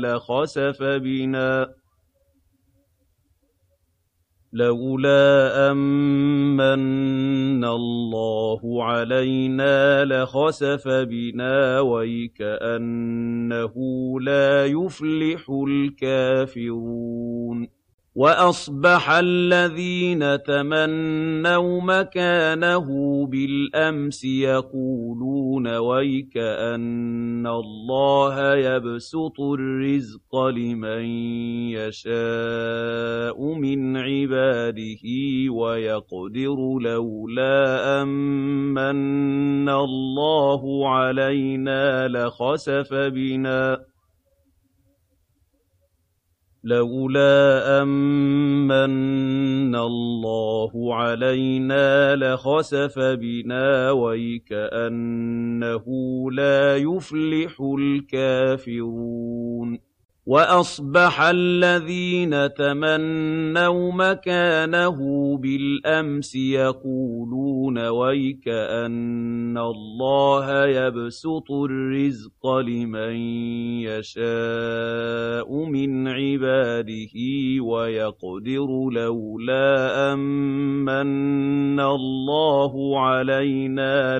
لَخَسَفَ بِنَا وَيْكَأَنَّهُ لَا يُفْلِحُ الْكَافِرُونَ وَأَصْبَحَ الَّذِينَ تَمَنَّوْا مَكَانَهُ بِالْأَمْسِ يَقُولُونَ وَيْكَأَنَّ اللَّهَ يَبْسُطُ الرِّزْقَ لِمَن يَشَاءُ مِنْ عِبَادِهِ وَيَقْدِرُ لَوْلَا أَن مَّنَّ اللَّهُ عَلَيْنَا لَخَسَفَ بِنَا وَيْكَأَنَّهُ لَا يُفْلِحُ الْكَافِرُونَ وَأَصْبَحَ الَّذِينَ تَمَنَّوْا مَكَانَهُ بِالْأَمْسِ يَقُولُونَ وَيْكَأَنَّ اللَّهَ يَبْسُطُ الرِّزْقَ لِمَن يَشَاءُ مِنْ عِبَادِهِ وَيَقْدِرُ لَوْلَا أَن مَّنَّ اللَّهُ عَلَيْنَا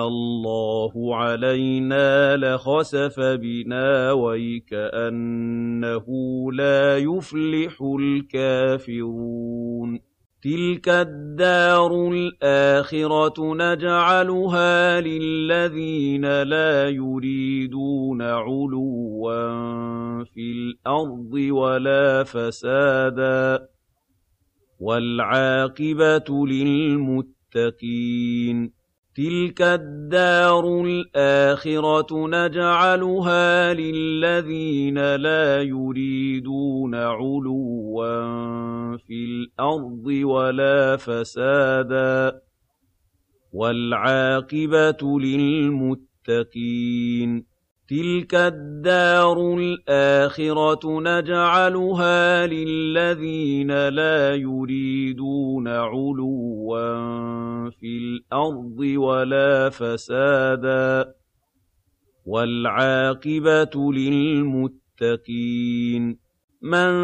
اللَّهُ عَلَيْنَا لَخَسَفَ بِنَا وَكَأَنَّهُ لَا يُفْلِحُ الْكَافِرُونَ تِلْكَ الدَّارُ الْآخِرَةُ نَجْعَلُهَا لِلَّذِينَ لَا يُرِيدُونَ عُلُوًّا فِي الْأَرْضِ وَلَا فَسَادًا ۖ وَالْعَاقِبَةُ لِلْمُتَّقِينَ تِلْكَ الدَّارُ الْآخِرَةُ نَجْعَلُهَا لِلَّذِينَ لَا يُرِيدُونَ عُلُوًّا فِي الْأَرْضِ وَلَا فَسَادًا ۖ وَالْعَاقِبَةُ لِلْمُتَّقِينَ تِلْكَ الدَّارُ الْآخِرَةُ نَجْعَلُهَا لِلَّذِينَ لَا يُرِيدُونَ عُلُوًّا فِي الْأَرْضِ وَلَا فَسَادًا ۖ وَالْعَاقِبَةُ لِلْمُتَّقِينَ مَن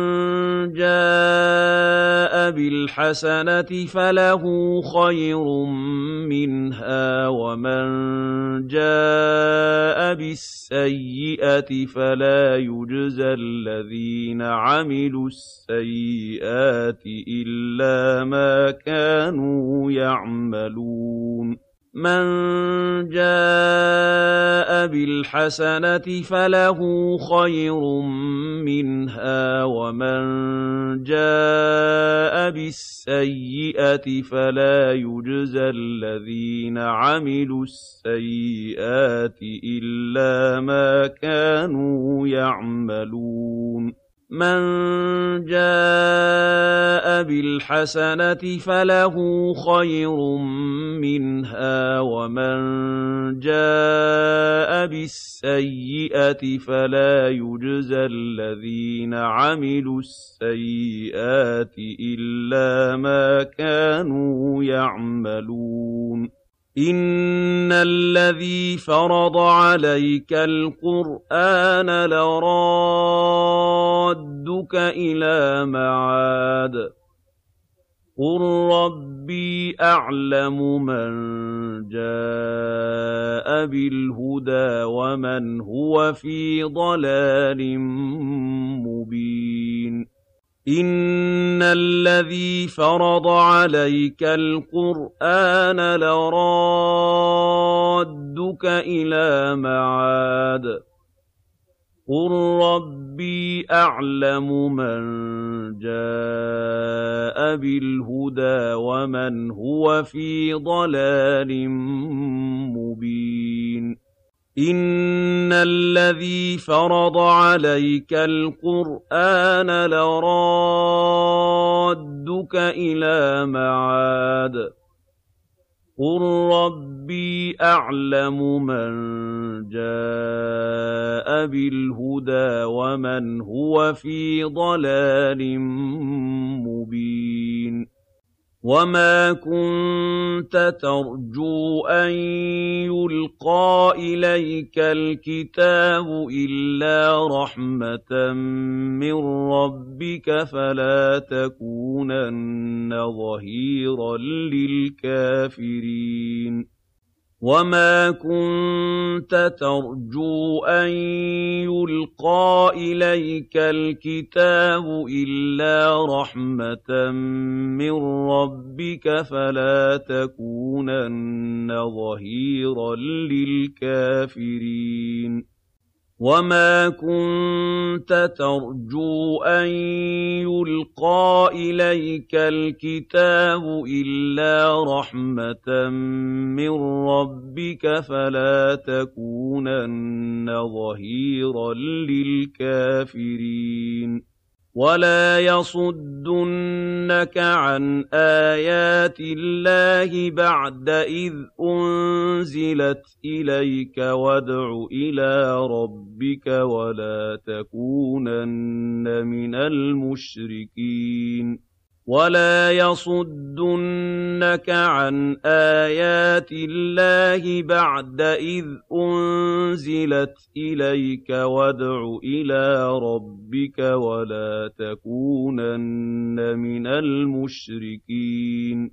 جَاءَ بِالْحَسَنَةِ فَلَهُ خَيْرٌ مِّنْهَا وَمَن جَاءَ بِالسَّيِّئَةِ فَلَا يُجْزَى الَّذِينَ عَمِلُوا السَّيِّئَاتِ إِلَّا مَا كَانُوا يَعْمَلُونَ مَن جَاءَ بِالْحَسَنَةِ فَلَهُ خَيْرٌ مِّنْهَا وَمَن جَاءَ بِالسَّيِّئَةِ فَلَا يُجْزَى الَّذِينَ عَمِلُوا السَّيِّئَاتِ إِلَّا مَا كَانُوا يَعْمَلُونَ مَن جَاءَ بِالْحَسَنَةِ فَلَهُ خَيْرٌ مِّنْهَا وَمَن جَاءَ بِالسَّيِّئَةِ فَلَا يُجْزَى الَّذِينَ عَمِلُوا السَّيِّئَاتِ إِلَّا مَا كَانُوا يَعْمَلُونَ إِنَّ الَّذِي فَرَضَ عَلَيْكَ الْقُرْآنَ لَرَادُّكَ إِلَىٰ مَعَادٍ ۚ قُل رَّبِّي أَعْلَمُ مَن جَاءَ بِالْهُدَىٰ وَمَنْ هُوَ فِي ضَلَالٍ مُّبِينٍ إِنَّ الَّذِي فَرَضَ عَلَيْكَ الْقُرْآنَ لَرَادُّكَ إِلَىٰ مَعَادٍ ۚ قُل رَّبِّي أَعْلَمُ مَن جَاءَ بِالْهُدَىٰ وَمَنْ هُوَ فِي ضَلَالٍ مُّبِينٍ إِنَّ الَّذِي فَرَضَ عَلَيْكَ الْقُرْآنَ لَرَادُّكَ إِلَىٰ مَعَادٍ ۚ قُل رَّبِّي أَعْلَمُ مَن جَاءَ بِالْهُدَىٰ وَمَنْ هُوَ فِي ضَلَالٍ مُّبِينٍ وَمَا كُنتَ تَرْجُو أَن يُلْقَىٰ إِلَيْكَ الْكِتَابُ إِلَّا رَحْمَةً مِّن رَّبِّكَ فَلَا تَكُونَنَّ ظَهِيرًا لِّلْكَافِرِينَ وَمَا كُنتَ تَرْجُو أَن يُلْقَىٰ إِلَيْكَ الْكِتَابُ إِلَّا رَحْمَةً مِّن رَّبِّكَ فَلَا تَكُونَنَّ ظَهِيرًا لِّلْكَافِرِينَ وَمَا كُنتَ تَرْجُو أَن يُلْقَىٰ إِلَيْكَ الْكِتَابُ إِلَّا رَحْمَةً مِّن رَّبِّكَ فَلَا تَكُونَنَّ ظَهِيرًا لِّلْكَافِرِينَ وَلَا يَصُدُّنَّكَ عَنْ آيَاتِ اللَّهِ بَعْدَ إِذْ أُنزِلَتْ إِلَيْكَ وَادْعُ إِلَىٰ رَبِّكَ وَلَا تَكُونَنَّ مِنَ الْمُشْرِكِينَ وَلَا يَصُدُّنَّكَ عَنْ آيَاتِ اللَّهِ بَعْدَ إِذْ أُنزِلَتْ إِلَيْكَ وَادْعُ إِلَىٰ رَبِّكَ وَلَا تَكُونَنَّ مِنَ الْمُشْرِكِينَ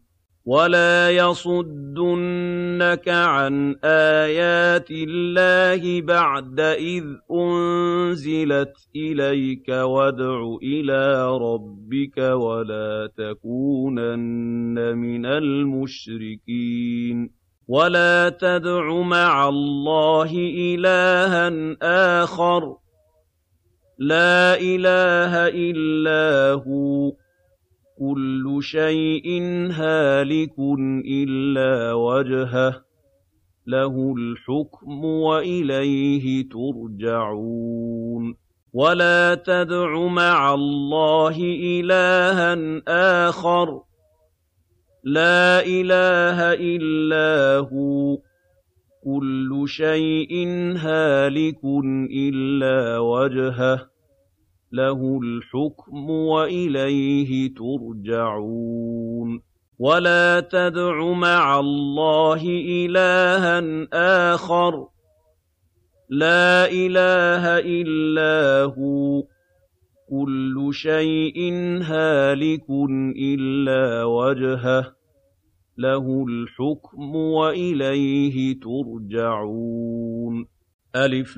وَلَا يَصُدُّنَّكَ عَنْ آيَاتِ اللَّهِ بَعْدَ إِذْ أُنزِلَتْ إِلَيْكَ وَادْعُ إِلَىٰ رَبِّكَ وَلَا تَكُونَنَّ مِنَ الْمُشْرِكِينَ وَلَا تَدْعُ مَعَ اللَّهِ إِلَٰهًا آخَرَ لَا إِلَٰهَ إِلَّا هُوَ كُلُّ شَيْءٍ هَالِكٌ إِلَّا وَجْهَهُ لَهُ الْحُكْمُ وَإِلَيْهِ تُرْجَعُونَ وَلَا تَدْعُ مَعَ اللَّهِ إِلَٰهًا آخَرَ لَا إِلَٰهَ إِلَّا هُوَ كُلُّ شَيْءٍ هَالِكٌ إِلَّا وَجْهَهُ لَهُ الْحُكْمُ وَإِلَيْهِ تُرْجَعُونَ وَلَا تَدْعُ مَعَ اللَّهِ إِلَٰهًا آخَرَ لَا إِلَٰهَ إِلَّا هُوَ كُلُّ شَيْءٍ هَالِكٌ إِلَّا وَجْهَهُ لَهُ الْحُكْمُ وَإِلَيْهِ تُرْجَعُونَ أَلِفْ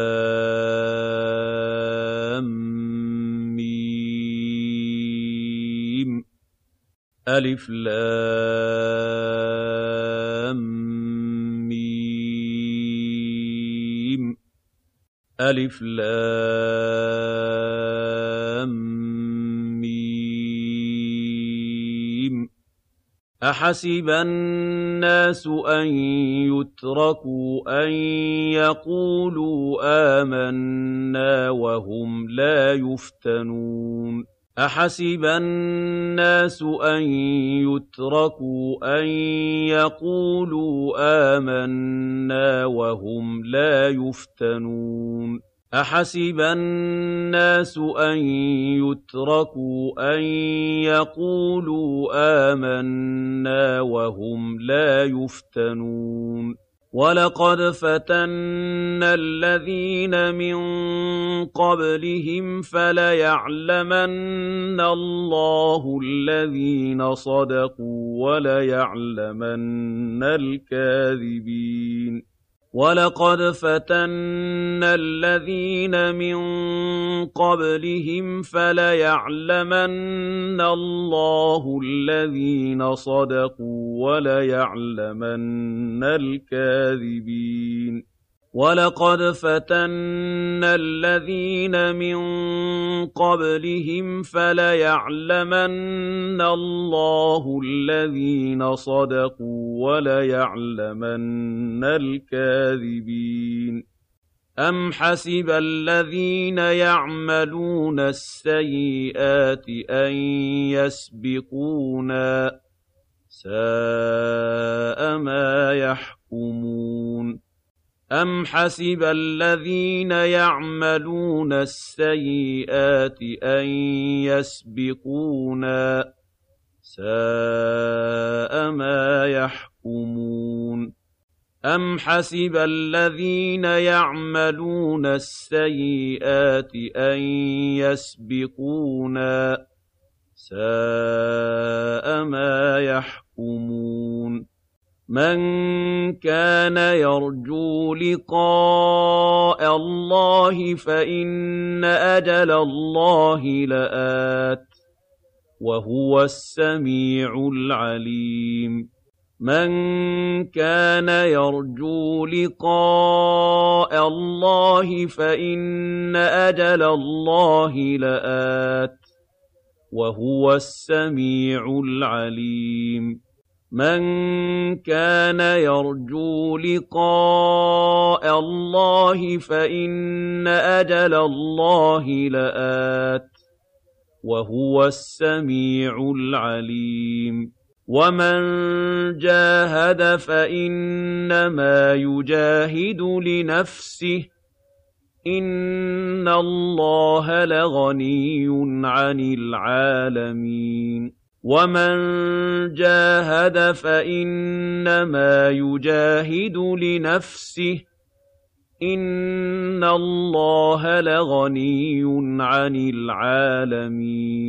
لام ميم ألف لام ميم ألف لام ميم أَحَسِبَ النَّاسُ أَن يُتْرَكُوا أَن يَقُولُوا آمَنَّا وَهُمْ لَا يُفْتَنُونَ أَحَسِبَ النَّاسُ أَن يُتْرَكُوا أَن يَقُولُوا آمَنَّا وَهُمْ لَا يُفْتَنُونَ أَحَسِبَ النَّاسُ أَن يُتْرَكُوا أَن يَقُولُوا آمَنَّا وَهُمْ لَا يُفْتَنُونَ وَلَقَدْ فَتَنَّا الَّذِينَ مِن قَبْلِهِمْ فَلَيَعْلَمَنَّ اللَّهُ الَّذِينَ صَدَقُوا وَلَيَعْلَمَنَّ الْكَاذِبِينَ وَلَقَدْ فَتَنَّا الَّذِينَ مِن قَبْلِهِمْ فَلَيَعْلَمَنَّ اللَّهُ الَّذِينَ صَدَقُوا وَلَيَعْلَمَنَّ الْكَاذِبِينَ وَلَقَدْ فَتَنَّا الَّذِينَ مِن قَبْلِهِمْ فَلَيَعْلَمَنَّ اللَّهُ الَّذِينَ صَدَقُوا وَلَيَعْلَمَنَّ الْكَاذِبِينَ أَمْ حَسِبَ الَّذِينَ يَعْمَلُونَ السَّيِّئَاتِ أَن يَسْبِقُونَا ۚ سَاءَ مَا يَحْكُمُونَ أَمْ حَسِبَ الَّذِينَ يَعْمَلُونَ السَّيِّئَاتِ أَن يَسْبِقُونَا ۚ سَاءَ مَا يَحْكُمُونَ أَمْ حَسِبَ الَّذِينَ يَعْمَلُونَ السَّيِّئَاتِ أَن يَسْبِقُونَا ۚ سَاءَ مَا يَحْكُمُونَ مَن كَانَ يَرْجُو لِقَاءَ اللَّهِ فَإِنَّ أَجَلَ اللَّهِ لَآتٍ ۚ وَهُوَ السَّمِيعُ الْعَلِيمُ مَن كَانَ يَرْجُو لِقَاءَ اللَّهِ فَإِنَّ أَجَلَ اللَّهِ لَآتٍ ۚ وَهُوَ السَّمِيعُ الْعَلِيمُ مَن كَانَ يَرْجُو لِقَاءَ اللَّهِ فَإِنَّ أَجَلَ اللَّهِ لَآتٍ ۚ وَهُوَ السَّمِيعُ الْعَلِيمُ وَمَن جَاهَدَ فَإِنَّمَا يُجَاهِدُ لِنَفْسِهِ ۚ إِنَّ اللَّهَ لَغَنِيٌّ عَنِ الْعَالَمِينَ وَمَن جَاهَدَ فَإِنَّمَا يُجَاهِدُ لِنَفْسِهِ ۚ إِنَّ اللَّهَ لَغَنِيٌّ عَنِ الْعَالَمِينَ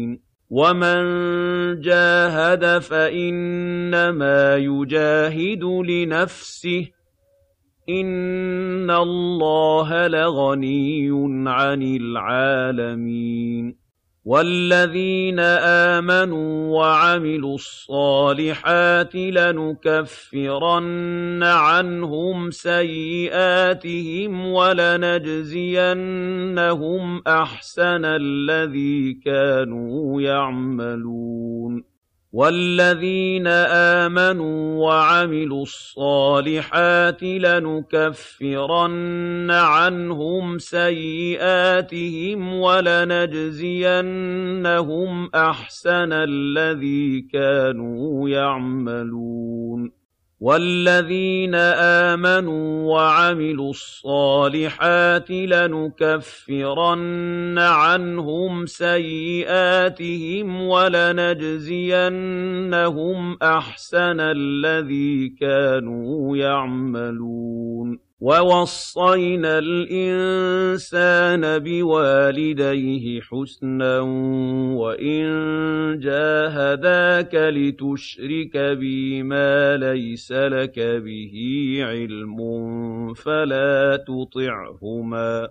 وَمَن جَاهَدَ فَإِنَّمَا يُجَاهِدُ لِنَفْسِهِ ۚ إِنَّ اللَّهَ لَغَنِيٌّ عَنِ الْعَالَمِينَ وَالَّذِينَ آمَنُوا وَعَمِلُوا الصَّالِحَاتِ لَنُكَفِّرَنَّ عَنْهُمْ سَيِّئَاتِهِمْ وَلَنَجْزِيَنَّهُمْ أَحْسَنَ الَّذِي كَانُوا يَعْمَلُونَ وَالَّذِينَ آمَنُوا وَعَمِلُوا الصَّالِحَاتِ لَنُكَفِّرَنَّ عَنْهُمْ سَيِّئَاتِهِمْ وَلَنَجْزِيَنَّهُمْ أَحْسَنَ الَّذِي كَانُوا يَعْمَلُونَ وَالَّذِينَ آمَنُوا وَعَمِلُوا الصَّالِحَاتِ لَنُكَفِّرَنَّ عَنْهُمْ سَيِّئَاتِهِمْ وَلَنَجْزِيَنَّهُمْ أَحْسَنَ الَّذِي كَانُوا يَعْمَلُونَ وَوَصَّيْنَا الْإِنسَانَ بِوَالِدَيْهِ حُسْنًا وَإِن جَاهَدَاكَ لِتُشْرِكَ بِي مَا لَيْسَ لَكَ بِهِ عِلْمٌ فَلَا تُطِعْهُمَا ۚ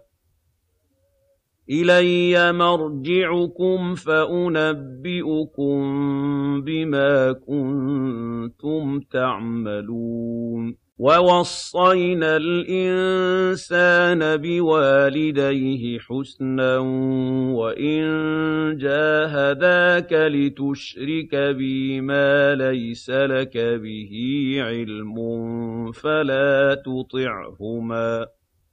إِلَيَّ مَرْجِعُكُمْ فَأُنَبِّئُكُم بِمَا كُنتُمْ تَعْمَلُونَ وَوَصَّيْنَا الْإِنسَانَ بِوَالِدَيْهِ حُسْنًا وَإِن جَاهَدَاكَ لِتُشْرِكَ بِي مَا لَيْسَ لَكَ بِهِ عِلْمٌ فَلَا تُطِعْهُمَا ۚ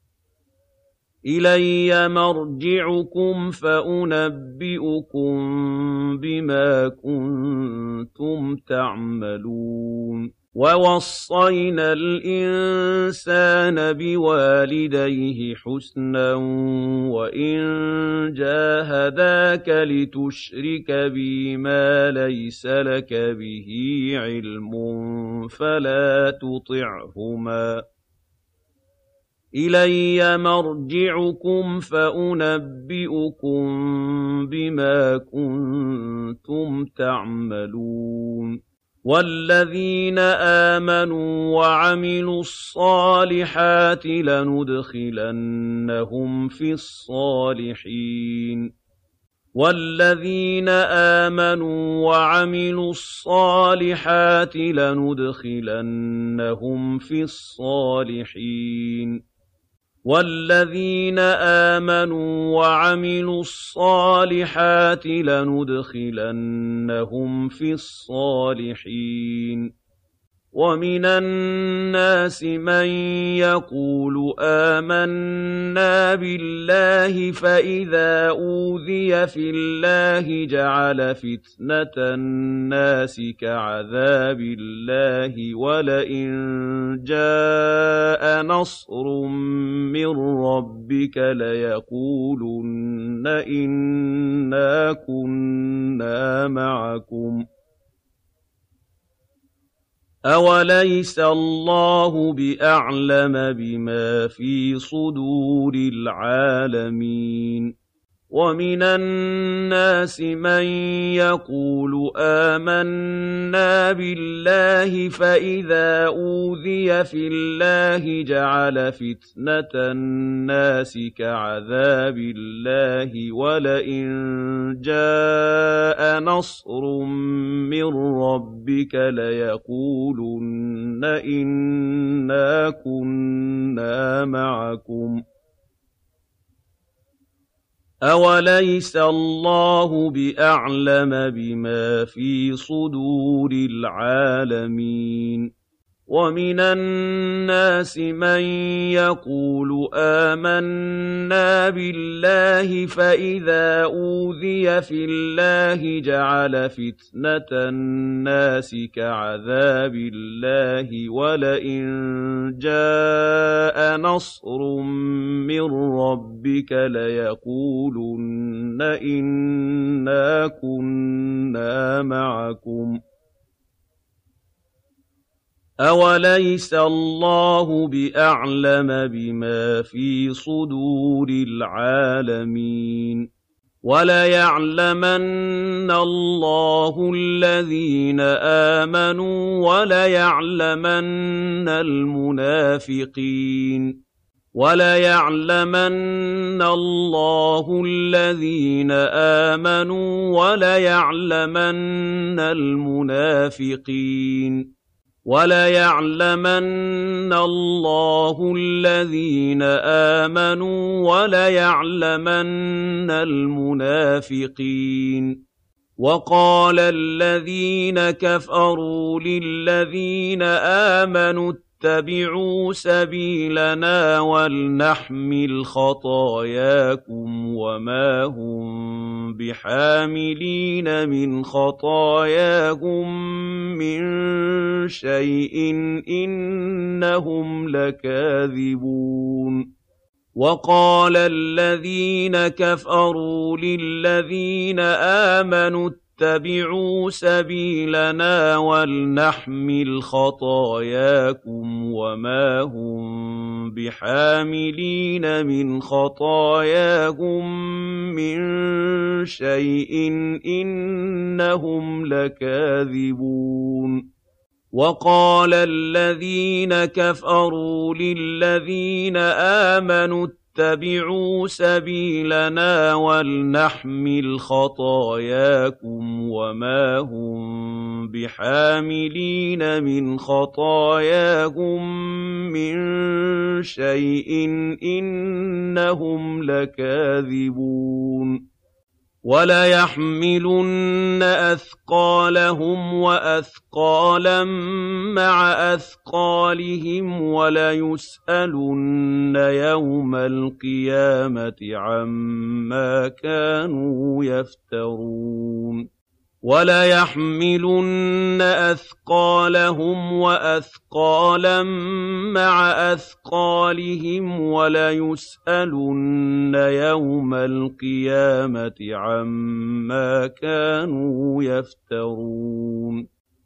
إِلَيَّ مَرْجِعُكُمْ فَأُنَبِّئُكُم بِمَا كُنتُمْ تَعْمَلُونَ وَوَصَّيْنَا الْإِنسَانَ بِوَالِدَيْهِ حُسْنًا وَإِن جَاهَدَاكَ لِتُشْرِكَ بِي مَا لَيْسَ لَكَ بِهِ عِلْمٌ فَلَا تُطِعْهُمَا ۚ إِلَيَّ مَرْجِعُكُمْ فَأُنَبِّئُكُم بِمَا كُنتُمْ تَعْمَلُونَ وَالَّذِينَ آمَنُوا وَعَمِلُوا الصَّالِحَاتِ لَنُدْخِلَنَّهُمْ فِي الصَّالِحِينَ وَالَّذِينَ آمَنُوا وَعَمِلُوا الصَّالِحَاتِ لَنُدْخِلَنَّهُمْ فِي الصَّالِحِينَ وَالَّذِينَ آمَنُوا وَعَمِلُوا الصَّالِحَاتِ لَنُدْخِلَنَّهُمْ فِي الصَّالِحِينَ وَمِنَ النَّاسِ مَن يَقُولُ آمَنَّا بِاللَّهِ فَإِذَا أُوذِيَ فِي اللَّهِ جَعَلَ فِتْنَةَ النَّاسِ كَعَذَابِ اللَّهِ وَلَئِن جَاءَ نَصْرٌ مِّن رَّبِّكَ لَيَقُولُنَّ إِنَّا كُنَّا مَعَكُمْ ۚ أَوَلَيْسَ اللَّهُ بِأَعْلَمَ بِمَا فِي صُدُورِ الْعَالَمِينَ وَمِنَ النَّاسِ مَن يَقُولُ آمَنَّا بِاللَّهِ فَإِذَا أُوذِيَ فِي اللَّهِ جَعَلَ فِتْنَةَ النَّاسِ كَعَذَابِ اللَّهِ وَلَئِن جَاءَ نَصْرٌ مِّن رَّبِّكَ لَيَقُولُنَّ إِنَّا كُنَّا مَعَكُمْ ۚ أَوَلَيْسَ اللَّهُ بِأَعْلَمَ بِمَا فِي صُدُورِ الْعَالَمِينَ وَمِنَ النَّاسِ مَن يَقُولُ آمَنَّا بِاللَّهِ فَإِذَا أُوذِيَ فِي اللَّهِ جَعَلَ فِتْنَةَ النَّاسِ كَعَذَابِ اللَّهِ وَلَئِن جَاءَ نَصْرٌ مِّن رَّبِّكَ لَيَقُولُنَّ إِنَّا كُنَّا مَعَكُمْ ۚ أَوَلَيْسَ اللَّهُ بِأَعْلَمَ بِمَا فِي صُدُورِ الْعَالَمِينَ وَمِنَ النَّاسِ مَن يَقُولُ آمَنَّا بِاللَّهِ فَإِذَا أُوذِيَ فِي اللَّهِ جَعَلَ فِتْنَةَ النَّاسِ كَعَذَابِ اللَّهِ وَلَئِن جَاءَ نَصْرٌ مِّن رَّبِّكَ لَيَقُولُنَّ إِنَّا كُنَّا مَعَكُمْ ۚ أَوَلَيْسَ اللَّهُ بِأَعْلَمَ بِمَا فِي صُدُورِ الْعَالَمِينَ وَلَيَعْلَمَنَّ اللَّهُ الَّذِينَ آمَنُوا وَلَيَعْلَمَنَّ الْمُنَافِقِينَ وَلَيَعْلَمَنَّ اللَّهُ الَّذِينَ آمَنُوا وَلَيَعْلَمَنَّ الْمُنَافِقِينَ وَلَيَعْلَمَنَّ اللَّهُ الَّذِينَ آمَنُوا وَلَيَعْلَمَنَّ الْمُنَافِقِينَ وَقَالَ الَّذِينَ كَفَرُوا لِلَّذِينَ آمَنُوا اتَّبِعُوا سَبِيلَنَا وَلْنَحْمِلْ خَطَايَاكُمْ وَمَا هُم بِحَامِلِينَ مِنْ خَطَايَاهُم مِّن شَيْءٍ إِنَّهُمْ لَكَاذِبُونَ وَقَالَ الَّذِينَ كَفَرُوا لِلَّذِينَ آمَنُوا اتَّبِعُوا سَبِيلَنَا وَلْنَحْمِلْ خَطَايَاكُمْ وَمَا هُم بِحَامِلِينَ مِنْ خَطَايَاهُم مِّن شَيْءٍ إِنَّهُمْ لَكَاذِبُونَ وَقَالَ الَّذِينَ كَفَرُوا لِلَّذِينَ آمَنُوا اتَّبِعُوا سَبِيلَنَا وَلْنَحْمِلْ خَطَايَاكُمْ وَمَا هُم بِحَامِلِينَ مِنْ خَطَايَاهُم مِّن شَيْءٍ إِنَّهُمْ لَكَاذِبُونَ وَلَيَحْمِلُنَّ أَثْقَالَهُمْ وَأَثْقَالًا مَّعَ أَثْقَالِهِمْ وَلَيُسْأَلُنَّ يَوْمَ الْقِيَامَةِ عَمَّا كَانُوا يَفْتَرُونَ وَلَيَحْمِلُنَّ أَثْقَالَهُمْ وَأَثْقَالًا مَّعَ أَثْقَالِهِمْ وَلَيُسْأَلُنَّ يَوْمَ الْقِيَامَةِ عَمَّا كَانُوا يَفْتَرُونَ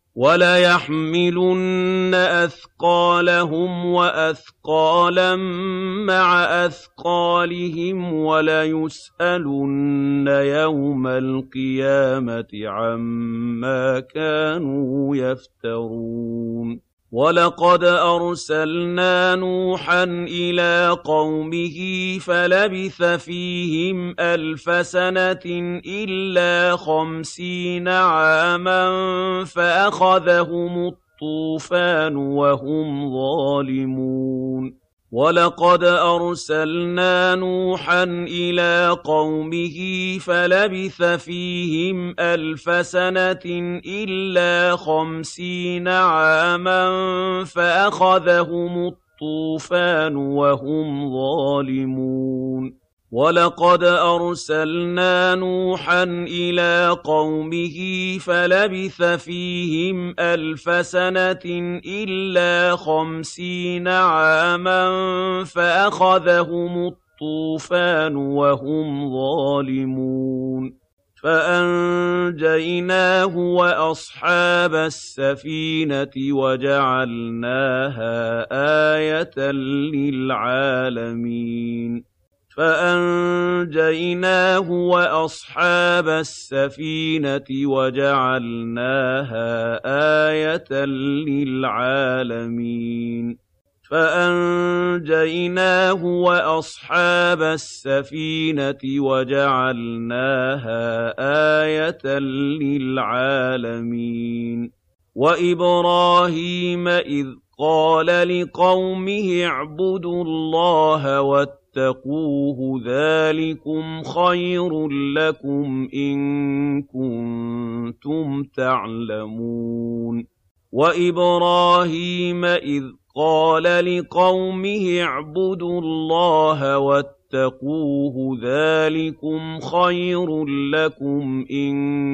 وَلَيَحْمِلُنَّ أَثْقَالَهُمْ وَأَثْقَالًا مَّعَ أَثْقَالِهِمْ وَلَيُسْأَلُنَّ يَوْمَ الْقِيَامَةِ عَمَّا كَانُوا يَفْتَرُونَ وَلَقَدْ أَرْسَلْنَا نُوحًا إِلَىٰ قَوْمِهِ فَلَبِثَ فِيهِمْ أَلْفَ سَنَةٍ إِلَّا 50 عَامًا فَأَخَذَهُمُ الطُّوفَانُ وَهُمْ ظَالِمُونَ وَلَقَدْ أَرْسَلْنَا نُوحًا إِلَىٰ قَوْمِهِ فَلَبِثَ فِيهِمْ أَلْفَ سَنَةٍ إِلَّا 50 عَامًا فَأَخَذَهُمُ الطُّوفَانُ وَهُمْ ظَالِمُونَ وَلَقَدْ أَرْسَلْنَا نُوحًا إِلَىٰ قَوْمِهِ فَلَبِثَ فِيهِمْ أَلْفَ سَنَةٍ إِلَّا 50 عَامًا فَأَخَذَهُمُ الطُّوفَانُ وَهُمْ ظَالِمُونَ فَأَنجَيْنَاهُ وَأَصْحَابَ السَّفِينَةِ وَجَعَلْنَاهَا آيَةً لِّلْعَالَمِينَ فَأَنجَيْنَاهُ وَأَصْحَابَ السَّفِينَةِ وَجَعَلْنَاهَا آيَةً لِّلْعَالَمِينَ فَأَنجَيْنَاهُ وَأَصْحَابَ السَّفِينَةِ وَجَعَلْنَاهَا آيَةً لِّلْعَالَمِينَ وَإِبْرَاهِيمَ إِذْ قَالَ لِقَوْمِهِ اعْبُدُوا اللَّهَ وَاتَّقُوهُ ذَٰلِكُمْ خَيْرٌ لَّكُمْ إِن كُنتُمْ تَعْلَمُونَ وَإِبْرَاهِيمَ إِذْ قَالَ لِقَوْمِهِ اعْبُدُوا اللَّهَ وَاتَّقُوهُ ذَٰلِكُمْ خَيْرٌ لَّكُمْ إِن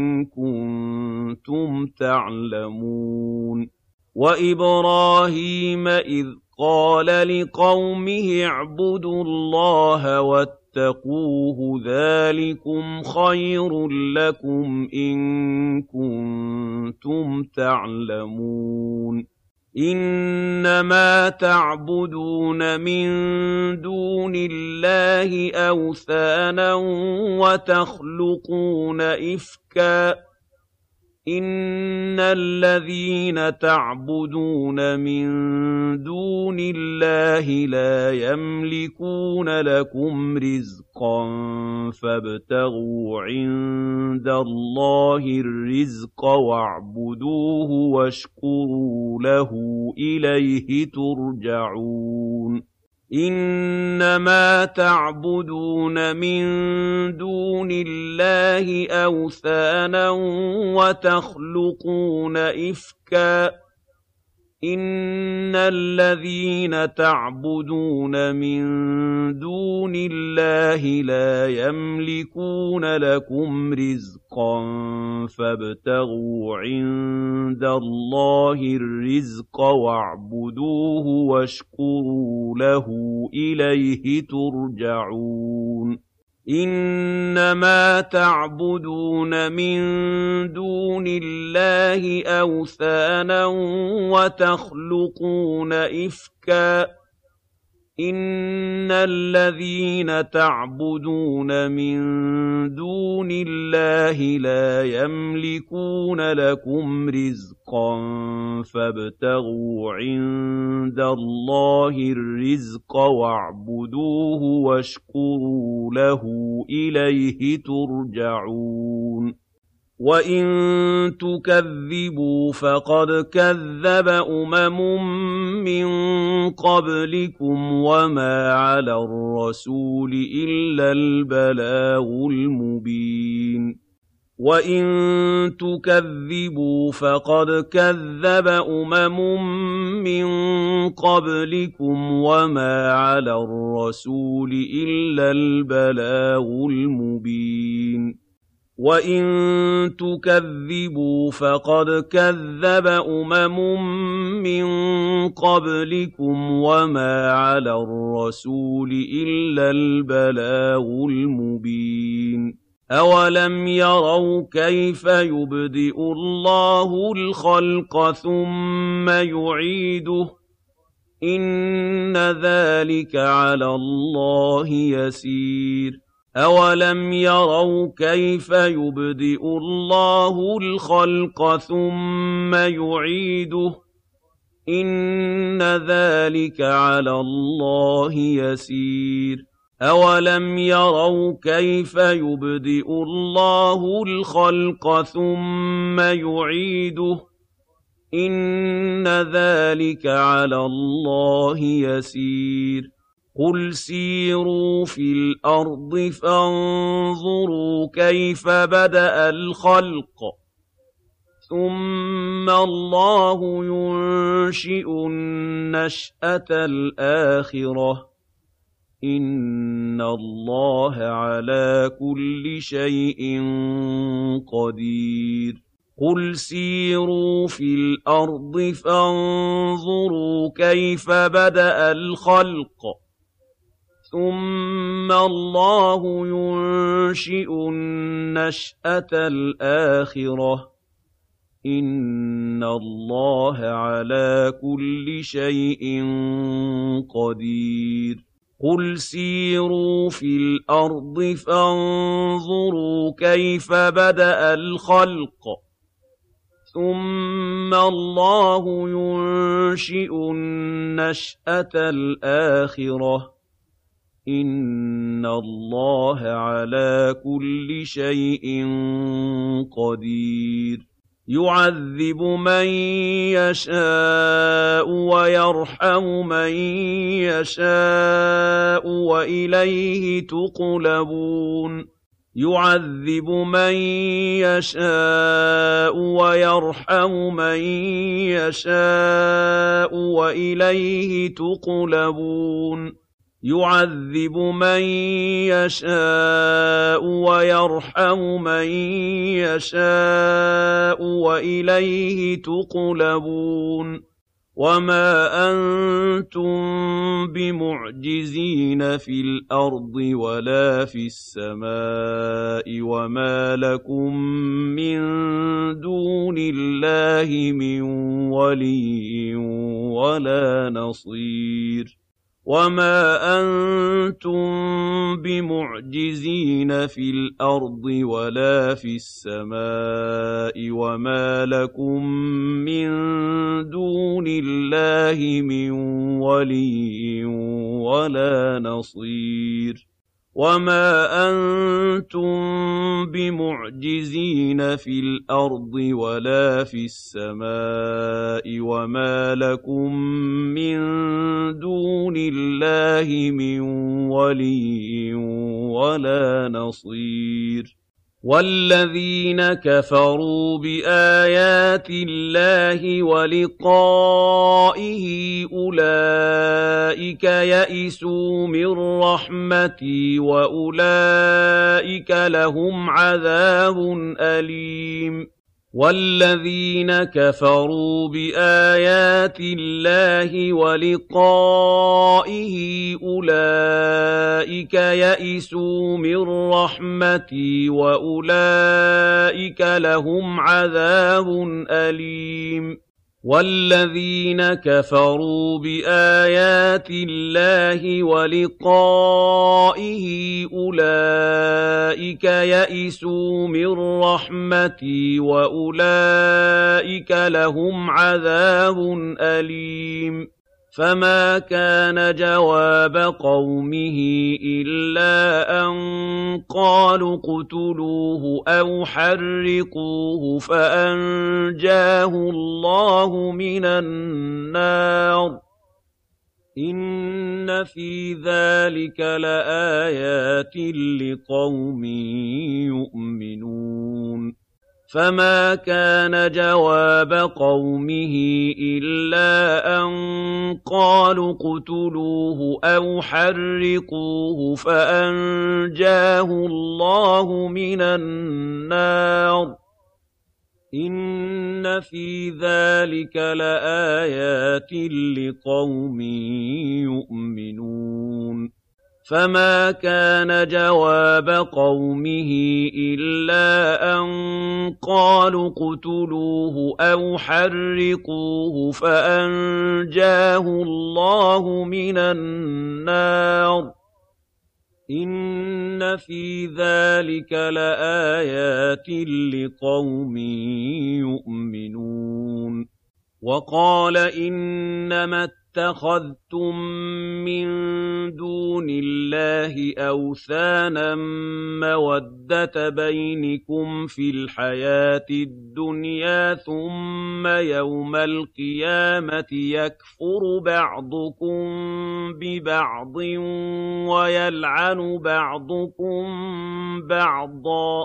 كُنتُمْ تَعْلَمُونَ وَإِبْرَاهِيمَ إِذْ قَالَ لِقَوْمِهِ اعْبُدُوا اللَّهَ وَاتَّقُوهُ ذَٰلِكُمْ خَيْرٌ لَّكُمْ إِن كُنتُمْ تَعْلَمُونَ إِنَّمَا تَعْبُدُونَ مِن دُونِ اللَّهِ أَوْثَانًا وَتَخْلُقُونَ إِفْكًا ۚ إِنَّ الَّذِينَ تَعْبُدُونَ مِن دُونِ اللَّهِ لَا يَمْلِكُونَ لَكُمْ رِزْقًا فَابْتَغُوا عِندَ اللَّهِ الرِّزْقَ وَاعْبُدُوهُ وَاشْكُرُوا لَهُ إِلَيْهِ تُرْجَعُونَ إِنَّمَا تَعْبُدُونَ مِن دُونِ اللَّهِ أَوْثَانًا وَتَخْلُقُونَ إِفْكًا ۚ إِنَّ الَّذِينَ تَعْبُدُونَ مِن دُونِ اللَّهِ لَا يَمْلِكُونَ لَكُمْ رِزْقًا فَابْتَغُوا عِندَ اللَّهِ الرِّزْقَ وَاعْبُدُوهُ وَاشْكُرُوا لَهُ إِلَيْهِ تُرْجَعُونَ إِنَّمَا تَعْبُدُونَ مِن دُونِ اللَّهِ أَوْثَانًا وَتَخْلُقُونَ إِفْكًا ۚ إِنَّ الَّذِينَ تَعْبُدُونَ مِن دُونِ اللَّهِ لَا يَمْلِكُونَ لَكُمْ رِزْقًا فَابْتَغُوا عِندَ اللَّهِ الرِّزْقَ وَاعْبُدُوهُ وَاشْكُرُوا لَهُ إِلَيْهِ تُرْجَعُونَ وَإِن تُكَذِّبُوا فَقَدْ كَذَّبَ مِن قَبْلِكُمْ وَمَا عَلَى الرَّسُولِ إِلَّا الْبَلَاغُ الْمُبِينُ وَإِن تُكَذِّبُوا فَقَدْ كَذَّبَ مِن قَبْلِكُمْ وَمَا عَلَى الرَّسُولِ إِلَّا الْبَلَاغُ الْمُبِينُ وَإِن تُكَذِّبُوا فَقَدْ كَذَّبَ مِن قَبْلِكُمْ وَمَا عَلَى الرَّسُولِ إِلَّا الْبَلَاغُ الْمُبِينُ أَوَلَمْ يَرَوْا كَيْفَ يُبْدِئُ اللَّهُ الْخَلْقَ ثُمَّ يُعِيدُهُ ۚ إِنَّ ذَٰلِكَ عَلَى اللَّهِ يَسِيرٌ أَوَلَمْ يَرَوْا كَيْفَ يُبْدِئُ اللَّهُ الْخَلْقَ ثُمَّ يُعِيدُهُ ۚ إِنَّ ذَٰلِكَ عَلَى اللَّهِ يَسِيرٌ أَوَلَمْ يَرَوْا كَيْفَ يُبْدِئُ اللَّهُ الْخَلْقَ ثُمَّ يُعِيدُهُ ۚ إِنَّ ذَٰلِكَ عَلَى اللَّهِ يَسِيرٌ قُلْ سِيرُوا فِي الْأَرْضِ فَانظُرُوا كَيْفَ بَدَأَ الْخَلْقَ ثُمَّ اللَّهُ يُنشِئُ النَّشْأَةَ الْآخِرَةَ ۚ إِنَّ اللَّهَ عَلَىٰ كُلِّ شَيْءٍ قَدِيرٌ قُلْ سِيرُوا فِي الْأَرْضِ فَانظُرُوا كَيْفَ بَدَأَ الْخَلْقَ ثُمَّ اللَّهُ يُنشِئُ النَّشْأَةَ الْآخِرَةَ ۚ إِنَّ اللَّهَ عَلَىٰ كُلِّ شَيْءٍ قَدِيرٌ قُلْ سِيرُوا فِي الْأَرْضِ فَانظُرُوا كَيْفَ بَدَأَ الْخَلْقَ ثُمَّ اللَّهُ يُنشِئُ النَّشْأَةَ الْآخِرَةَ ۚ إِنَّ اللَّهَ عَلَىٰ كُلِّ شَيْءٍ قَدِيرٌ يُعَذِّبُ مَن يَشَاءُ وَيَرْحَمُ مَن يَشَاءُ وَإِلَيْهِ تُقْلَبُونَ يُعَذِّبُ مَن يَشَاءُ وَيَرْحَمُ مَن يَشَاءُ وَإِلَيْهِ تُقْلَبُونَ يُعَذِّبُ مَن يَشَاءُ وَيَرْحَمُ مَن يَشَاءُ وَإِلَيْهِ تُقْلَبُونَ وَمَا أَنتُم بِمُعْجِزِينَ فِي الْأَرْضِ وَلَا فِي السَّمَاءِ وَمَا لَكُم مِّن دُونِ اللَّهِ مِن وَلِيٍّ وَلَا نَصِيرٍ وَمَا أَنتُم بِمُعْجِزِينَ فِي الْأَرْضِ وَلَا فِي السَّمَاءِ وَمَا لَكُم مِّن دُونِ اللَّهِ مِن وَلِيٍّ وَلَا نَصِيرٍ وَمَا أَنتُم بِمُعْجِزِينَ فِي الْأَرْضِ وَلَا فِي السَّمَاءِ وَمَا لَكُم مِّن دُونِ اللَّهِ مِن وَلِيٍّ وَلَا نَصِيرٍ وَالَّذِينَ كَفَرُوا بِآيَاتِ اللَّهِ وَلِقَائِهِ أُولَٰئِكَ يَئِسُوا مِن رَّحْمَتِي وَأُولَٰئِكَ لَهُمْ عَذَابٌ أَلِيمٌ وَالَّذِينَ كَفَرُوا بِآيَاتِ اللَّهِ وَلِقَائِهِ أُولَٰئِكَ يَئِسُوا مِن رَّحْمَتِي وَأُولَٰئِكَ لَهُمْ عَذَابٌ أَلِيمٌ وَالَّذِينَ كَفَرُوا بِآيَاتِ اللَّهِ وَلِقَائِهِ أُولَٰئِكَ يَئِسُوا مِن رَّحْمَتِي وَأُولَٰئِكَ لَهُمْ عَذَابٌ أَلِيمٌ فَمَا كَانَ جَوَابَ قَوْمِهِ إِلَّا أَن قَالُوا اقْتُلُوهُ أَوْ حَرِّقُوهُ فَأَنجَاهُ اللَّهُ مِنَ النَّارِ إِنَّ فِي ذَلِكَ لَآيَاتٍ لِقَوْمٍ يُؤْمِنُونَ فَمَا كَانَ جَوَابَ قَوْمِهِ إِلَّا أَن قَالُوا اقْتُلُوهُ أَوْ حَرِّقُوهُ فَأَنجَاهُ اللَّهُ مِنَ النَّارِ إِنَّ فِي ذَلِكَ لَآيَاتٍ لِقَوْمٍ يُؤْمِنُونَ فَمَا كَانَ جَوَابَ قَوْمِهِ إِلَّا أَن قَالُوا اقْتُلُوهُ أَوْ حَرِّقُوهُ فَأَنجَاهُ اللَّهُ مِنَ النَّارِ إِنَّ فِي ذَلِكَ لَآيَاتٍ لِقَوْمٍ يُؤْمِنُونَ وَقَالَ إِنَّمَا اتَّخَذْتُم مِّن دُونِ اللَّهِ أَوْثَانًا مَّوَدَّةَ بَيْنِكُمْ فِي الْحَيَاةِ الدُّنْيَا ثُمَّ يَوْمَ الْقِيَامَةِ يَكْفُرُ بَعْضُكُم بِبَعْضٍ وَيَلْعَنُ بَعْضُكُم بَعْضًا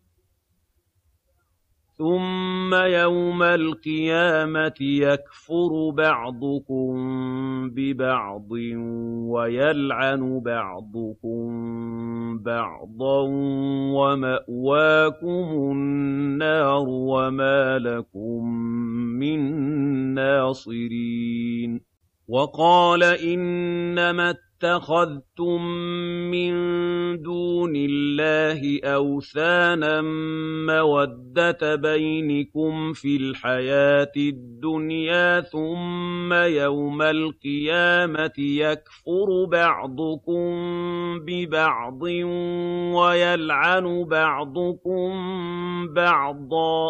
ثُمَّ يَوْمَ الْقِيَامَةِ يَكْفُرُ بَعْضُكُم بِبَعْضٍ وَيَلْعَنُ بَعْضُكُم بَعْضًا وَمَأْوَاكُمُ النَّارُ وَمَا لَكُم مِّن نَّاصِرِينَ وَقَالَ إِنَّمَا اتَّخَذْتُم مِّن دُونِ اللَّهِ أَوْثَانًا مَّوَدَّةَ بَيْنِكُمْ فِي الْحَيَاةِ الدُّنْيَا ثُمَّ يَوْمَ الْقِيَامَةِ يَكْفُرُ بَعْضُكُم بِبَعْضٍ وَيَلْعَنُ بَعْضُكُم بَعْضًا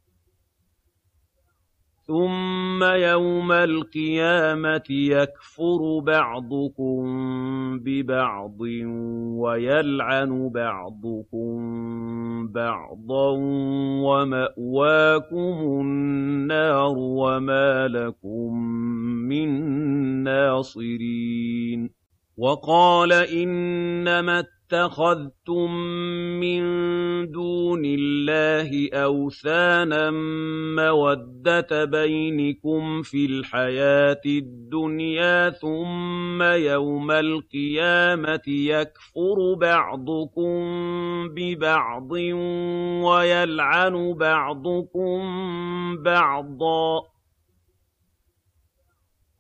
ثُمَّ يَوْمَ الْقِيَامَةِ يَكْفُرُ بَعْضُكُم بِبَعْضٍ وَيَلْعَنُ بَعْضُكُم بَعْضًا وَمَأْوَاكُمُ النَّارُ وَمَا لَكُم مِّن نَّاصِرِينَ وَقَالَ إِنَّمَا اتَّخَذْتُم مِّن دُونِ اللَّهِ أَوْثَانًا مَّوَدَّةَ بَيْنِكُمْ فِي الْحَيَاةِ الدُّنْيَا ثُمَّ يَوْمَ الْقِيَامَةِ يَكْفُرُ بَعْضُكُم بِبَعْضٍ وَيَلْعَنُ بَعْضُكُم بَعْضًا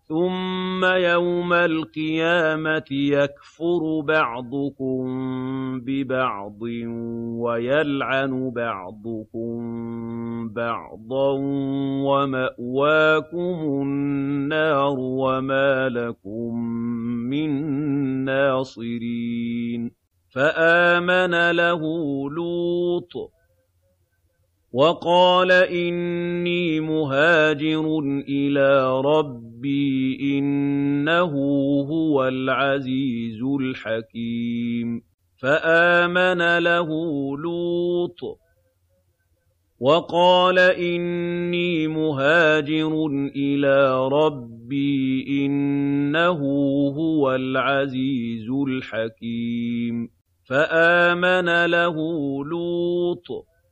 ثُمَّ يَوْمَ الْقِيَامَةِ يَكْفُرُ بَعْضُكُم بِبَعْضٍ وَيَلْعَنُ بَعْضُكُم بَعْضًا وَمَأْوَاكُمُ النَّارُ وَمَا لَكُم مِّن نَّاصِرِينَ فَآمَنَ لَهُ لُوطٌ وَقَالَ إِنِّي مُهَاجِرٌ إِلَىٰ رَبِّي إِنَّهُ هُوَ الْعَزِيزُ الْحَكِيمُ فَآمَنَ لَهُ لُوطٌ وَقَالَ إِنِّي مُهَاجِرٌ إِلَىٰ رَبِّي إِنَّهُ هُوَ الْعَزِيزُ الْحَكِيمُ فَآمَنَ لَهُ لُوطٌ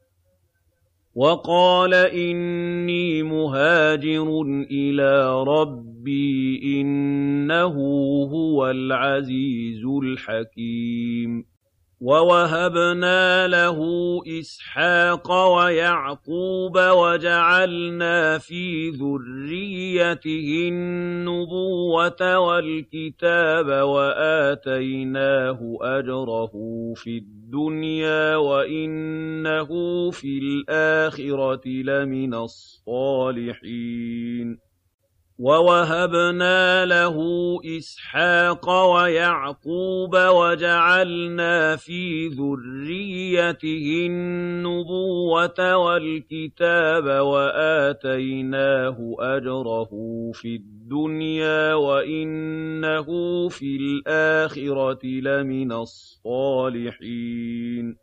وَقَالَ إِنِّي مُهَاجِرٌ إِلَىٰ رَبِّي إِنَّهُ هُوَ الْعَزِيزُ الْحَكِيمُ وَوَهَبْنَا لَهُ إِسْحَاقَ وَيَعْقُوبَ وَجَعَلْنَا فِي ذُرِّيَّتِهِ النُّبُوَّةَ وَالْكِتَابَ وَآتَيْنَاهُ أَجْرَهُ فِي الدُّنْيَا وَإِنَّهُ فِي الْآخِرَةِ لَمِنَ الصَّالِحِينَ وَوَهَبْنَا لَهُ إِسْحَاقَ وَيَعْقُوبَ وَجَعَلْنَا فِي ذُرِّيَّتِهِ النُّبُوَّةَ وَالْكِتَابَ وَآتَيْنَاهُ أَجْرَهُ فِي الدُّنْيَا وَإِنَّهُ فِي الْآخِرَةِ لَمِنَ الصَّالِحِينَ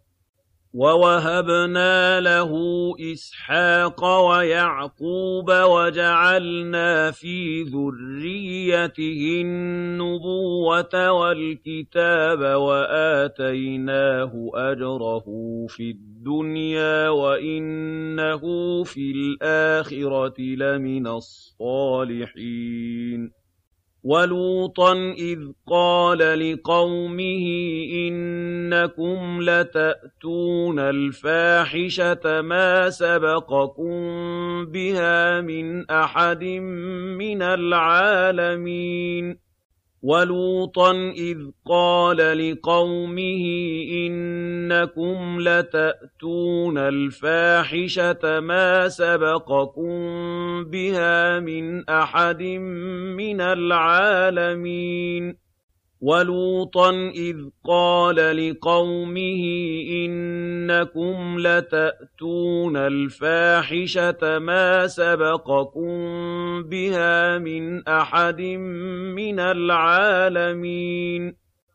وَوَهَبْنَا لَهُ إِسْحَاقَ وَيَعْقُوبَ وَجَعَلْنَا فِي ذُرِّيَّتِهِ النُّبُوَّةَ وَالْكِتَابَ وَآتَيْنَاهُ أَجْرَهُ فِي الدُّنْيَا وَإِنَّهُ فِي الْآخِرَةِ لَمِنَ الصَّالِحِينَ وَلُوطًا إِذْ قَالَ لِقَوْمِهِ إِنَّكُمْ لَتَأْتُونَ الْفَاحِشَةَ مَا سَبَقَكُم بِهَا مِنْ أَحَدٍ مِّنَ الْعَالَمِينَ وَلُوطًا إِذْ قَالَ لِقَوْمِهِ إِنَّكُمْ لَتَأْتُونَ الْفَاحِشَةَ مَا سَبَقَكُم بِهَا مِنْ أَحَدٍ مِّنَ الْعَالَمِينَ وَلُوطًا إِذْ قَالَ لِقَوْمِهِ إِنَّكُمْ لَتَأْتُونَ الْفَاحِشَةَ مَا سَبَقَكُم بِهَا مِنْ أَحَدٍ مِّنَ الْعَالَمِينَ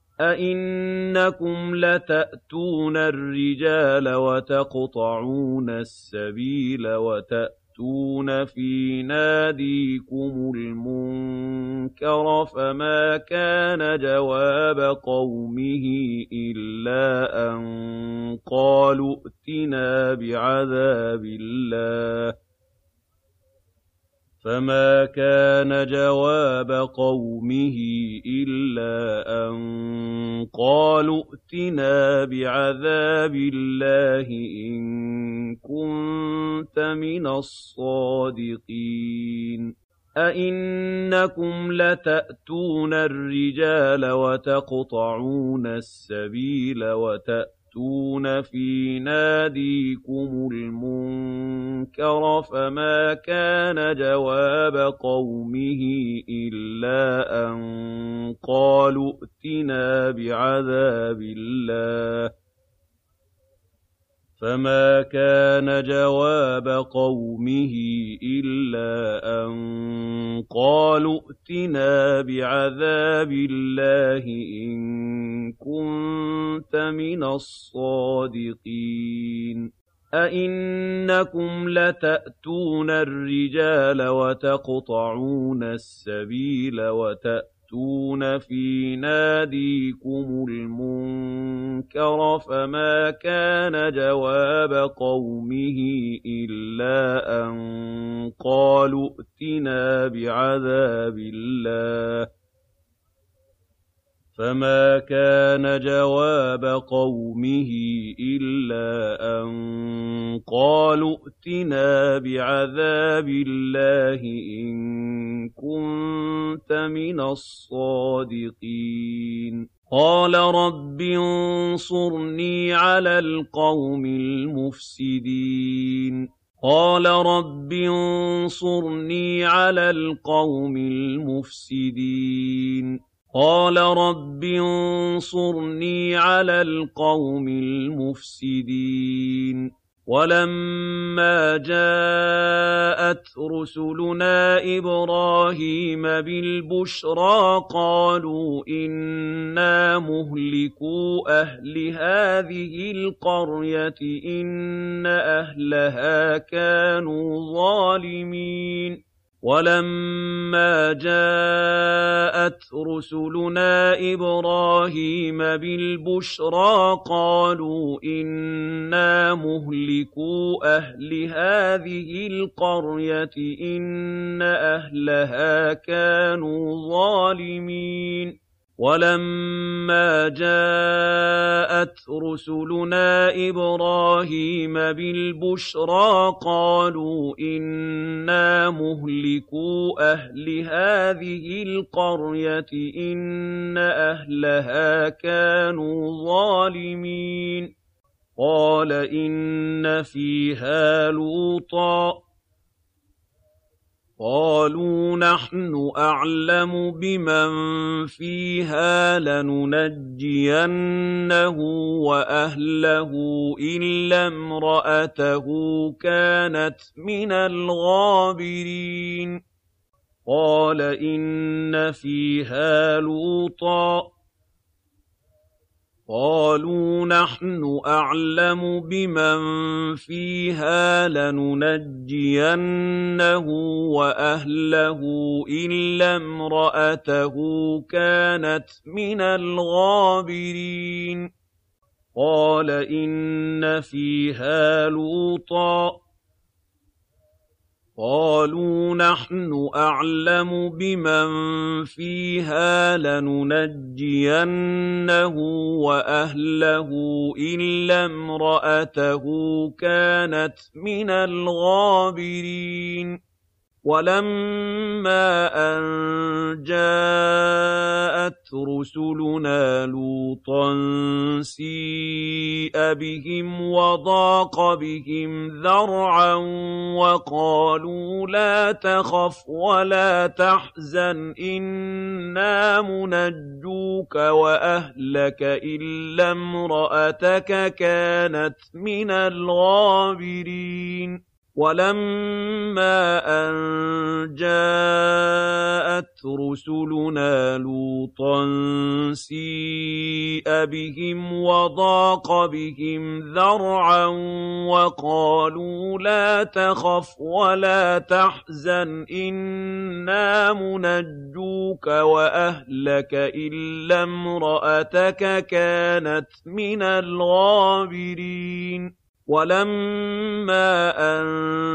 أَئِنَّكُمْ لَتَأْتُونَ الرِّجَالَ وَتَقْطَعُونَ السَّبِيلَ وَتَأْتُونَ فِي نَادِيكُمُ الْمُنكَرَ فَمَا كَانَ جَوَابَ قَوْمِهِ إِلَّا أَن قَالُوا ائْتِنَا بِعَذَابِ الله فَمَا كَانَ جَوَابَ قَوْمِهِ إِلَّا أَن قَالُوا ائْتِنَا بِعَذَابِ اللَّهِ إِن كُنتَ مِنَ الصَّادِقِينَ أَئِنَّكُمْ لَتَأْتُونَ الرِّجَالَ وَتَقْطَعُونَ السَّبِيلَ وَتَأْتُونَ فِي نَادِيكُمُ الْمُنكَرَ فَمَا كَانَ جَوَابَ قَوْمِهِ إِلَّا أَن قَالُوا ائْتِنَا بِعَذَابِ الله فَمَا كَانَ جَوَابَ قَوْمِهِ إِلَّا أَن قَالُوا ائْتِنَا بِعَذَابِ اللَّهِ إِن كُنتَ مِنَ الصَّادِقِينَ أَئِنَّكُمْ لَتَأْتُونَ الرِّجَالَ وَتَقْطَعُونَ السَّبِيلَ وَتَأْتُونَ فِي نَادِيكُمُ الْمُنكَرَ فَمَا كَانَ جَوَابَ قَوْمِهِ إِلَّا أَن قَالُوا ائْتِنَا بِعَذَابِ الله فما كان جواب قومه إلا أن قالوا ائتنا بعذاب الله إن كنت من الصادقين قال رب انصرني على القوم المفسدين قال رب انصرني على القوم المفسدين قال رب انصرني على القوم المفسدين ولما جاءت رسلنا إبراهيم بالبشرى قالوا إنا مهلكو أهل هذه القرية إن أهلها كانوا ظالمين ولما جاءت رسلنا إبراهيم بالبشرى قالوا إنا مهلكو أهل هذه القرية إن أهلها كانوا ظالمين ولما جاءت رسلنا إبراهيم بالبشرى قالوا إنا مهلكو أهل هذه القرية إن أهلها كانوا ظالمين قال إن فيها لوطا قالوا نحن أعلم بمن فيها لننجينه وأهله إلا امرأته كانت من الغابرين قال إن فيها لوطا قالوا نحن أعلم بمن فيها لننجينه وأهله إلا امرأته كانت من الغابرين قال إن فيها لوطا قالوا نحن أعلم بمن فيها لننجينه وأهله إلا امرأته كانت من الغابرين ولما أن جاءت رسلنا لوطا سيء بهم وضاق بهم ذرعا وقالوا لا تخف ولا تحزن إنا منجوك وأهلك إلا امرأتك كانت من الغابرين ولما أن جاءت رسلنا لوطا سيء بهم وضاق بهم ذرعا وقالوا لا تخف ولا تحزن إنا منجوك وأهلك إلا امرأتك كانت من الغابرين ولما أن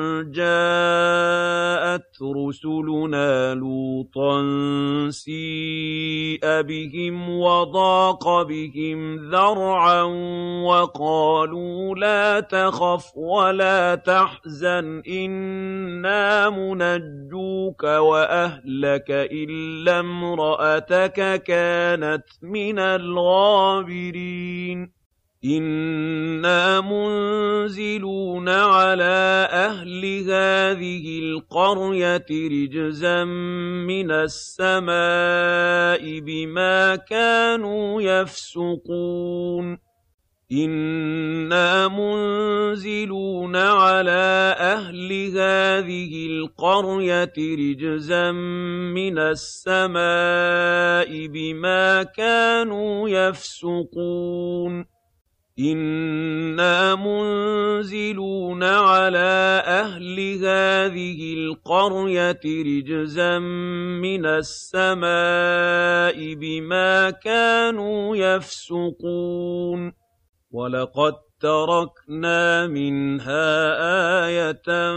جاءت رسلنا لوطا سيء بهم وضاق بهم ذرعا وقالوا لا تخف ولا تحزن إنا منجوك وأهلك إلا امرأتك كانت من الغابرين إنا منزلون على أهل هذه القرية رجزا من السماء بما كانوا يفسقون إنا منزلون على أهل هذه القرية رجزا من السماء بما كانوا يفسقون إنا منزلون على أهل هذه القرية رجزا من السماء بما كانوا يفسقون ولقد تركنا منها آية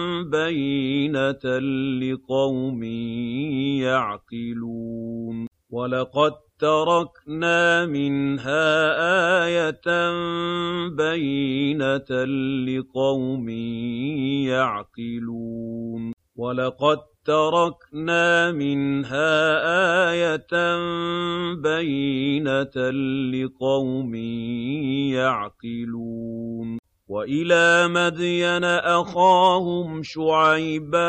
بينة لقوم يعقلون وَلَقَد تَّرَكْنَا مِنْهَا آيَةً بَيِّنَةً لِقَوْمٍ يَعْقِلُونَ وَلَقَد تَّرَكْنَا مِنْهَا آيَةً بَيِّنَةً لِقَوْمٍ يَعْقِلُونَ وَإِلَىٰ مَدْيَنَ أَخَاهُمْ شُعَيْبًا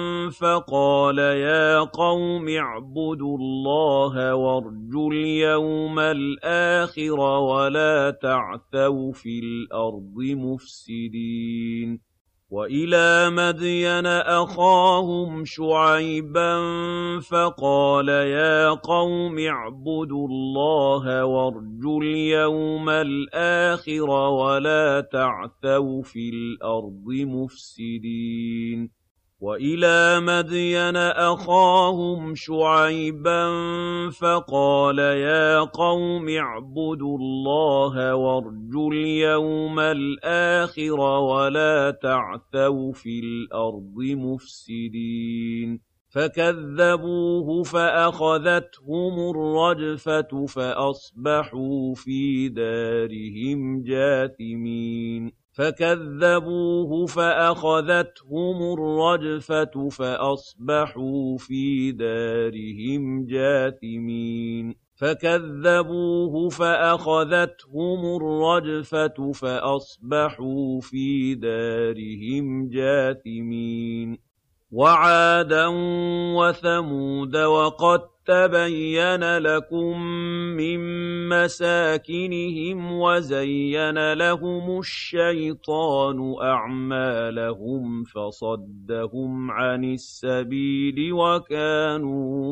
فَقَالَ يَا قَوْمِ اعْبُدُوا اللَّهَ وَارْجُوا الْيَوْمَ الْآخِرَ وَلَا تَعْثَوْا فِي الْأَرْضِ مُفْسِدِينَ وَإِلَىٰ مَدْيَنَ أَخَاهُمْ شُعَيْبًا فَقَالَ يَا قَوْمِ اعْبُدُوا اللَّهَ وَارْجُوا الْيَوْمَ الْآخِرَ وَلَا تَعْثَوْا فِي الْأَرْضِ مُفْسِدِينَ وَإِلَىٰ مَدْيَنَ أَخَاهُمْ شُعَيْبًا فَقَالَ يَا قَوْمِ اعْبُدُوا اللَّهَ وَارْجُوا الْيَوْمَ الْآخِرَ وَلَا تَعْثَوْا فِي الْأَرْضِ مُفْسِدِينَ فَكَذَّبُوهُ فَأَخَذَتْهُمُ الرَّجْفَةُ فَأَصْبَحُوا فِي دَارِهِمْ جَاثِمِينَ فَكَذَّبُوهُ فَأَخَذَتْهُمُ الرَّجْفَةُ فَأَصْبَحُوا فِي دَارِهِمْ جَاثِمِينَ فَكَذَّبُوهُ فَأَخَذَتْهُمُ الرَّجْفَةُ فَأَصْبَحُوا فِي دَارِهِمْ جَاثِمِينَ وَعَادًا وَثَمُودَ وَقَد تَّبَيَّنَ لَكُم مِّن مَّسَاكِنِهِمْ وَزَيَّنَ لَهُمُ الشَّيْطَانُ أَعْمَالَهُمْ فَصَدَّهُمْ عَنِ السَّبِيلِ وَكَانُوا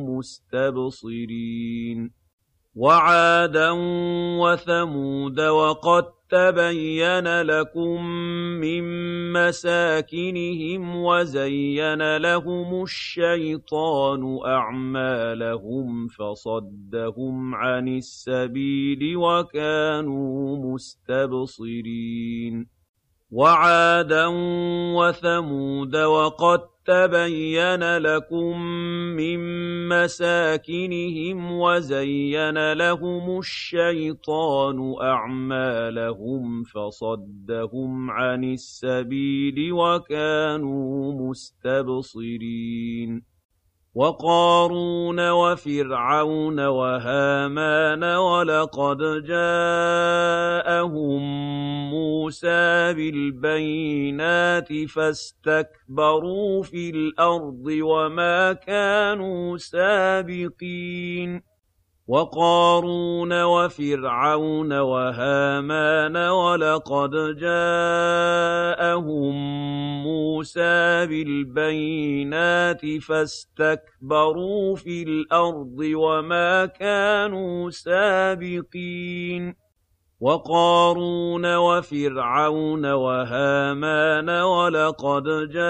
مُسْتَبْصِرِينَ وَعَادًا وَثَمُودَ وَقَد تَّبَيَّنَ لَكُم مِّن مَّسَاكِنِهِمْ وَزَيَّنَ لَهُمُ الشَّيْطَانُ أَعْمَالَهُمْ فَصَدَّهُمْ عَنِ السَّبِيلِ وَكَانُوا مُسْتَبْصِرِينَ وَعَادًا وَثَمُودَ وَقَد تَّبَيَّنَ لَكُم مِّن مَّسَاكِنِهِمْ وَزَيَّنَ لَهُمُ الشَّيْطَانُ أَعْمَالَهُمْ فَصَدَّهُمْ عَنِ السَّبِيلِ وَكَانُوا مُسْتَبْصِرِينَ وَقَارُونَ وَفِرْعَوْنَ وَهَامَانَ وَلَقَدْ جَاءَهُم مُّوسَىٰ بِالْبَيِّنَاتِ فَاسْتَكْبَرُوا فِي الْأَرْضِ وَمَا كَانُوا سَابِقِينَ وَقَارُونَ وَفِرْعَوْنَ وَهَامَانَ وَلَقَدْ جَاءَهُم مُّوسَىٰ بِالْبَيِّنَاتِ فَاسْتَكْبَرُوا فِي الْأَرْضِ وَمَا كَانُوا سَابِقِينَ وَقَارُونَ وَفِرْعَوْنَ وَهَامَانَ وَلَقَدْ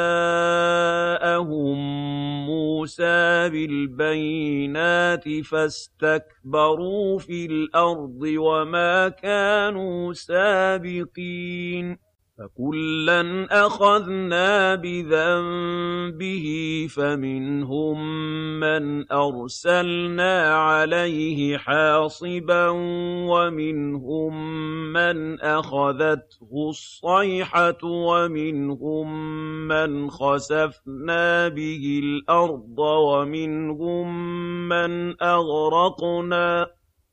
جَاءَهُم مُّوسَىٰ بِالْبَيِّنَاتِ فَاسْتَكْبَرُوا فِي الْأَرْضِ وَمَا كَانُوا سَابِقِينَ فَكُلًّا أَخَذْنَا بِذَنبِهِ فَمِنْهُم مَّنْ أَرْسَلْنَا عَلَيْهِ حَاصِبًا وَمِنْهُم مَّنْ أَخَذَتْهُ الصَّيْحَةُ وَمِنْهُم مَّنْ خَسَفْنَا بِهِ الْأَرْضَ وَمِنْهُم مَّنْ أَغْرَقْنَا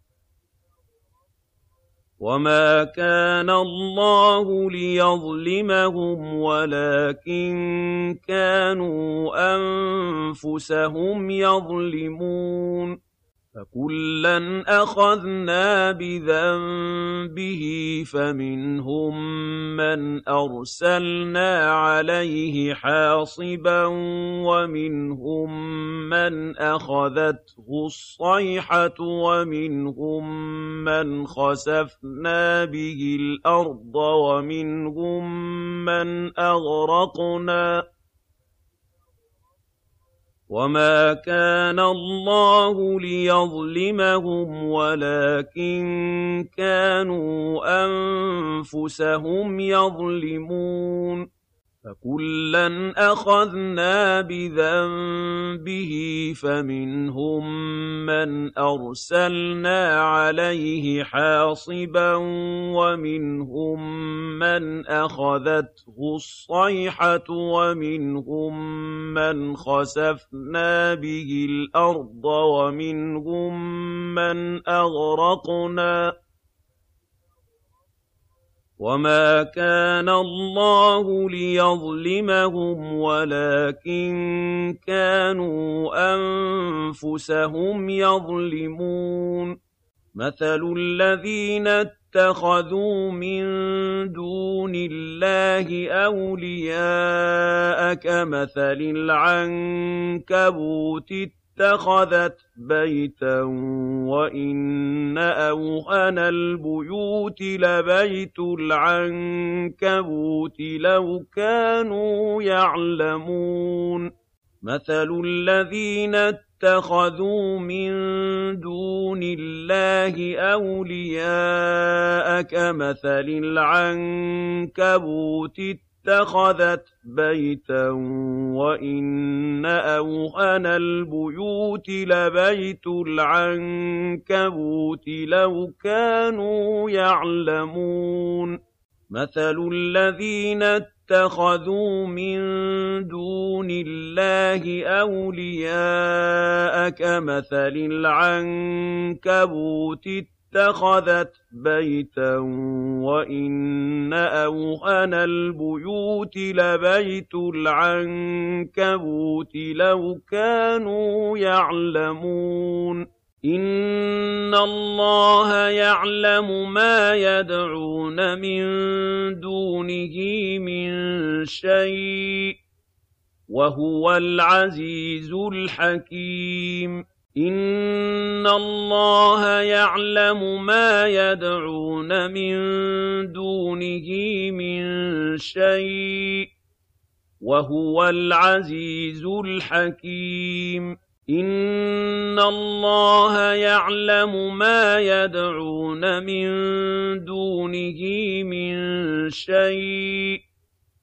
وَمَا كَانَ اللَّهُ لِيَظْلِمَهُمْ وَلَٰكِن كَانُوا أَنفُسَهُمْ يَظْلِمُونَ فَكُلًّا أَخَذْنَا بِذَنبِهِ فَمِنْهُم مَّنْ أَرْسَلْنَا عَلَيْهِ حَاصِبًا وَمِنْهُم مَّنْ أَخَذَتْهُ الصَّيْحَةُ وَمِنْهُم مَّنْ خَسَفْنَا بِهِ الْأَرْضَ وَمِنْهُم مَّنْ أَغْرَقْنَا وَمَا كَانَ اللَّهُ لِيَظْلِمَهُمْ وَلَٰكِن كَانُوا أَنفُسَهُمْ يَظْلِمُونَ فَكُلًّا أَخَذْنَا بِذَنبِهِ فَمِنْهُم مَّنْ أَرْسَلْنَا عَلَيْهِ حَاصِبًا وَمِنْهُم مَّنْ أَخَذَتْهُ الصَّيْحَةُ وَمِنْهُم مَّنْ خَسَفْنَا بِهِ الْأَرْضَ وَمِنْهُم مَّنْ أَغْرَقْنَا ۚ وَمَا كَانَ اللَّهُ لِيَظْلِمَهُمْ وَلَٰكِن كَانُوا أَنفُسَهُمْ يَظْلِمُونَ مَثَلُ الَّذِينَ اتَّخَذُوا مِن دُونِ اللَّهِ أَوْلِيَاءَ كَمَثَلِ الْعَنكَبُوتِ اتَّخَذَتْ بَيْتًا وَإِنَّ أَوْهَنَ الْبُيُوتِ لَبَيْتُ الْعَنكَبُوتِ لَوْ كَانُوا يَعْلَمُونَ مَثَلُ الَّذِينَ اتَّخَذُوا مِن دُونِ اللَّهِ أَوْلِيَاءَ كَمَثَلِ الْعَنكَبُوتِ اتَّخَذَتْ بَيْتًا وَإِنَّ أَوْهَنَ الْبُيُوتِ لَبَيْتُ الْعَنكَبُوتِ لَوْ كَانُوا يَعْلَمُونَ مَثَلُ الَّذِينَ اتَّخَذُوا مِن دُونِ اللَّهِ أَوْلِيَاءَ كَمَثَلِ الْعَنكَبُوتِ اتَّخَذَتْ بَيْتًا وَإِنَّ أَوْهَنَ الْبُيُوتِ لَبَيْتُ الْعَنكَبُوتِ لَوْ كَانُوا يَعْلَمُونَ إِنَّ اللَّهَ يَعْلَمُ مَا يَدْعُونَ مِن دُونِهِ مِن شَيْءٍ ۚ وَهُوَ الْعَزِيزُ الْحَكِيمُ إِنَّ اللَّهَ يَعْلَمُ مَا يَدْعُونَ مِن دُونِهِ مِن شَيْءٍ ۚ وَهُوَ الْعَزِيزُ الْحَكِيمُ إِنَّ اللَّهَ يَعْلَمُ مَا يَدْعُونَ مِن دُونِهِ مِن شَيْءٍ ۚ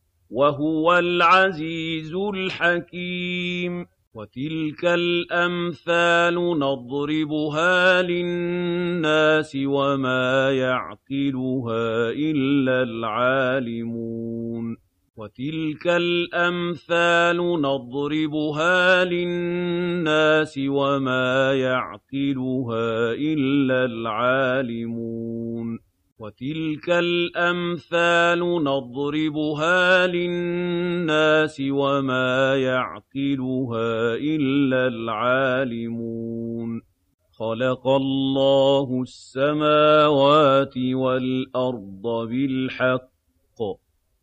وَهُوَ الْعَزِيزُ الْحَكِيمُ وَتِلْكَ الْأَمْثَالُ نَضْرِبُهَا لِلنَّاسِ وَمَا يَعْقِلُهَا إِلَّا الْعَالِمُونَ وَتِلْكَ الْأَمْثَالُ نَضْرِبُهَا لِلنَّاسِ وَمَا يَعْقِلُهَا إِلَّا الْعَالِمُونَ وَتِلْكَ الْأَمْثَالُ نَضْرِبُهَا لِلنَّاسِ وَمَا يَعْقِلُهَا إِلَّا الْعَالِمُونَ خَلَقَ اللَّهُ السَّمَاوَاتِ وَالْأَرْضَ بِالْحَقِّ ۚ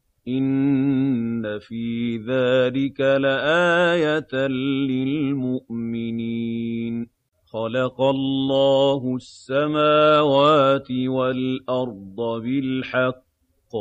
إِنَّ فِي ذَٰلِكَ لَآيَةً لِّلْمُؤْمِنِينَ خَلَقَ اللَّهُ السَّمَاوَاتِ وَالْأَرْضَ بِالْحَقِّ ۚ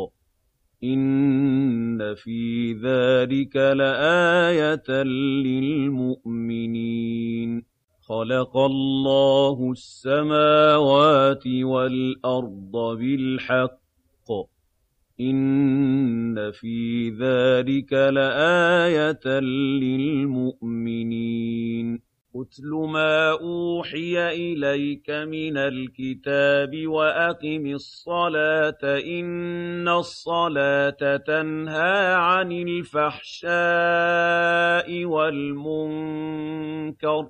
إِنَّ فِي ذَٰلِكَ لَآيَةً لِّلْمُؤْمِنِينَ خَلَقَ اللَّهُ السَّمَاوَاتِ وَالْأَرْضَ بِالْحَقِّ ۚ إِنَّ فِي ذَٰلِكَ لَآيَةً لِّلْمُؤْمِنِينَ أُتْلُ مَا أُوحِيَ إِلَيْكَ مِنَ الْكِتَابِ وَأَقِمِ الصَّلَاةَ ۖ إِنَّ الصَّلَاةَ تَنْهَىٰ عَنِ الْفَحْشَاءِ وَالْمُنكَرِ ۗ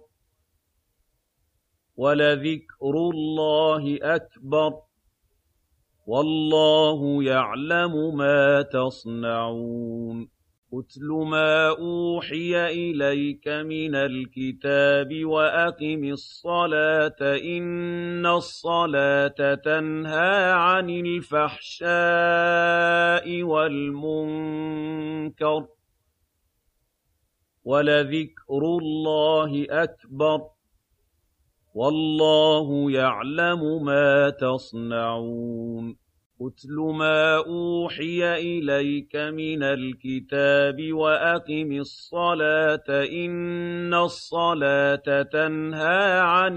وَلَذِكْرُ اللَّهِ أَكْبَرُ ۗ وَاللَّهُ يَعْلَمُ مَا تَصْنَعُونَ أُتْلُ مَا أُوحِيَ إِلَيْكَ مِنَ الْكِتَابِ وَأَقِمِ الصَّلَاةَ ۖ إِنَّ الصَّلَاةَ تَنْهَىٰ عَنِ الْفَحْشَاءِ وَالْمُنكَرِ ۗ وَلَذِكْرُ اللَّهِ أَكْبَرُ ۗ وَاللَّهُ يَعْلَمُ مَا تَصْنَعُونَ أُتْلُ مَا أُوحِيَ إِلَيْكَ مِنَ الْكِتَابِ وَأَقِمِ الصَّلَاةَ ۖ إِنَّ الصَّلَاةَ تَنْهَىٰ عَنِ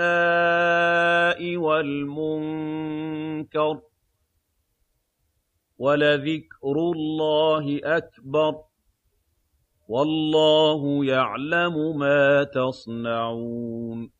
الْفَحْشَاءِ وَالْمُنكَرِ ۗ وَلَذِكْرُ اللَّهِ أَكْبَرُ ۗ وَاللَّهُ يَعْلَمُ مَا تَصْنَعُونَ